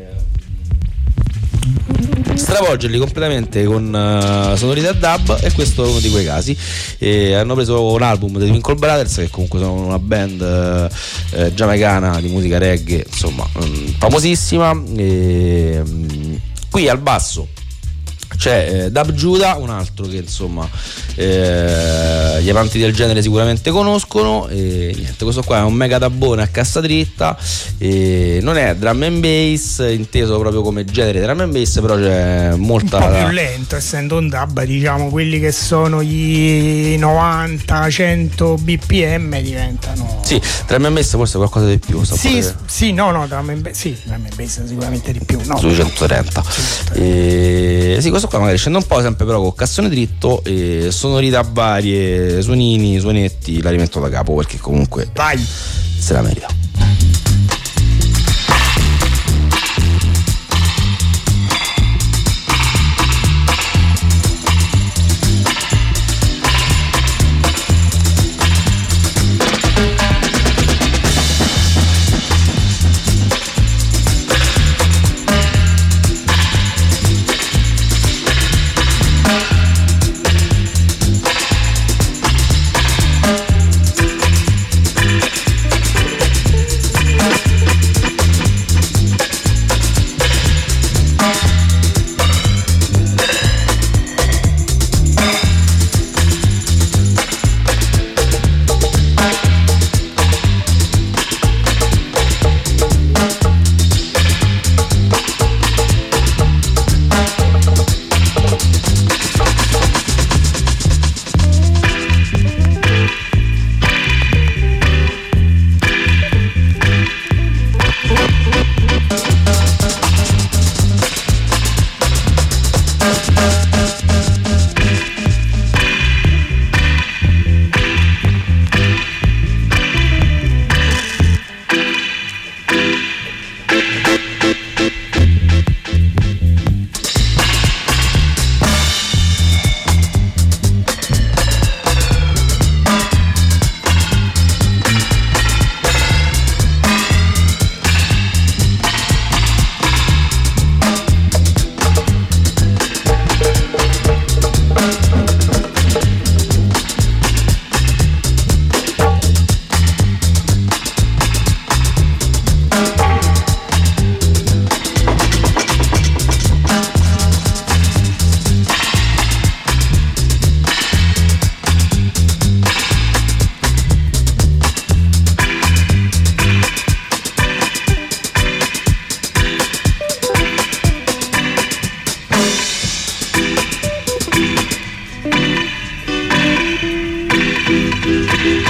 D: stravolgerli completamente con uh, sonorità dub, e questo è uno di quei casi. E hanno preso un album dei Twinkle Brothers, che comunque sono una band uh, eh, giamaicana di musica reggae, insomma, um, famosissima. E, um, qui al basso c'è eh, Dub Judah, un altro che insomma eh, gli amanti del genere sicuramente conoscono. E niente, questo qua è un mega dabbone a cassa dritta, e non è drum and bass inteso proprio come genere drum and bass, però c'è molta,
C: un po' più lento, essendo un dub, diciamo quelli che sono gli novanta cento B P M diventano.
D: Sì, drum and bass forse qualcosa di più.
C: Sì, sì, no, no, drum and bass, sì, drum and bass sicuramente di più, no.
D: Sui centotrenta. E sì, questo qua magari scende un po', sempre però con cassone dritto e sonorità varie, suonini, suonetti, la rimetto da capo perché comunque
C: vai,
D: se la merita.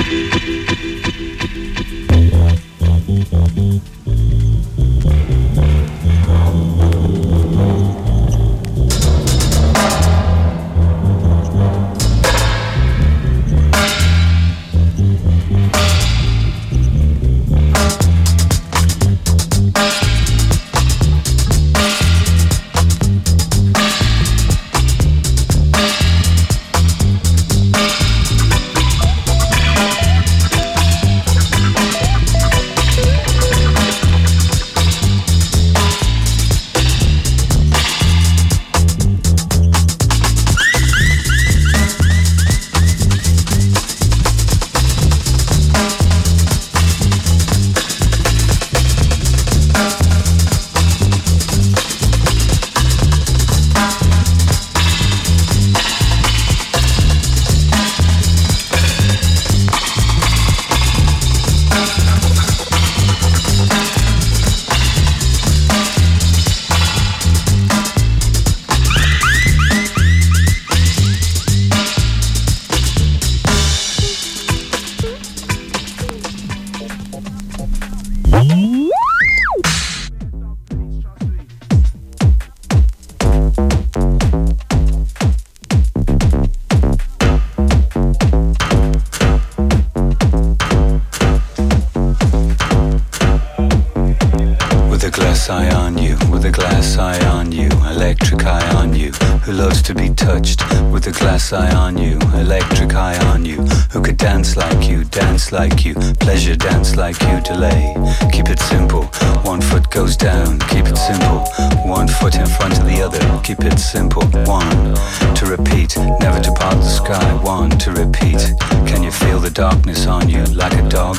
J: Eye on you, electric eye on you. Who could dance like you, dance like you, pleasure dance like you, delay. Keep it simple, one foot goes down. Keep it simple, one foot in front of the other. Keep it simple, one to repeat, never to part the sky. One to repeat. Can you feel the darkness on you like a dog?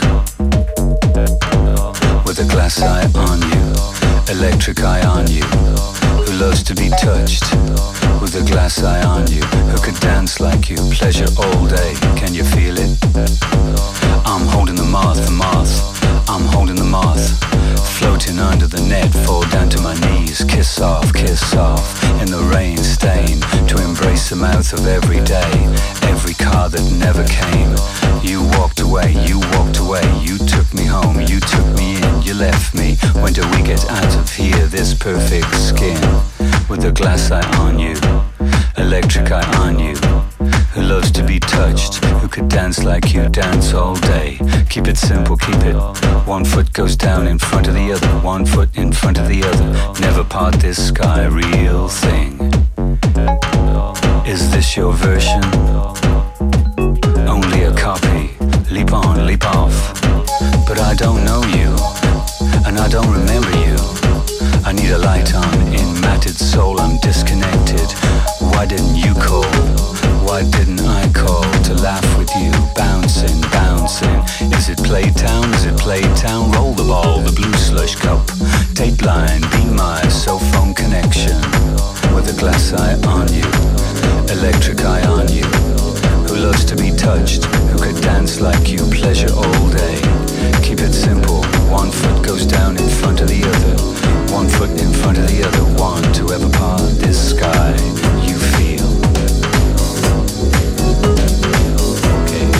J: With a glass eye on you, electric eye on you. Who loves to be touched? With a glass eye on you. Who could dance like you, pleasure all day. Can you feel it? I'm holding the moth, the moth. I'm holding the moth. Floating under the net, fall down to my knees. Kiss off, kiss off. In the rain stain, to embrace the mouth of every day. Every car that never came. You walked away, you walked away. You took me home, you took me in. You left me. When do we get out of here? This perfect skin. With a glass eye on you, electric eye on you. Who loves to be touched? Who could dance like you, dance all day? Keep it simple, keep it. One foot goes down in front of the other. One foot in front of the other. Never part this sky, real thing. Is this your version? Only a copy. Leap on, leap off. But I don't know you, and I don't remember you. I need a light on, in matted soul I'm disconnected. Why didn't you call? Why didn't I call to laugh with you? Bouncing, bouncing. Is it Playtown? Is it Playtown? Roll the ball, the blue slush cup. Tape line, be my cell phone connection. With a glass eye on you, electric eye on you. Who loves to be touched? Who could dance like you, pleasure all day? Keep it simple, one foot goes down in front of the other. One foot in front of the other, one to ever part this sky. You feel okay.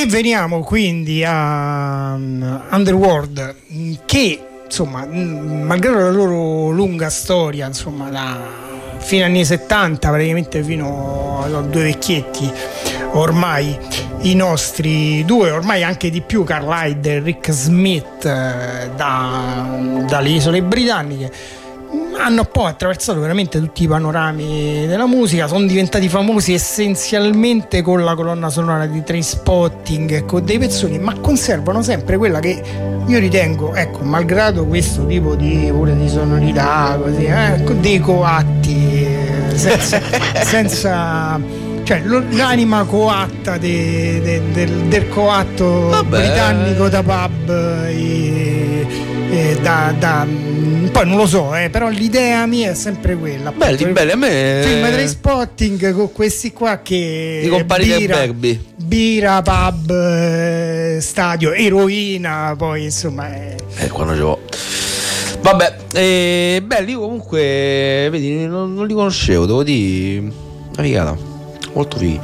C: veniamo quindi a um, Underworld, che insomma, malgrado la loro lunga storia, insomma, da fino agli anni settanta, praticamente fino a due vecchietti, ormai i nostri due, ormai anche di più, Carl Hyde e Rick Smith, eh, da, dalle isole britanniche, hanno poi attraversato veramente tutti i panorami della musica, sono diventati famosi essenzialmente con la colonna sonora di Trainspotting e con dei pezzoni, ma conservano sempre quella che io ritengo, ecco, malgrado questo tipo di, pure di sonorità così, eh, dei coatti, senza, senza cioè l'anima coatta de, de, del, del coatto Vabbè. britannico da pub e, e da, da poi non lo so, eh, però l'idea mia è sempre quella.
D: Belli, belli, a me
C: film Trainspotting con questi qua che
D: i compari del Baby,
C: birra, pub, eh, stadio, eroina, poi insomma è...
D: eh, quando ci vo- vabbè, eh, belli, io comunque vedi, non, non li conoscevo, devo dire, una figata, molto fighi.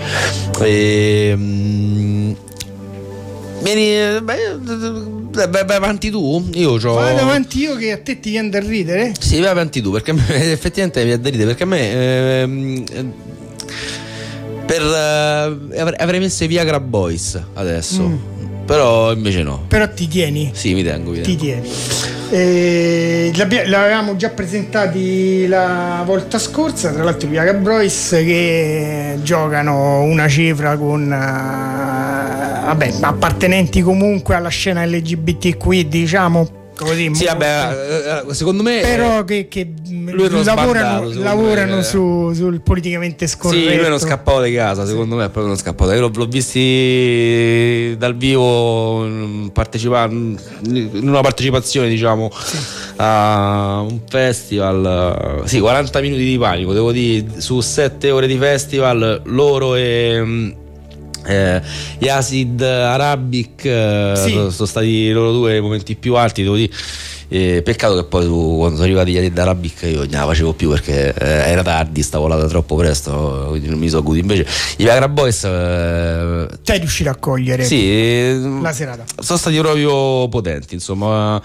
D: Ehm Vieni, beh, vai avanti tu? Io c'ho...
C: Vai avanti io che a te ti viene da ridere?
D: Sì, vai avanti tu, perché a me, effettivamente mi viene da ridere, perché a me ehm, per eh, avrei messo i Viagra Boys adesso, mm. però invece no.
C: Però ti tieni?
D: Sì, mi tengo, mi tengo.
C: Ti tieni. Eh, l'avevamo già presentati la volta scorsa, tra l'altro i Viagra Boys, che giocano una cifra con uh, vabbè, appartenenti comunque alla scena L G B T Q, diciamo così.
D: Sì, vabbè, secondo me
C: però che, che lavorano, lavorano su, sul politicamente scorretto.
D: Sì, lui è uno scappato di casa, secondo sì. me è proprio uno scappato. Io l'ho, l'ho visti dal vivo partecipando in una partecipazione, diciamo, sì. a un festival, sì, quaranta minuti di panico, devo dire, su sette ore di festival, loro e Eh, gli Acid Arabic eh, sì. sono, sono stati i loro due momenti più alti, devo dire. Eh, peccato che poi tu, quando sono arrivati gli Acid Arabic, io non la facevo più perché eh, era tardi, stavo là troppo presto, quindi non mi sono goduto. Invece i Viagra Boys eh,
C: sei riuscito a cogliere
D: sì,
C: la serata,
D: sono stati proprio potenti, insomma.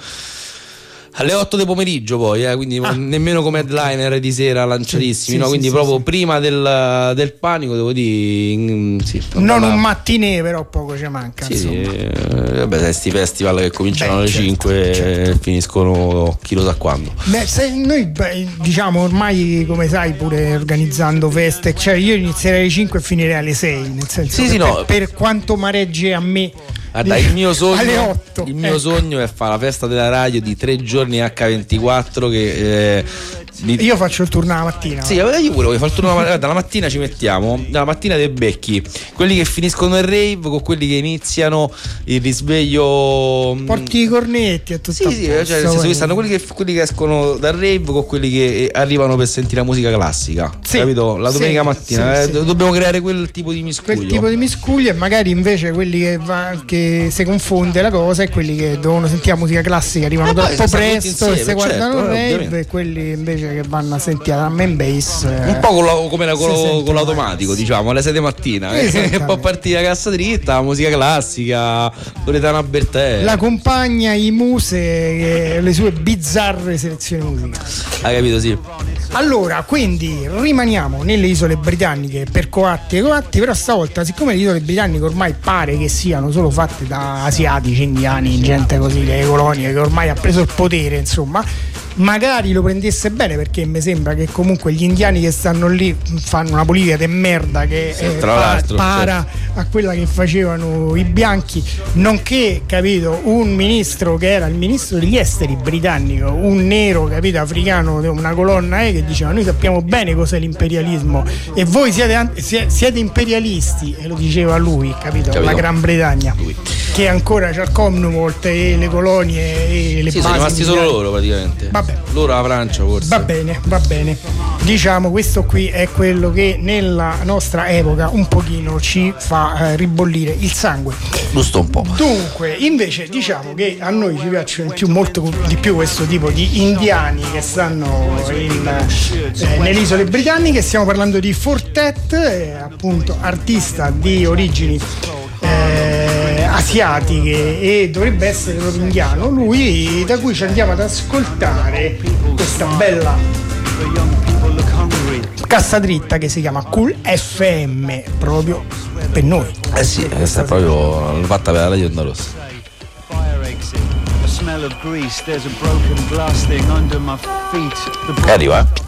D: Alle otto del pomeriggio poi, eh, quindi ah. nemmeno come headliner di sera lanciatissimi, sì, no? Sì, quindi sì, proprio sì. prima del, del panico, devo dire, sì,
C: non un mattinè, però poco ci manca.
D: Sì, sì, eh, vabbè, questi festival che cominciano beh, alle certo, cinque certo. e finiscono chi lo sa quando.
C: Beh, se noi beh, diciamo ormai, come sai, pure organizzando feste, cioè io inizierei alle cinque e finirei alle sei, nel senso
D: sì,
C: che
D: sì,
C: per,
D: no.
C: per quanto mareggi a me.
D: Guarda, il mio sogno,
C: alle otto,
D: il mio
C: ecco.
D: sogno è fare la festa della radio di tre giorni acca ventiquattro che eh,
C: di... io faccio il turno la mattina.
D: Sì, io pure voglio fare il turno la, la mattina, ci mettiamo dalla mattina dei becchi, quelli che finiscono il rave con quelli che iniziano il risveglio.
C: Porti i cornetti e tutto.
D: Sì, sì, cioè, nel senso che stanno quelli che, quelli che escono dal rave con quelli che arrivano per sentire la musica classica, sì, capito? La domenica sì, mattina sì, eh, sì. Dobbiamo creare quel tipo di miscuglio.
C: Quel tipo di miscuglio, e magari invece quelli che, va, che si confonde la cosa e quelli che devono sentire la musica classica arrivano eh troppo presto insieme, e si guardano certo, il rave, e quelli invece che vanno a sentire la main bass eh,
D: un po' con, la, come la, con, con l'automatico, diciamo alle sei di mattina e poi partire la cassa dritta, la musica classica, Loredana Bertè,
C: la compagna, i muse e le sue bizzarre selezioni musicali.
D: Hai capito? Sì.
C: Allora, quindi rimaniamo nelle isole britanniche per coatti e coatti, però stavolta, siccome le isole britanniche ormai pare che siano solo fatte da asiatici, indiani, gente così, le colonie che ormai ha preso il potere, insomma, magari lo prendesse bene, perché mi sembra che comunque gli indiani che stanno lì fanno una politica di merda che sì, eh, pa- para certo. a quella che facevano i bianchi, nonché, capito, un ministro che era il ministro degli esteri britannico, un nero, capito, africano, una colonna eh, che diceva: noi sappiamo bene cos'è l'imperialismo e voi siete, siete imperialisti, e lo diceva lui, capito, capito. La Gran Bretagna, lui. Che ancora c'ha il Commonwealth e le colonie e le
D: sì,
C: basi
D: sono rimasti
C: militari.
D: Solo loro praticamente.
C: Vabbè.
D: Loro la Francia forse.
C: Va bene, va bene. Diciamo, questo qui è quello che nella nostra epoca un pochino ci fa eh, ribollire il sangue.
D: Giusto un po'.
C: Dunque, invece, diciamo che a noi ci piacciono più, molto di più questo tipo di indiani che stanno in, eh, nelle isole britanniche. Stiamo parlando di Four Tet, eh, appunto artista di origini eh, asiatiche e dovrebbe essere proprio indiano, lui, da cui ci andiamo ad ascoltare questa bella cassa dritta che si chiama Cool F M, proprio per noi.
D: Eh sì, questa è proprio l'ho fatta per la radio Onda Rossa. E arriva, eh.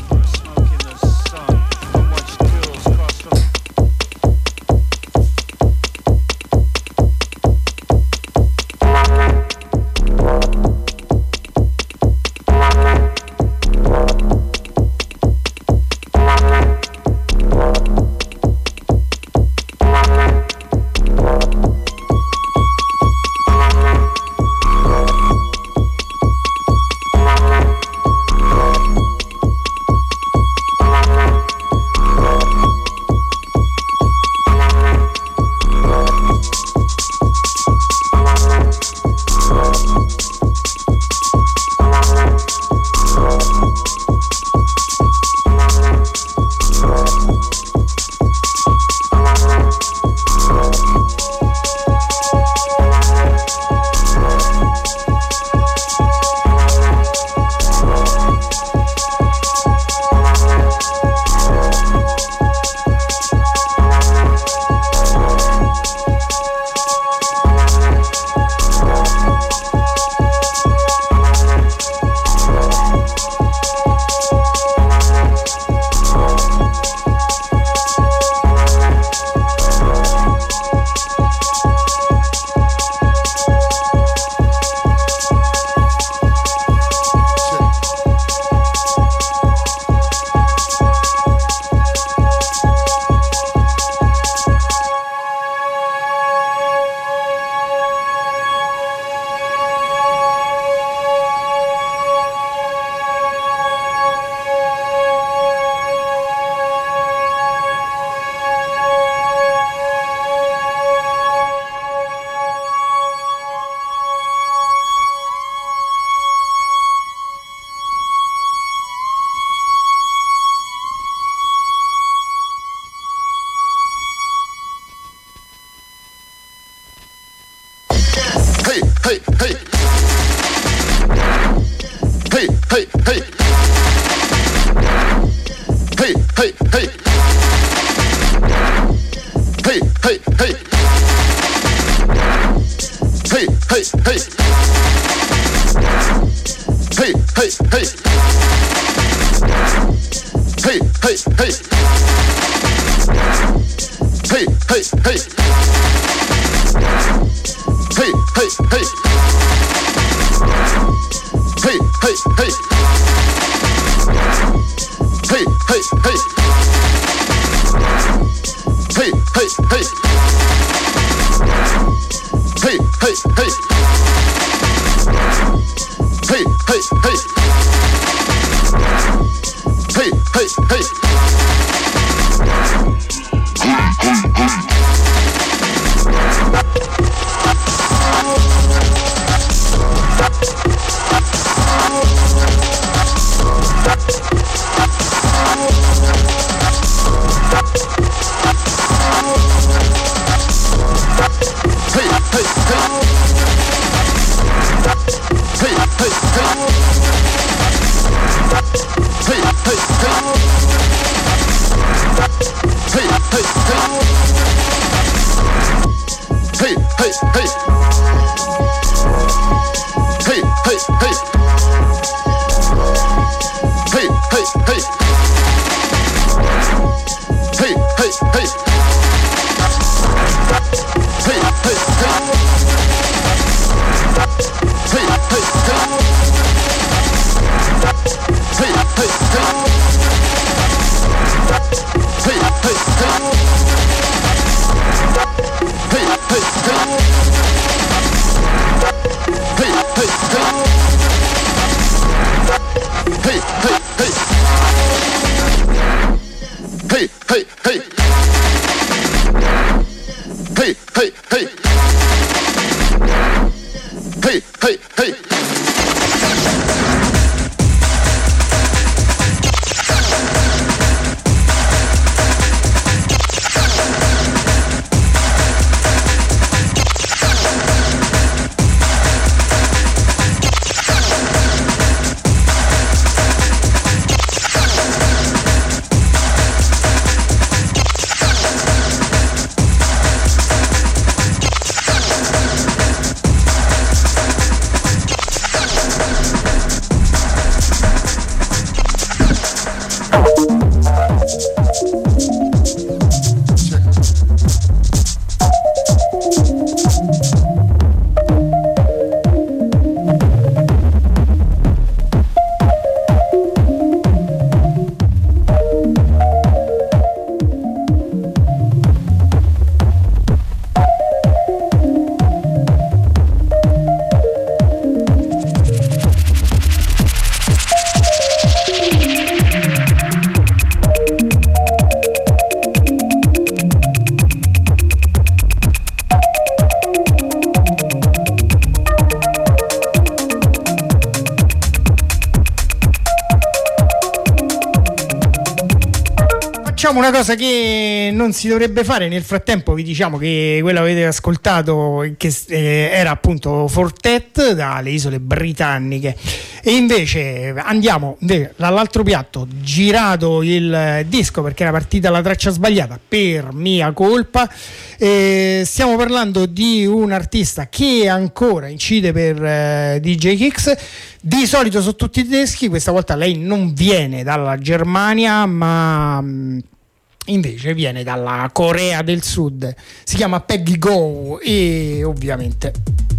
C: Una cosa che non si dovrebbe fare. Nel frattempo vi diciamo che quello che avete ascoltato che eh, era appunto Fortet dalle isole britanniche, e invece andiamo dall'altro piatto, girato il disco perché era partita la traccia sbagliata per mia colpa. Eh, stiamo parlando di un artista che ancora incide per eh, D J Kicks. Di solito sono tutti tedeschi, questa volta lei non viene dalla Germania ma invece viene dalla Corea del Sud. Si chiama Peggy Gou e ovviamente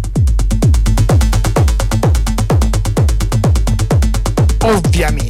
C: ovviamente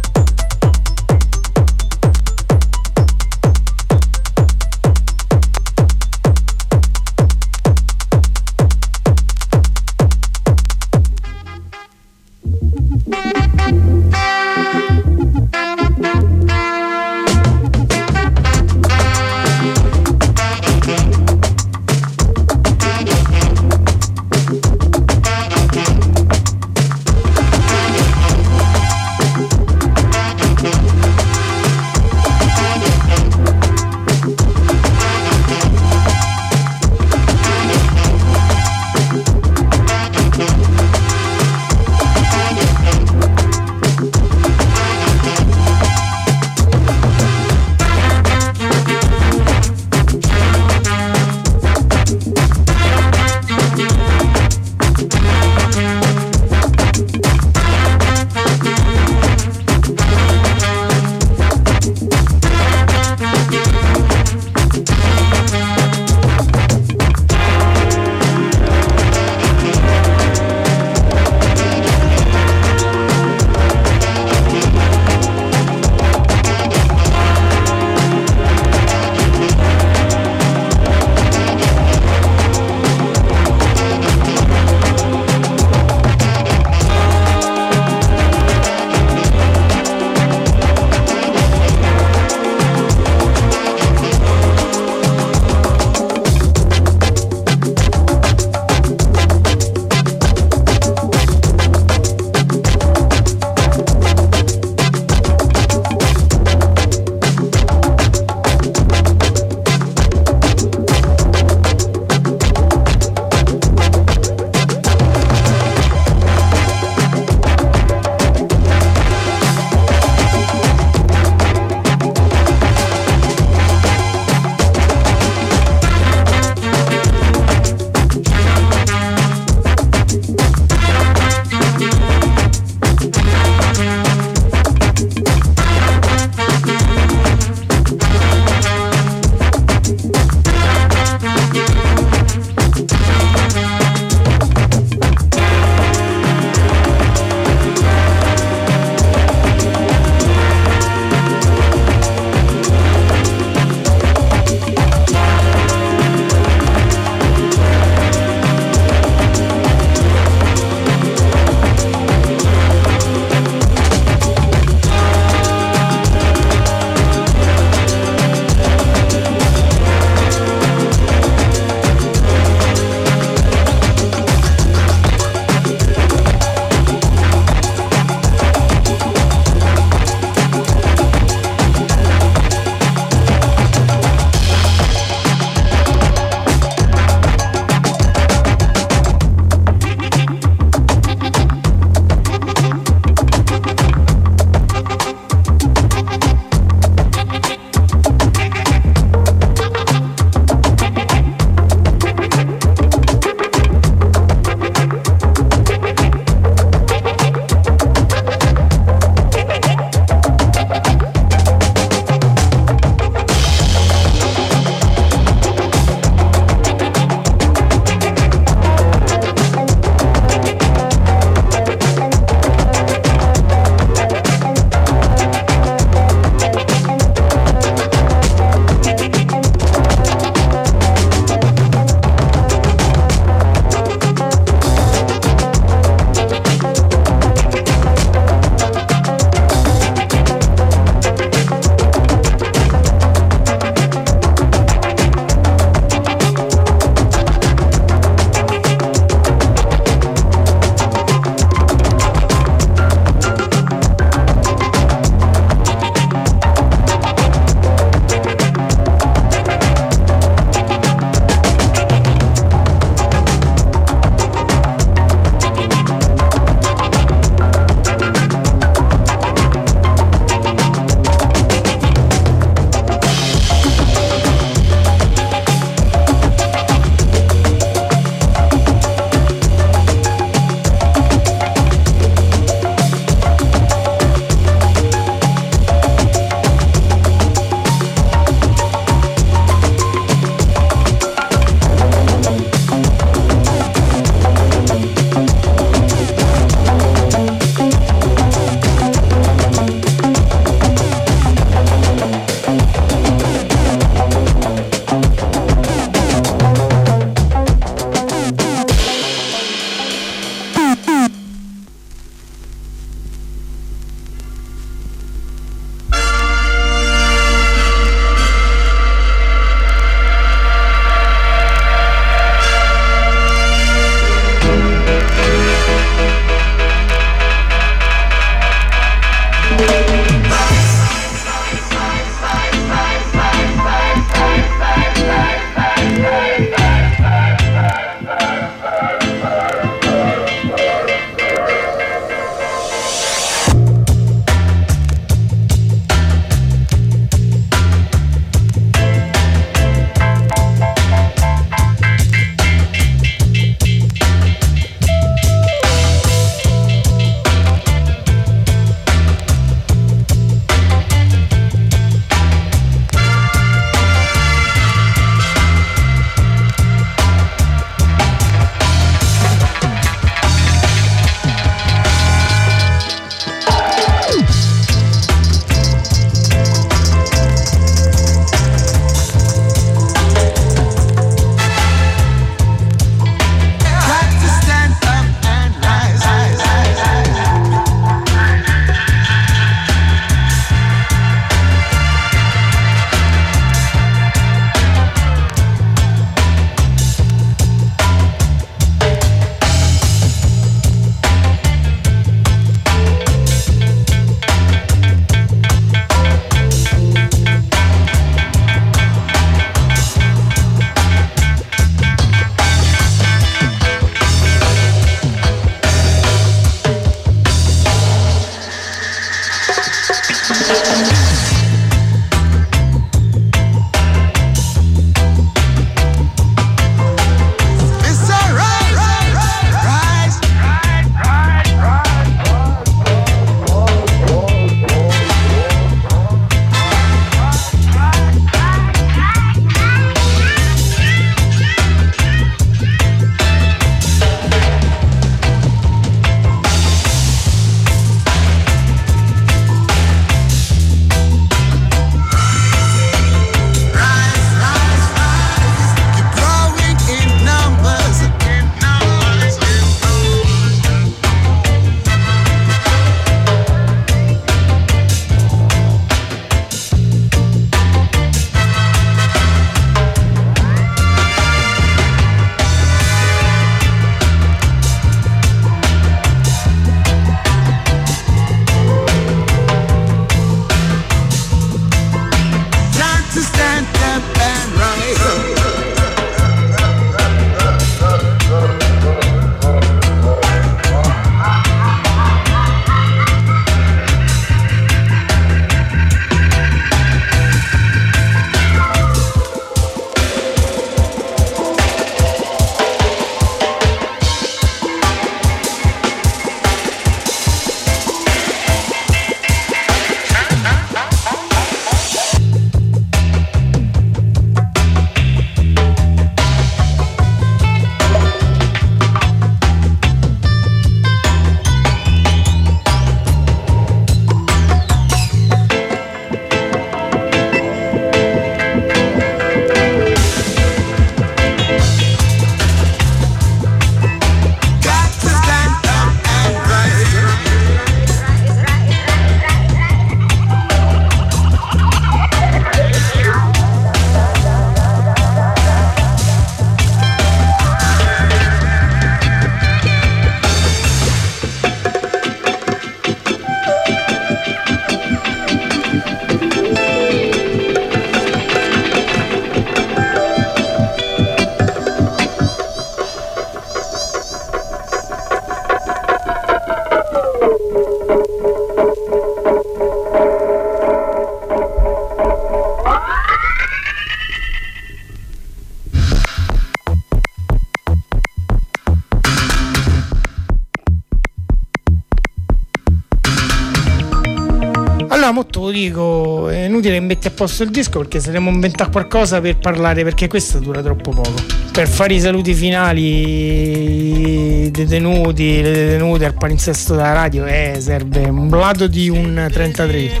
C: No, mo te lo dico, è inutile che metti a posto il disco perché se dobbiamo inventare qualcosa per parlare, perché questo dura troppo poco. Per fare i saluti finali, detenuti, le detenute al palinsesto della radio, eh, serve un lato di un trentatré.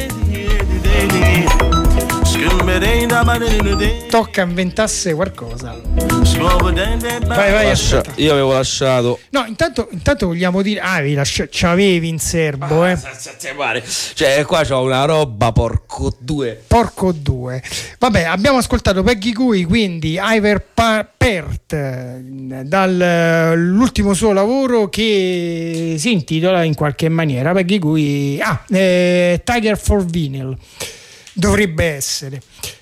C: Tocca inventasse qualcosa. Vai, vai,
D: Lascia, io avevo lasciato.
C: No, intanto, intanto vogliamo dire. Ah, avevi lasciato, c'avevi in serbo, eh.
D: Cioè, qua c'ho una roba, porco due.
C: Porco due. Vabbè, abbiamo ascoltato Peggy Gui, quindi Iver pa- Pert, dall'ultimo suo lavoro che si intitola in qualche maniera Peggy Gui. Ah, eh, Tiger for Vinyl. Dovrebbe essere.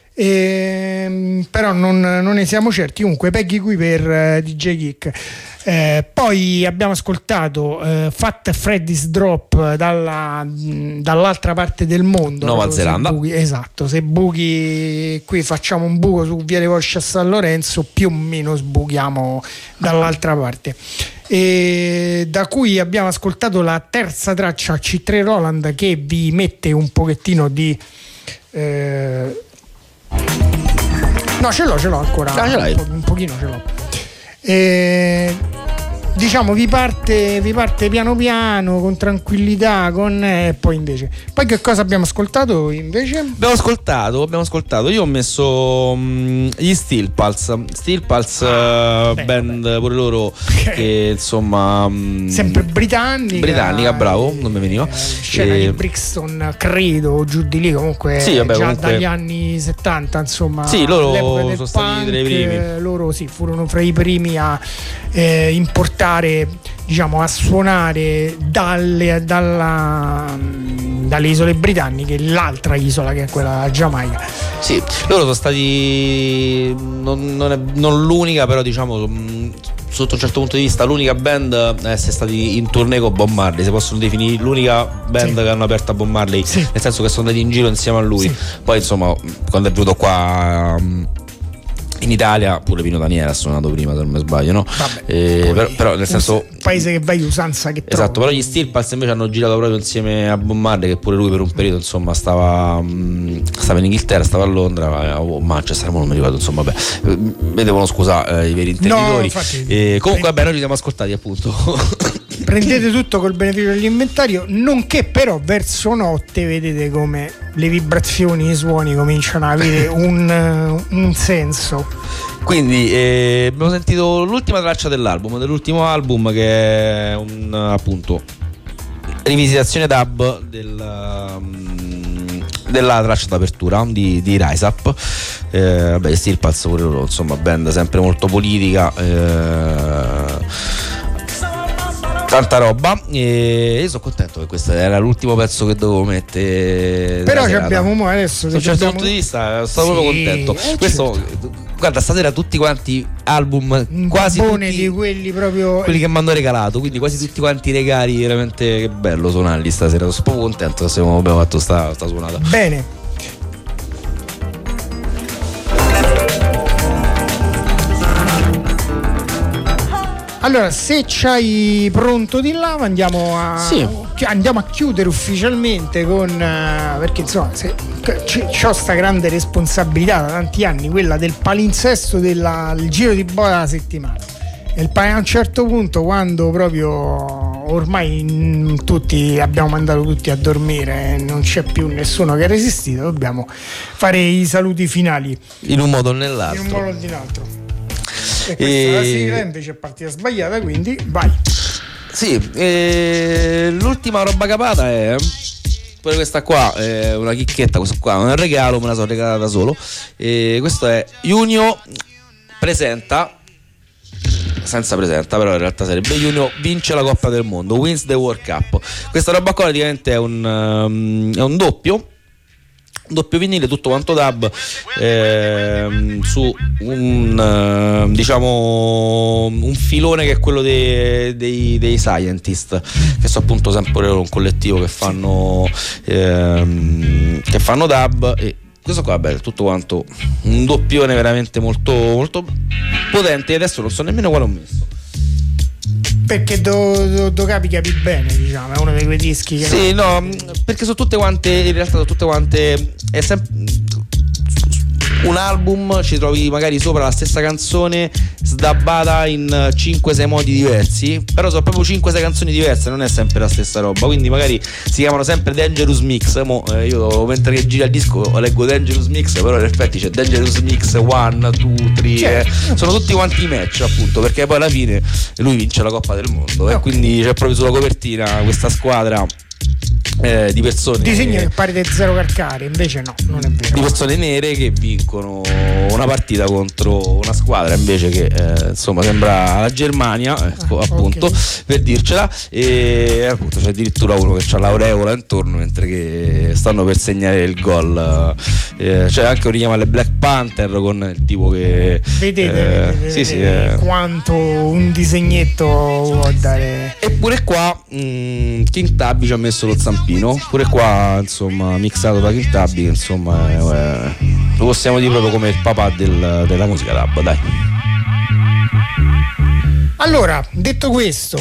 C: Eh, però non, non ne siamo certi. Comunque Peggy qui per uh, D J Geek. Eh, poi abbiamo ascoltato uh, Fat Freddy's Drop dalla, mh, dall'altra parte del mondo,
D: Nuova Zelanda.
C: Se buchi, esatto, se buchi qui facciamo un buco su Via dei Volsci a San Lorenzo, più o meno sbuchiamo dall'altra parte. E da cui abbiamo ascoltato la terza traccia C tre Roland, che vi mette un pochettino di Eh... no, ce l'ho, ce l'ho ancora.
D: Ah, ce l'hai.
C: Un, po- un pochino ce l'ho. E... diciamo vi parte, vi parte piano piano, con tranquillità, con e eh, poi invece. Poi che cosa abbiamo ascoltato invece?
D: Abbiamo ascoltato, abbiamo ascoltato. Io ho messo um, gli Steel Pulse. Steel Pulse, ah, uh, band pure loro che insomma um,
C: sempre britannica.
D: Britannica, bravo, non mi veniva.
C: Eh, scena e... di Brixton, credo, giù di lì comunque,
D: sì, vabbè,
C: già
D: comunque...
C: dagli anni settanta, insomma.
D: Sì, loro sono
C: punk,
D: stati tra i primi.
C: Loro sì, furono fra i primi a eh, importare, diciamo, a suonare dalle, dalla, dalle isole britanniche l'altra isola che è quella della Giamaica.
D: Sì, loro sono stati non, non, è, non l'unica, però diciamo sotto un certo punto di vista l'unica band a essere stati in tournée con Bob Marley, se possono definire l'unica band sì. che hanno aperto a Bob Marley, sì. nel senso che sono andati in giro insieme a lui. Sì. Poi insomma quando è venuto qua in Italia pure Pino Daniele ha suonato prima, se non mi sbaglio, no?
C: Vabbè,
D: eh, però, però nel senso
C: un paese che vai usanza che
D: esatto,
C: trovo.
D: però gli Steel Pulse invece hanno girato proprio insieme a Bob Marley, che pure lui per un periodo insomma stava mh, stava in Inghilterra, stava a Londra o a Manchester, non mi ricordo, insomma vabbè, mi devono scusare eh, i veri intenditori.
C: No, infatti,
D: eh, comunque vabbè, noi ci siamo ascoltati appunto.
C: Prendete tutto col beneficio dell'inventario, nonché però verso notte vedete come le vibrazioni, i suoni cominciano ad avere un, un senso.
D: Quindi eh, abbiamo sentito l'ultima traccia dell'album, dell'ultimo album, che è un appunto rivisitazione dub del, um, della traccia d'apertura di, di Rise Up. Eh, vabbè, Steel Pulse pure loro, insomma, band sempre molto politica. Eh, tanta roba, e io sono contento che questo era l'ultimo pezzo che dovevo mettere.
C: Però ci abbiamo mo adesso
D: da un certo punto di vista sono sì, proprio contento. Eh, questo certo. Guarda, stasera tutti quanti album
C: un
D: quasi tutti,
C: di quelli proprio
D: quelli che mi hanno regalato, quindi quasi tutti quanti regali, veramente che bello suonarli stasera. Sono proprio contento che abbiamo fatto sta, sta suonata.
C: Bene. Allora, se c'hai pronto di là, andiamo a,
D: sì.
C: andiamo a chiudere ufficialmente con uh, perché insomma se, c'ho sta grande responsabilità da tanti anni, quella del palinsesto del giro di boa della settimana. E a un certo punto, quando proprio ormai mh, tutti abbiamo mandato tutti a dormire, non c'è più nessuno che ha resistito, dobbiamo fare i saluti finali
D: in un modo o nell'altro.
C: In un modo o nell'altro. E questa e... la sigla invece è partita sbagliata, quindi vai.
D: Sì, e... l'ultima roba capata è pure questa qua, è una chicchetta, questo qua è un regalo, me la sono regalata da solo. E questo è Junio presenta, senza presenta, però in realtà sarebbe Junio vince la Coppa del Mondo, wins the World Cup. Questa roba qua praticamente è un, um, è un doppio doppio vinile, tutto quanto dub, eh, su un eh, diciamo un filone che è quello dei, dei, dei Scientist, che sono appunto sempre un collettivo che fanno eh, che fanno dub. E questo qua, vabbè, tutto quanto un doppione veramente molto molto potente, e adesso non so nemmeno quale ho messo.
C: perché do, do, do capi capi bene, diciamo, è uno dei quei dischi che
D: sì, no, perché sono tutte quante, in realtà sono tutte quante, è sempre un album, ci trovi magari sopra la stessa canzone sdabbata in cinque sei modi diversi, però sono proprio cinque sei canzoni diverse, non è sempre la stessa roba, quindi magari si chiamano sempre Dangerous Mix. Mo, eh, io mentre che gira il disco leggo Dangerous Mix, però in effetti c'è Dangerous Mix uno, due, tre, eh. sono tutti quanti match, appunto, perché poi alla fine lui vince la Coppa del Mondo, e eh, quindi c'è proprio sulla copertina questa squadra Eh, di persone,
C: disegno che pare di zero calcare, invece no, non è vero,
D: di persone nere che vincono una partita contro una squadra invece che eh, insomma sembra la Germania, ecco, ah, appunto, okay, per dircela, e appunto c'è addirittura uno che ha l'aureola intorno mentre che stanno per segnare il gol, eh, c'è anche un richiamo alle Black Panther con il tipo che
C: vedete,
D: eh,
C: vedete
D: sì, sì, eh.
C: quanto un disegnetto può dare.
D: Eppure qua mh, King Tubby ci ha messo lo zampino, pure qua insomma mixato da King Tubby, che insomma è, è, lo possiamo dire proprio come il papà del, della musica dub, dai.
C: Allora, detto questo,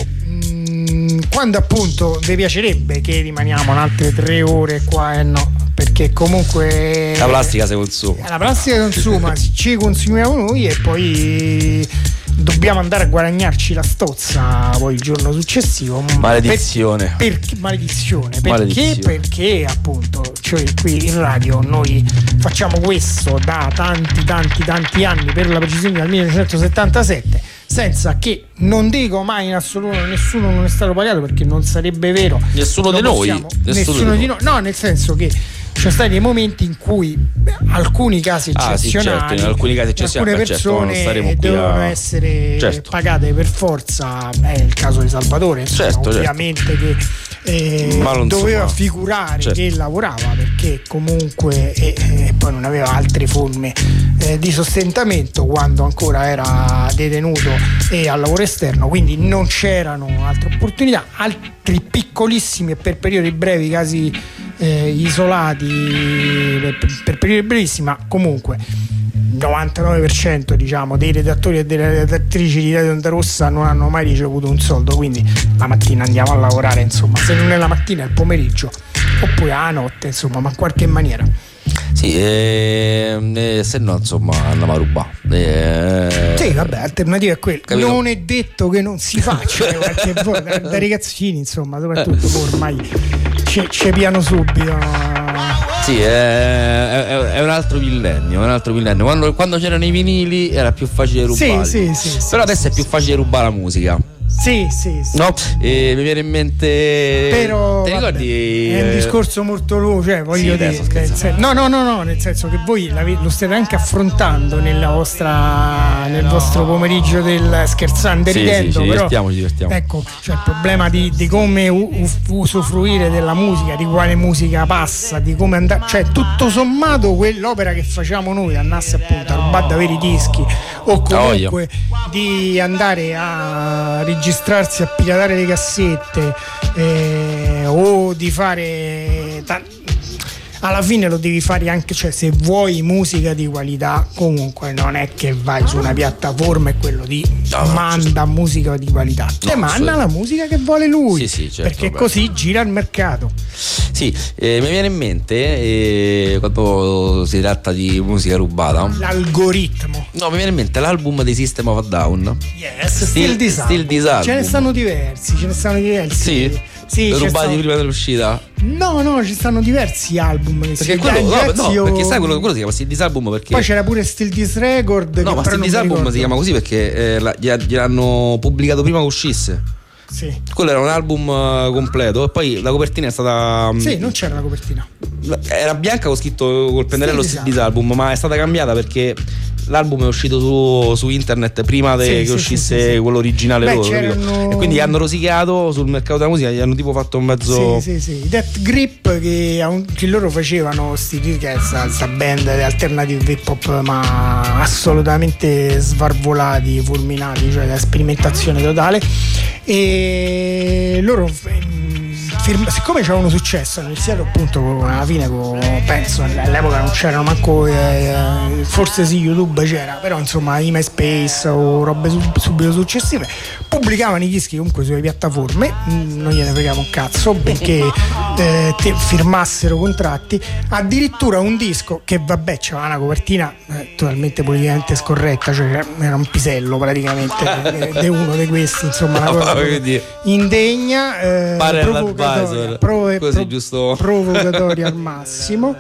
C: mh, quando appunto vi piacerebbe che rimaniamo altre tre ore qua, e eh no, perché comunque
D: la plastica si consuma,
C: la plastica consuma, ci consumiamo noi e poi dobbiamo andare a guadagnarci la stozza poi il giorno successivo.
D: Maledizione.
C: Per, per, maledizione. Perché?
D: Maledizione.
C: Perché appunto, cioè qui in radio noi facciamo questo da tanti tanti tanti anni, per la precisione dal millenovecentosettantasette, senza che, non dico mai in assoluto, nessuno non è stato pagato, perché non sarebbe vero.
D: Nessuno di noi.
C: Nessuno,
D: nessuno
C: di noi. No, nel senso che ci sono stati dei momenti in cui beh, alcuni casi eccezionali,
D: ah, sì, certo, in alcuni casi eccezionali,
C: alcune persone
D: certo,
C: devono
D: a...
C: essere
D: certo.
C: pagate per forza. È il caso di Salvatore, insomma,
D: certo,
C: ovviamente
D: certo.
C: che eh, doveva so, figurare certo. che lavorava, perché comunque e, e poi non aveva altre forme eh, di sostentamento quando ancora era detenuto e al lavoro esterno, quindi non c'erano altre opportunità. Altri piccolissimi e per periodi brevi casi eh, isolati per, per periodi brevissimi, ma comunque novantanove per cento diciamo dei redattori e delle redattrici di Radio Onda Rossa non hanno mai ricevuto un soldo, quindi la mattina andiamo a lavorare, insomma, se non è la mattina è il pomeriggio oppure la notte, insomma, ma in qualche maniera.
D: Sì, eh, eh, se no insomma andiamo a rubare. Eh,
C: sì, vabbè, l'alternativa è quella. Capito? Non è detto che non si faccia qualche volta da, da ragazzini, insomma, soprattutto eh. ormai ci piano subito.
D: Sì, è, è, è un altro millennio, è un altro millennio. Quando, quando c'erano i vinili era più facile rubare.
C: Sì, sì, sì,
D: però
C: sì,
D: adesso
C: sì,
D: è più
C: sì.
D: facile rubare la musica.
C: Sì, sì, sì.
D: No, e mi viene in mente.
C: Però
D: ti
C: vabbè,
D: ricordi?
C: È un discorso molto lungo, cioè voglio
D: sì,
C: dire. Nel sen- no, no, no, no, nel senso che voi lo state anche affrontando nella vostra, nel vostro pomeriggio del scherzando e
D: sì,
C: ridendo.
D: Sì, ci
C: però,
D: divertiamo, ci divertiamo.
C: Ecco, cioè il problema di, di come u- usufruire della musica, di quale musica passa, di come andare. Cioè, tutto sommato, quell'opera che facciamo noi, andasse appunto a rubare da veri dischi, o comunque oh, di andare a registrarsi, a piratare le cassette eh, o di fare ta- alla fine lo devi fare anche, cioè se vuoi musica di qualità comunque non è che vai su una piattaforma e quello di no, manda no, musica di qualità, te no, manda la musica che vuole lui,
D: sì, sì, certo,
C: perché
D: vabbè.
C: Così gira il mercato.
D: Sì, eh, mi viene in mente eh, quando si tratta di musica rubata,
C: l'algoritmo.
D: No, mi viene in mente l'album dei System of a Down.
C: Yes, Still This Album. Ce ne stanno diversi, ce ne stanno diversi.
D: Sì. Sì, rubati stanno... prima dell'uscita?
C: No, no, ci stanno diversi album. Che
D: perché quello, no, no, io... perché sai quello, quello si chiama Still This Album perché.
C: Poi c'era pure Still This Record.
D: No, ma Still This Album ricordo. Si chiama così perché eh, la, gliel'hanno pubblicato prima che uscisse.
C: Sì.
D: Quello era un album uh, completo e poi la copertina è stata. Um,
C: sì, non c'era la copertina.
D: Era bianca con scritto col pennarello Still This Album, ma è stata cambiata perché l'album è uscito su, su internet prima de, sì, che sì, uscisse sì, sì. quello originale. Beh, loro e quindi hanno rosicato sul mercato della musica, gli hanno tipo fatto un mezzo.
C: Sì, sì, sì. Death Grip che, che loro facevano sti, che è questa band alternative hip hop ma assolutamente svarvolati, fulminati, cioè da sperimentazione totale, e loro firma, siccome c'avevano successo, hanno iniziato appunto alla fine con, penso all'epoca non c'erano manco eh, forse sì YouTube c'era, però insomma i MySpace o robe sub, subito successive, pubblicavano i dischi comunque sulle piattaforme, non gliene fregava un cazzo, benché eh, te firmassero contratti. Addirittura un disco che vabbè c'aveva una copertina eh, totalmente politicamente scorretta, cioè era un pisello praticamente di uno di questi, insomma una cosa indegna, eh, provocatoria, prov-
D: così
C: prov-
D: giusto
C: provocatoria al massimo.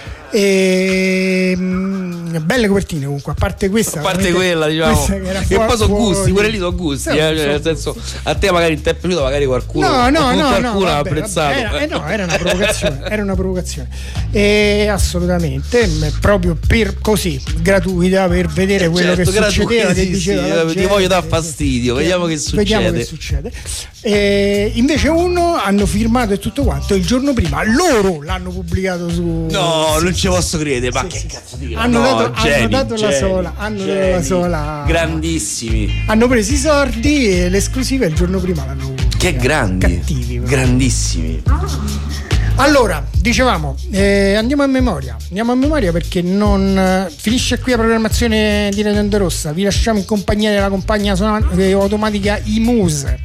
C: E mh, belle copertine comunque, a parte questa,
D: a parte quella diciamo questa che, che poi sono gusti, quelle lì sono gusti, sì, eh, cioè, nel senso a te magari ti è piaciuto, magari qualcuno
C: no no no,
D: qualcuno
C: no
D: ha
C: vabbè,
D: apprezzato
C: vabbè, era, eh, no, era una provocazione era una provocazione e assolutamente proprio per così gratuita, per vedere quello
D: certo,
C: che succedeva,
D: sì,
C: che diceva
D: sì,
C: la gente,
D: ti voglio dar fastidio,
C: che,
D: vediamo che succede
C: vediamo che succede. E invece uno hanno firmato e tutto quanto, il giorno prima loro l'hanno pubblicato su
D: no
C: sì,
D: non ci posso credere, ma
C: sì,
D: che
C: sì.
D: cazzo di
C: hanno,
D: no,
C: dato,
D: geni,
C: hanno dato
D: geni,
C: la sola hanno
D: geni,
C: dato la sola
D: grandissimi,
C: hanno preso i sordi e l'esclusiva il giorno prima l'hanno pubblicata.
D: Che grandi,
C: cattivi però.
D: Grandissimi.
C: Allora, dicevamo, eh, andiamo a memoria, andiamo a memoria perché non eh, finisce qui la programmazione di Radio Onda Rossa, vi lasciamo in compagnia della compagnia suona- eh, automatica I M U S.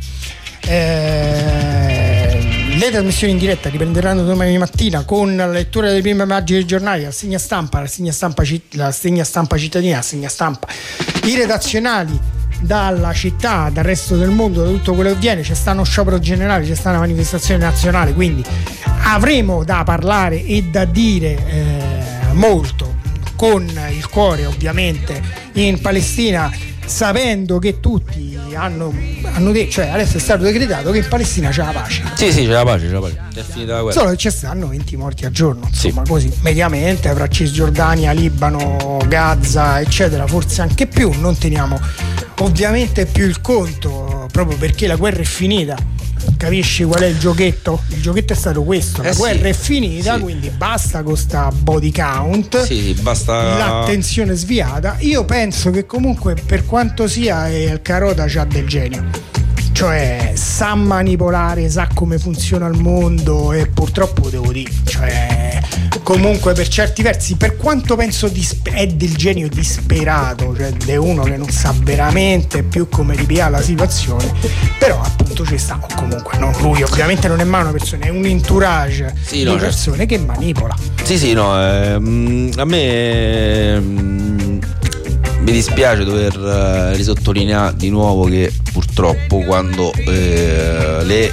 C: Eh, le trasmissioni in diretta riprenderanno domani mattina con la lettura delle prime pagine dei giornali, la segna stampa, la segna stampa, la segna stampa cittadina, la segna stampa, i redazionali dalla città, dal resto del mondo, da tutto quello che viene. C'è sta uno sciopero generale, c'è sta una manifestazione nazionale, quindi avremo da parlare e da dire eh, molto, con il cuore ovviamente in Palestina, sapendo che tutti hanno, hanno detto, cioè adesso è stato decretato che in Palestina c'è la pace.
D: Sì, sì, c'è la pace, c'è la pace. È finita la guerra.
C: Solo che ci stanno venti morti al giorno, insomma,
D: sì.
C: Così mediamente fra Cisgiordania, Libano, Gaza, eccetera, forse anche più. Non teniamo ovviamente più il conto, proprio perché la guerra è finita. Capisci qual è il giochetto? Il giochetto è stato questo, la
D: eh
C: guerra
D: sì,
C: è finita,
D: sì.
C: Quindi basta con sta body count,
D: sì, sì, basta
C: l'attenzione sviata. Io penso che comunque, per quanto sia, il Carota c'ha del genio, cioè sa manipolare, sa come funziona il mondo, e purtroppo devo dire, cioè comunque per certi versi, per quanto penso dispe- è del genio disperato, cioè è uno che non sa veramente più come ripiare la situazione, però appunto ci sta, o comunque non lui, ovviamente non è mai una persona, è un entourage
D: sì,
C: di
D: no,
C: persone
D: certo.
C: che manipola.
D: Sì, sì, no, ehm, a me ehm, mi dispiace dover eh, risottolineare di nuovo che purtroppo quando eh, le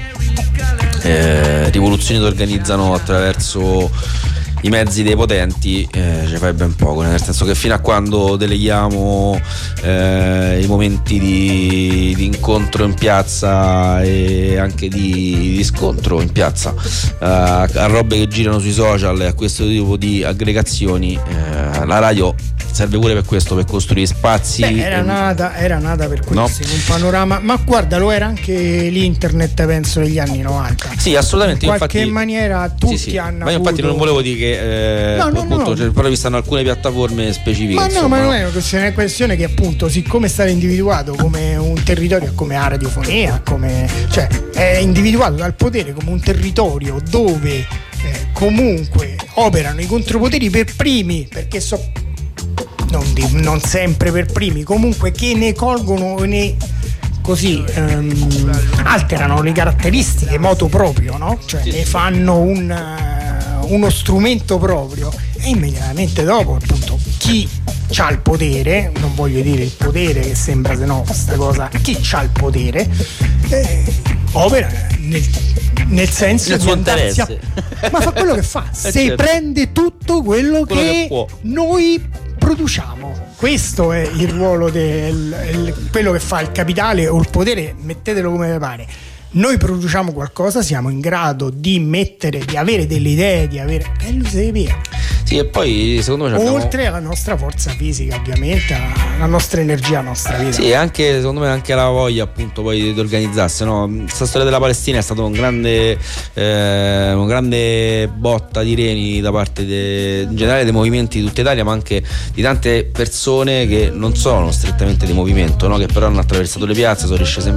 D: eh, rivoluzioni si organizzano attraverso i mezzi dei potenti, eh, ci fai ben poco, nel senso che fino a quando deleghiamo eh, i momenti di, di incontro in piazza e anche di, di scontro in piazza eh, a robe che girano sui social e a questo tipo di aggregazioni, eh, la radio serve pure per questo, per costruire spazi.
C: Beh, era, nata, era nata per questo, no? In un panorama, ma guarda, lo era anche l'internet, penso, negli anni novanta.
D: Sì, assolutamente.
C: In qualche
D: infatti,
C: maniera tutti
D: sì, sì.
C: hanno
D: ma io infatti
C: avuto...
D: non volevo dire che eh,
C: no, no,
D: appunto,
C: no.
D: Cioè, però vi stanno alcune piattaforme specifiche.
C: Ma
D: insomma,
C: no, ma
D: no?
C: non è una questione, è una questione che appunto, siccome è stato individuato come un territorio, come la radiofonia, come, cioè è individuato dal potere come un territorio dove eh, comunque operano i contropoteri per primi, perché so non, di, non sempre per primi, comunque che ne colgono, ne così ehm, alterano le caratteristiche moto proprio, no? Cioè ne fanno un, uh, uno strumento proprio, e immediatamente dopo appunto chi c'ha il potere, non voglio dire il potere che sembra, se no questa cosa, chi c'ha il potere eh, opera nel, nel senso
D: nel
C: di
D: suo
C: andarsi a, ma fa quello che fa, se
D: certo.
C: prende tutto quello,
D: quello
C: che,
D: che può.
C: Noi produciamo. Questo è il ruolo del quello che fa il capitale o il potere, mettetelo come vi pare. Noi produciamo qualcosa, siamo in grado di mettere, di avere delle idee, di avere, e lui se via.
D: Sì, e poi secondo me abbiamo...
C: oltre alla nostra forza fisica, ovviamente, la nostra energia, la nostra vita.
D: Sì, anche secondo me anche la voglia appunto poi di organizzarsi, no? Questa storia della Palestina è stata un grande eh, una grande botta di reni da parte de, in generale dei movimenti di tutta Italia, ma anche di tante persone che non sono strettamente di movimento, no? Che però hanno attraversato le piazze, sono riscese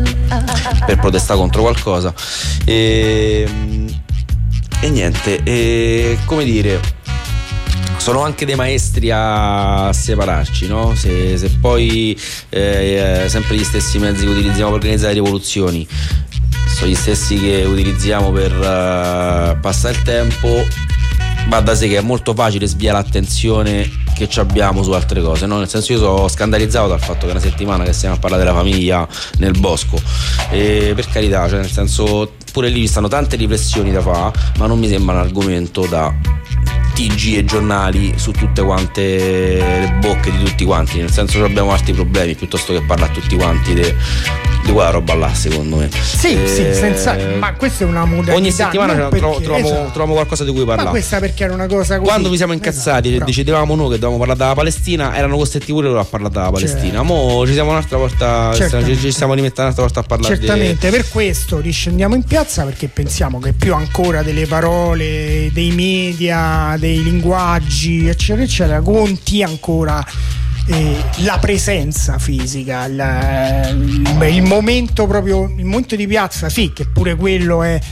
D: per protestare contro qualcosa e, e niente, e come dire, sono anche dei maestri a separarci, no? Se, se poi eh, sempre gli stessi mezzi che utilizziamo per organizzare rivoluzioni sono gli stessi che utilizziamo per uh, passare il tempo, va da sé che è molto facile sviare l'attenzione che ci abbiamo su altre cose, no? Nel senso, io sono scandalizzato dal fatto che è una settimana che stiamo a parlare della famiglia nel bosco, e per carità, cioè nel senso, pure lì ci stanno tante riflessioni da fare, ma non mi sembra un argomento da T G e giornali su tutte quante le bocche di tutti quanti, nel senso che abbiamo altri problemi piuttosto che parlare a tutti quanti de, di quella roba là, secondo me.
C: Sì, eh, sì, senza, ma questa è una modalità.
D: Ogni settimana perché, troviamo, troviamo, esatto. troviamo qualcosa di cui parlare.
C: Ma questa perché era una cosa così.
D: Quando vi siamo incazzati, esatto, decidevamo noi che dovevamo parlare della Palestina, erano costretti pure loro a parlare della Palestina. Certo. Mo ci siamo un'altra volta, ci, ci stiamo rimettendo un'altra volta a parlare.
C: Certamente,
D: di...
C: per questo riscendiamo in piazza, perché pensiamo che più ancora delle parole, dei media, dei linguaggi, eccetera, eccetera, conti ancora Eh, la presenza fisica, il, il momento proprio, il momento di piazza, sì, che pure quello è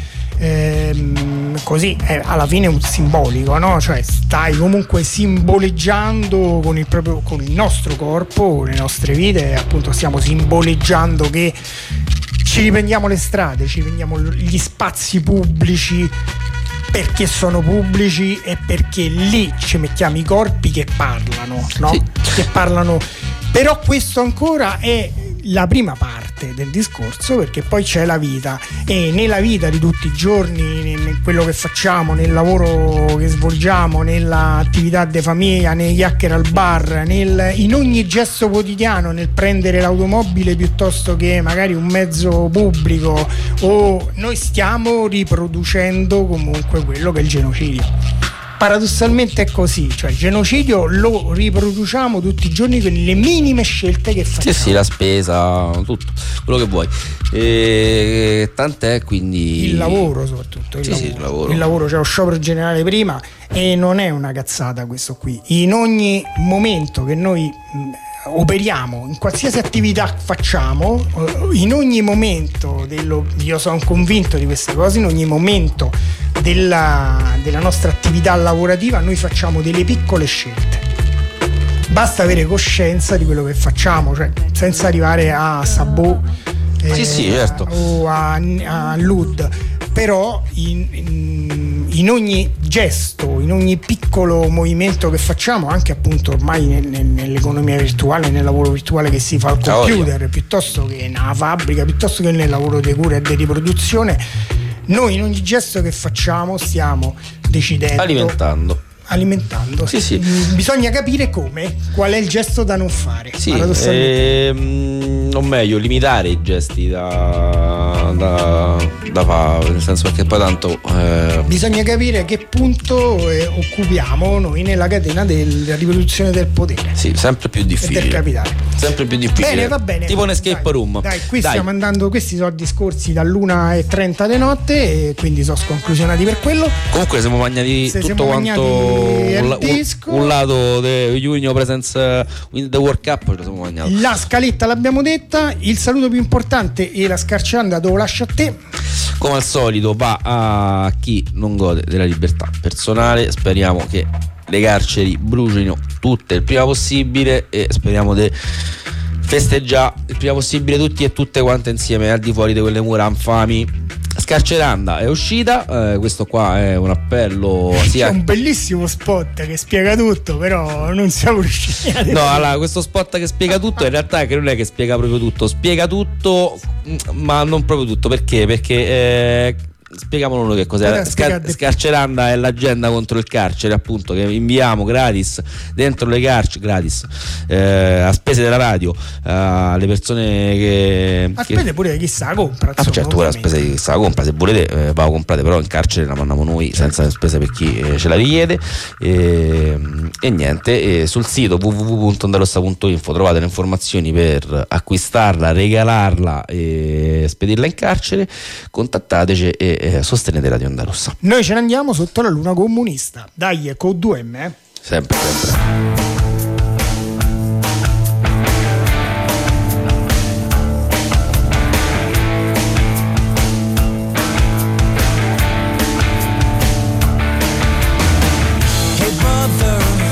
C: ehm, così, è alla fine un simbolico, no? Cioè stai comunque simboleggiando con il proprio, con il nostro corpo, con le nostre vite, appunto stiamo simboleggiando che ci riprendiamo le strade, ci riprendiamo gli spazi pubblici, perché sono pubblici e perché lì ci mettiamo i corpi che parlano, no? Sì. Che parlano. Però questo ancora è la prima parte del discorso, perché poi c'è la vita, e nella vita di tutti i giorni, in quello che facciamo, nel lavoro che svolgiamo, nell'attività di famiglia, nei chiacchiere al bar, nel, in ogni gesto quotidiano, nel prendere l'automobile piuttosto che magari un mezzo pubblico, o noi stiamo riproducendo comunque quello che è il genocidio. Paradossalmente è così, cioè il genocidio lo riproduciamo tutti i giorni con le minime scelte che facciamo.
D: Sì, sì, la spesa, tutto, quello che vuoi. E tant'è, quindi
C: il lavoro soprattutto, il,
D: sì,
C: lavoro.
D: Sì, il lavoro.
C: Il lavoro, c'è lo sciopero generale prima, e non è una cazzata questo qui. In ogni momento che noi mh, operiamo, in qualsiasi attività facciamo, in ogni momento dello, io sono convinto di queste cose, in ogni momento della, della nostra attività lavorativa noi facciamo delle piccole scelte. Basta avere coscienza di quello che facciamo, cioè senza arrivare a Sabot eh,
D: sì, sì, certo.
C: o a, a Lud, però in, in, in ogni gesto, in ogni piccolo movimento che facciamo, anche appunto ormai nel, nel, nell'economia virtuale, nel lavoro virtuale che si fa al computer, oh, piuttosto che nella fabbrica, piuttosto che nel lavoro di cura e di riproduzione, noi in ogni gesto che facciamo stiamo decidendo,
D: alimentando
C: alimentando
D: sì, sì.
C: Bisogna capire come, qual è il gesto da non fare,
D: sì, ehm, o meglio limitare i gesti da, da, da fare, nel senso, perché poi tanto eh...
C: bisogna capire a che punto eh, occupiamo noi nella catena della riproduzione del potere,
D: sì, sempre più difficile,
C: del capitale,
D: sempre più difficile.
C: Bene, va bene,
D: tipo un escape
C: dai,
D: room.
C: Dai, qui
D: dai.
C: stiamo andando, questi sono discorsi dall'una e trenta di notte, e quindi sono sconclusionati per quello.
D: Comunque siamo magnati
C: Se
D: tutto quanto un, un, un lato di Junior Presence in the World Cup, ce lo siamo magnati.
C: La scaletta l'abbiamo detta, il saluto più importante e la scarceranda te lo lascio a te.
D: Come al solito va a chi non gode della libertà personale. Speriamo che le carceri bruciino tutte il prima possibile, e speriamo di festeggiare il prima possibile tutti e tutte quante insieme, al di fuori di quelle mura infami. Scarceranda è uscita, eh, questo qua è un appello sia...
C: C'è un bellissimo spot che spiega tutto, però non siamo riusciti a...
D: No, allora, questo spot che spiega tutto in realtà che non è che spiega proprio tutto, spiega tutto ma non proprio tutto. Perché? Perché eh, spieghiamolo noi che cos'è. Scar- Scarceranda è l'agenda contro il carcere, appunto, che inviamo gratis dentro le carceri, gratis eh, a spese della radio, alle uh, persone che
C: a spese pure di chi sa compra,
D: ah, certo, pure a spese di chi sa compra, se volete eh, va a comprare, però in carcere la mandiamo noi senza spese per chi eh, ce la richiede, e, e niente, e sul sito w w w punto ondarossa punto info trovate le informazioni per acquistarla, regalarla e spedirla in carcere. Contattateci e Eh, sostenete Radio Onda Rossa.
C: Noi ce ne andiamo sotto la luna comunista. Dai, con due M, eh?
D: Sempre, sempre.
K: Hey brother,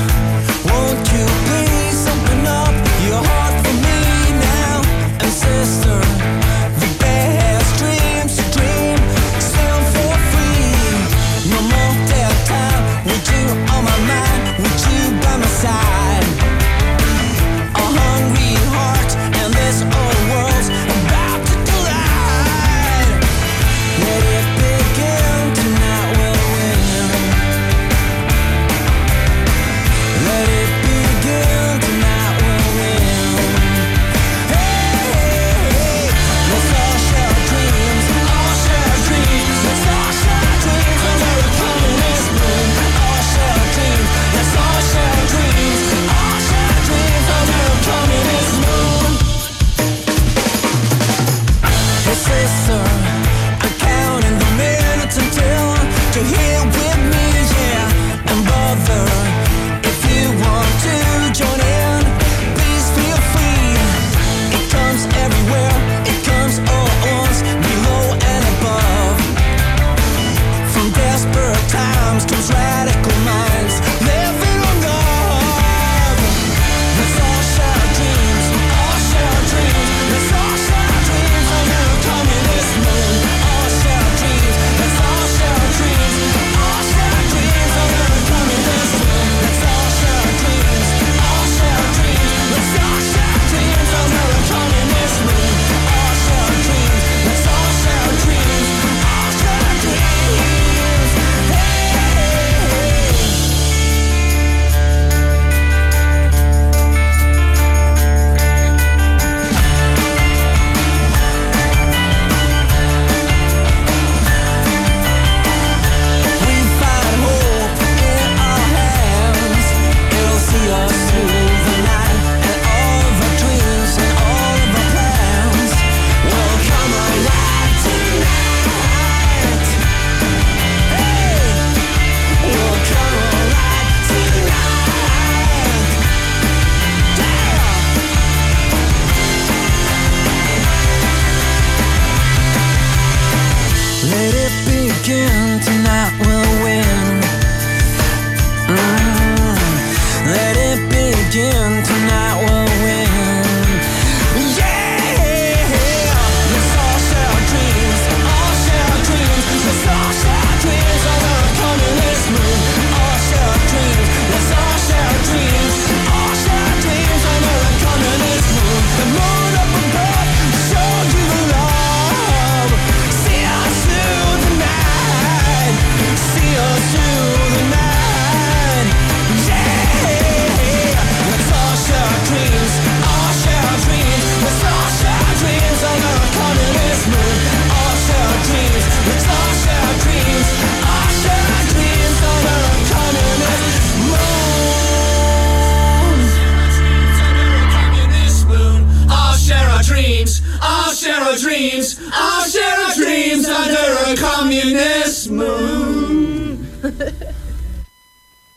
K: dreams, I'll share our dreams, I'll share our dreams under a communist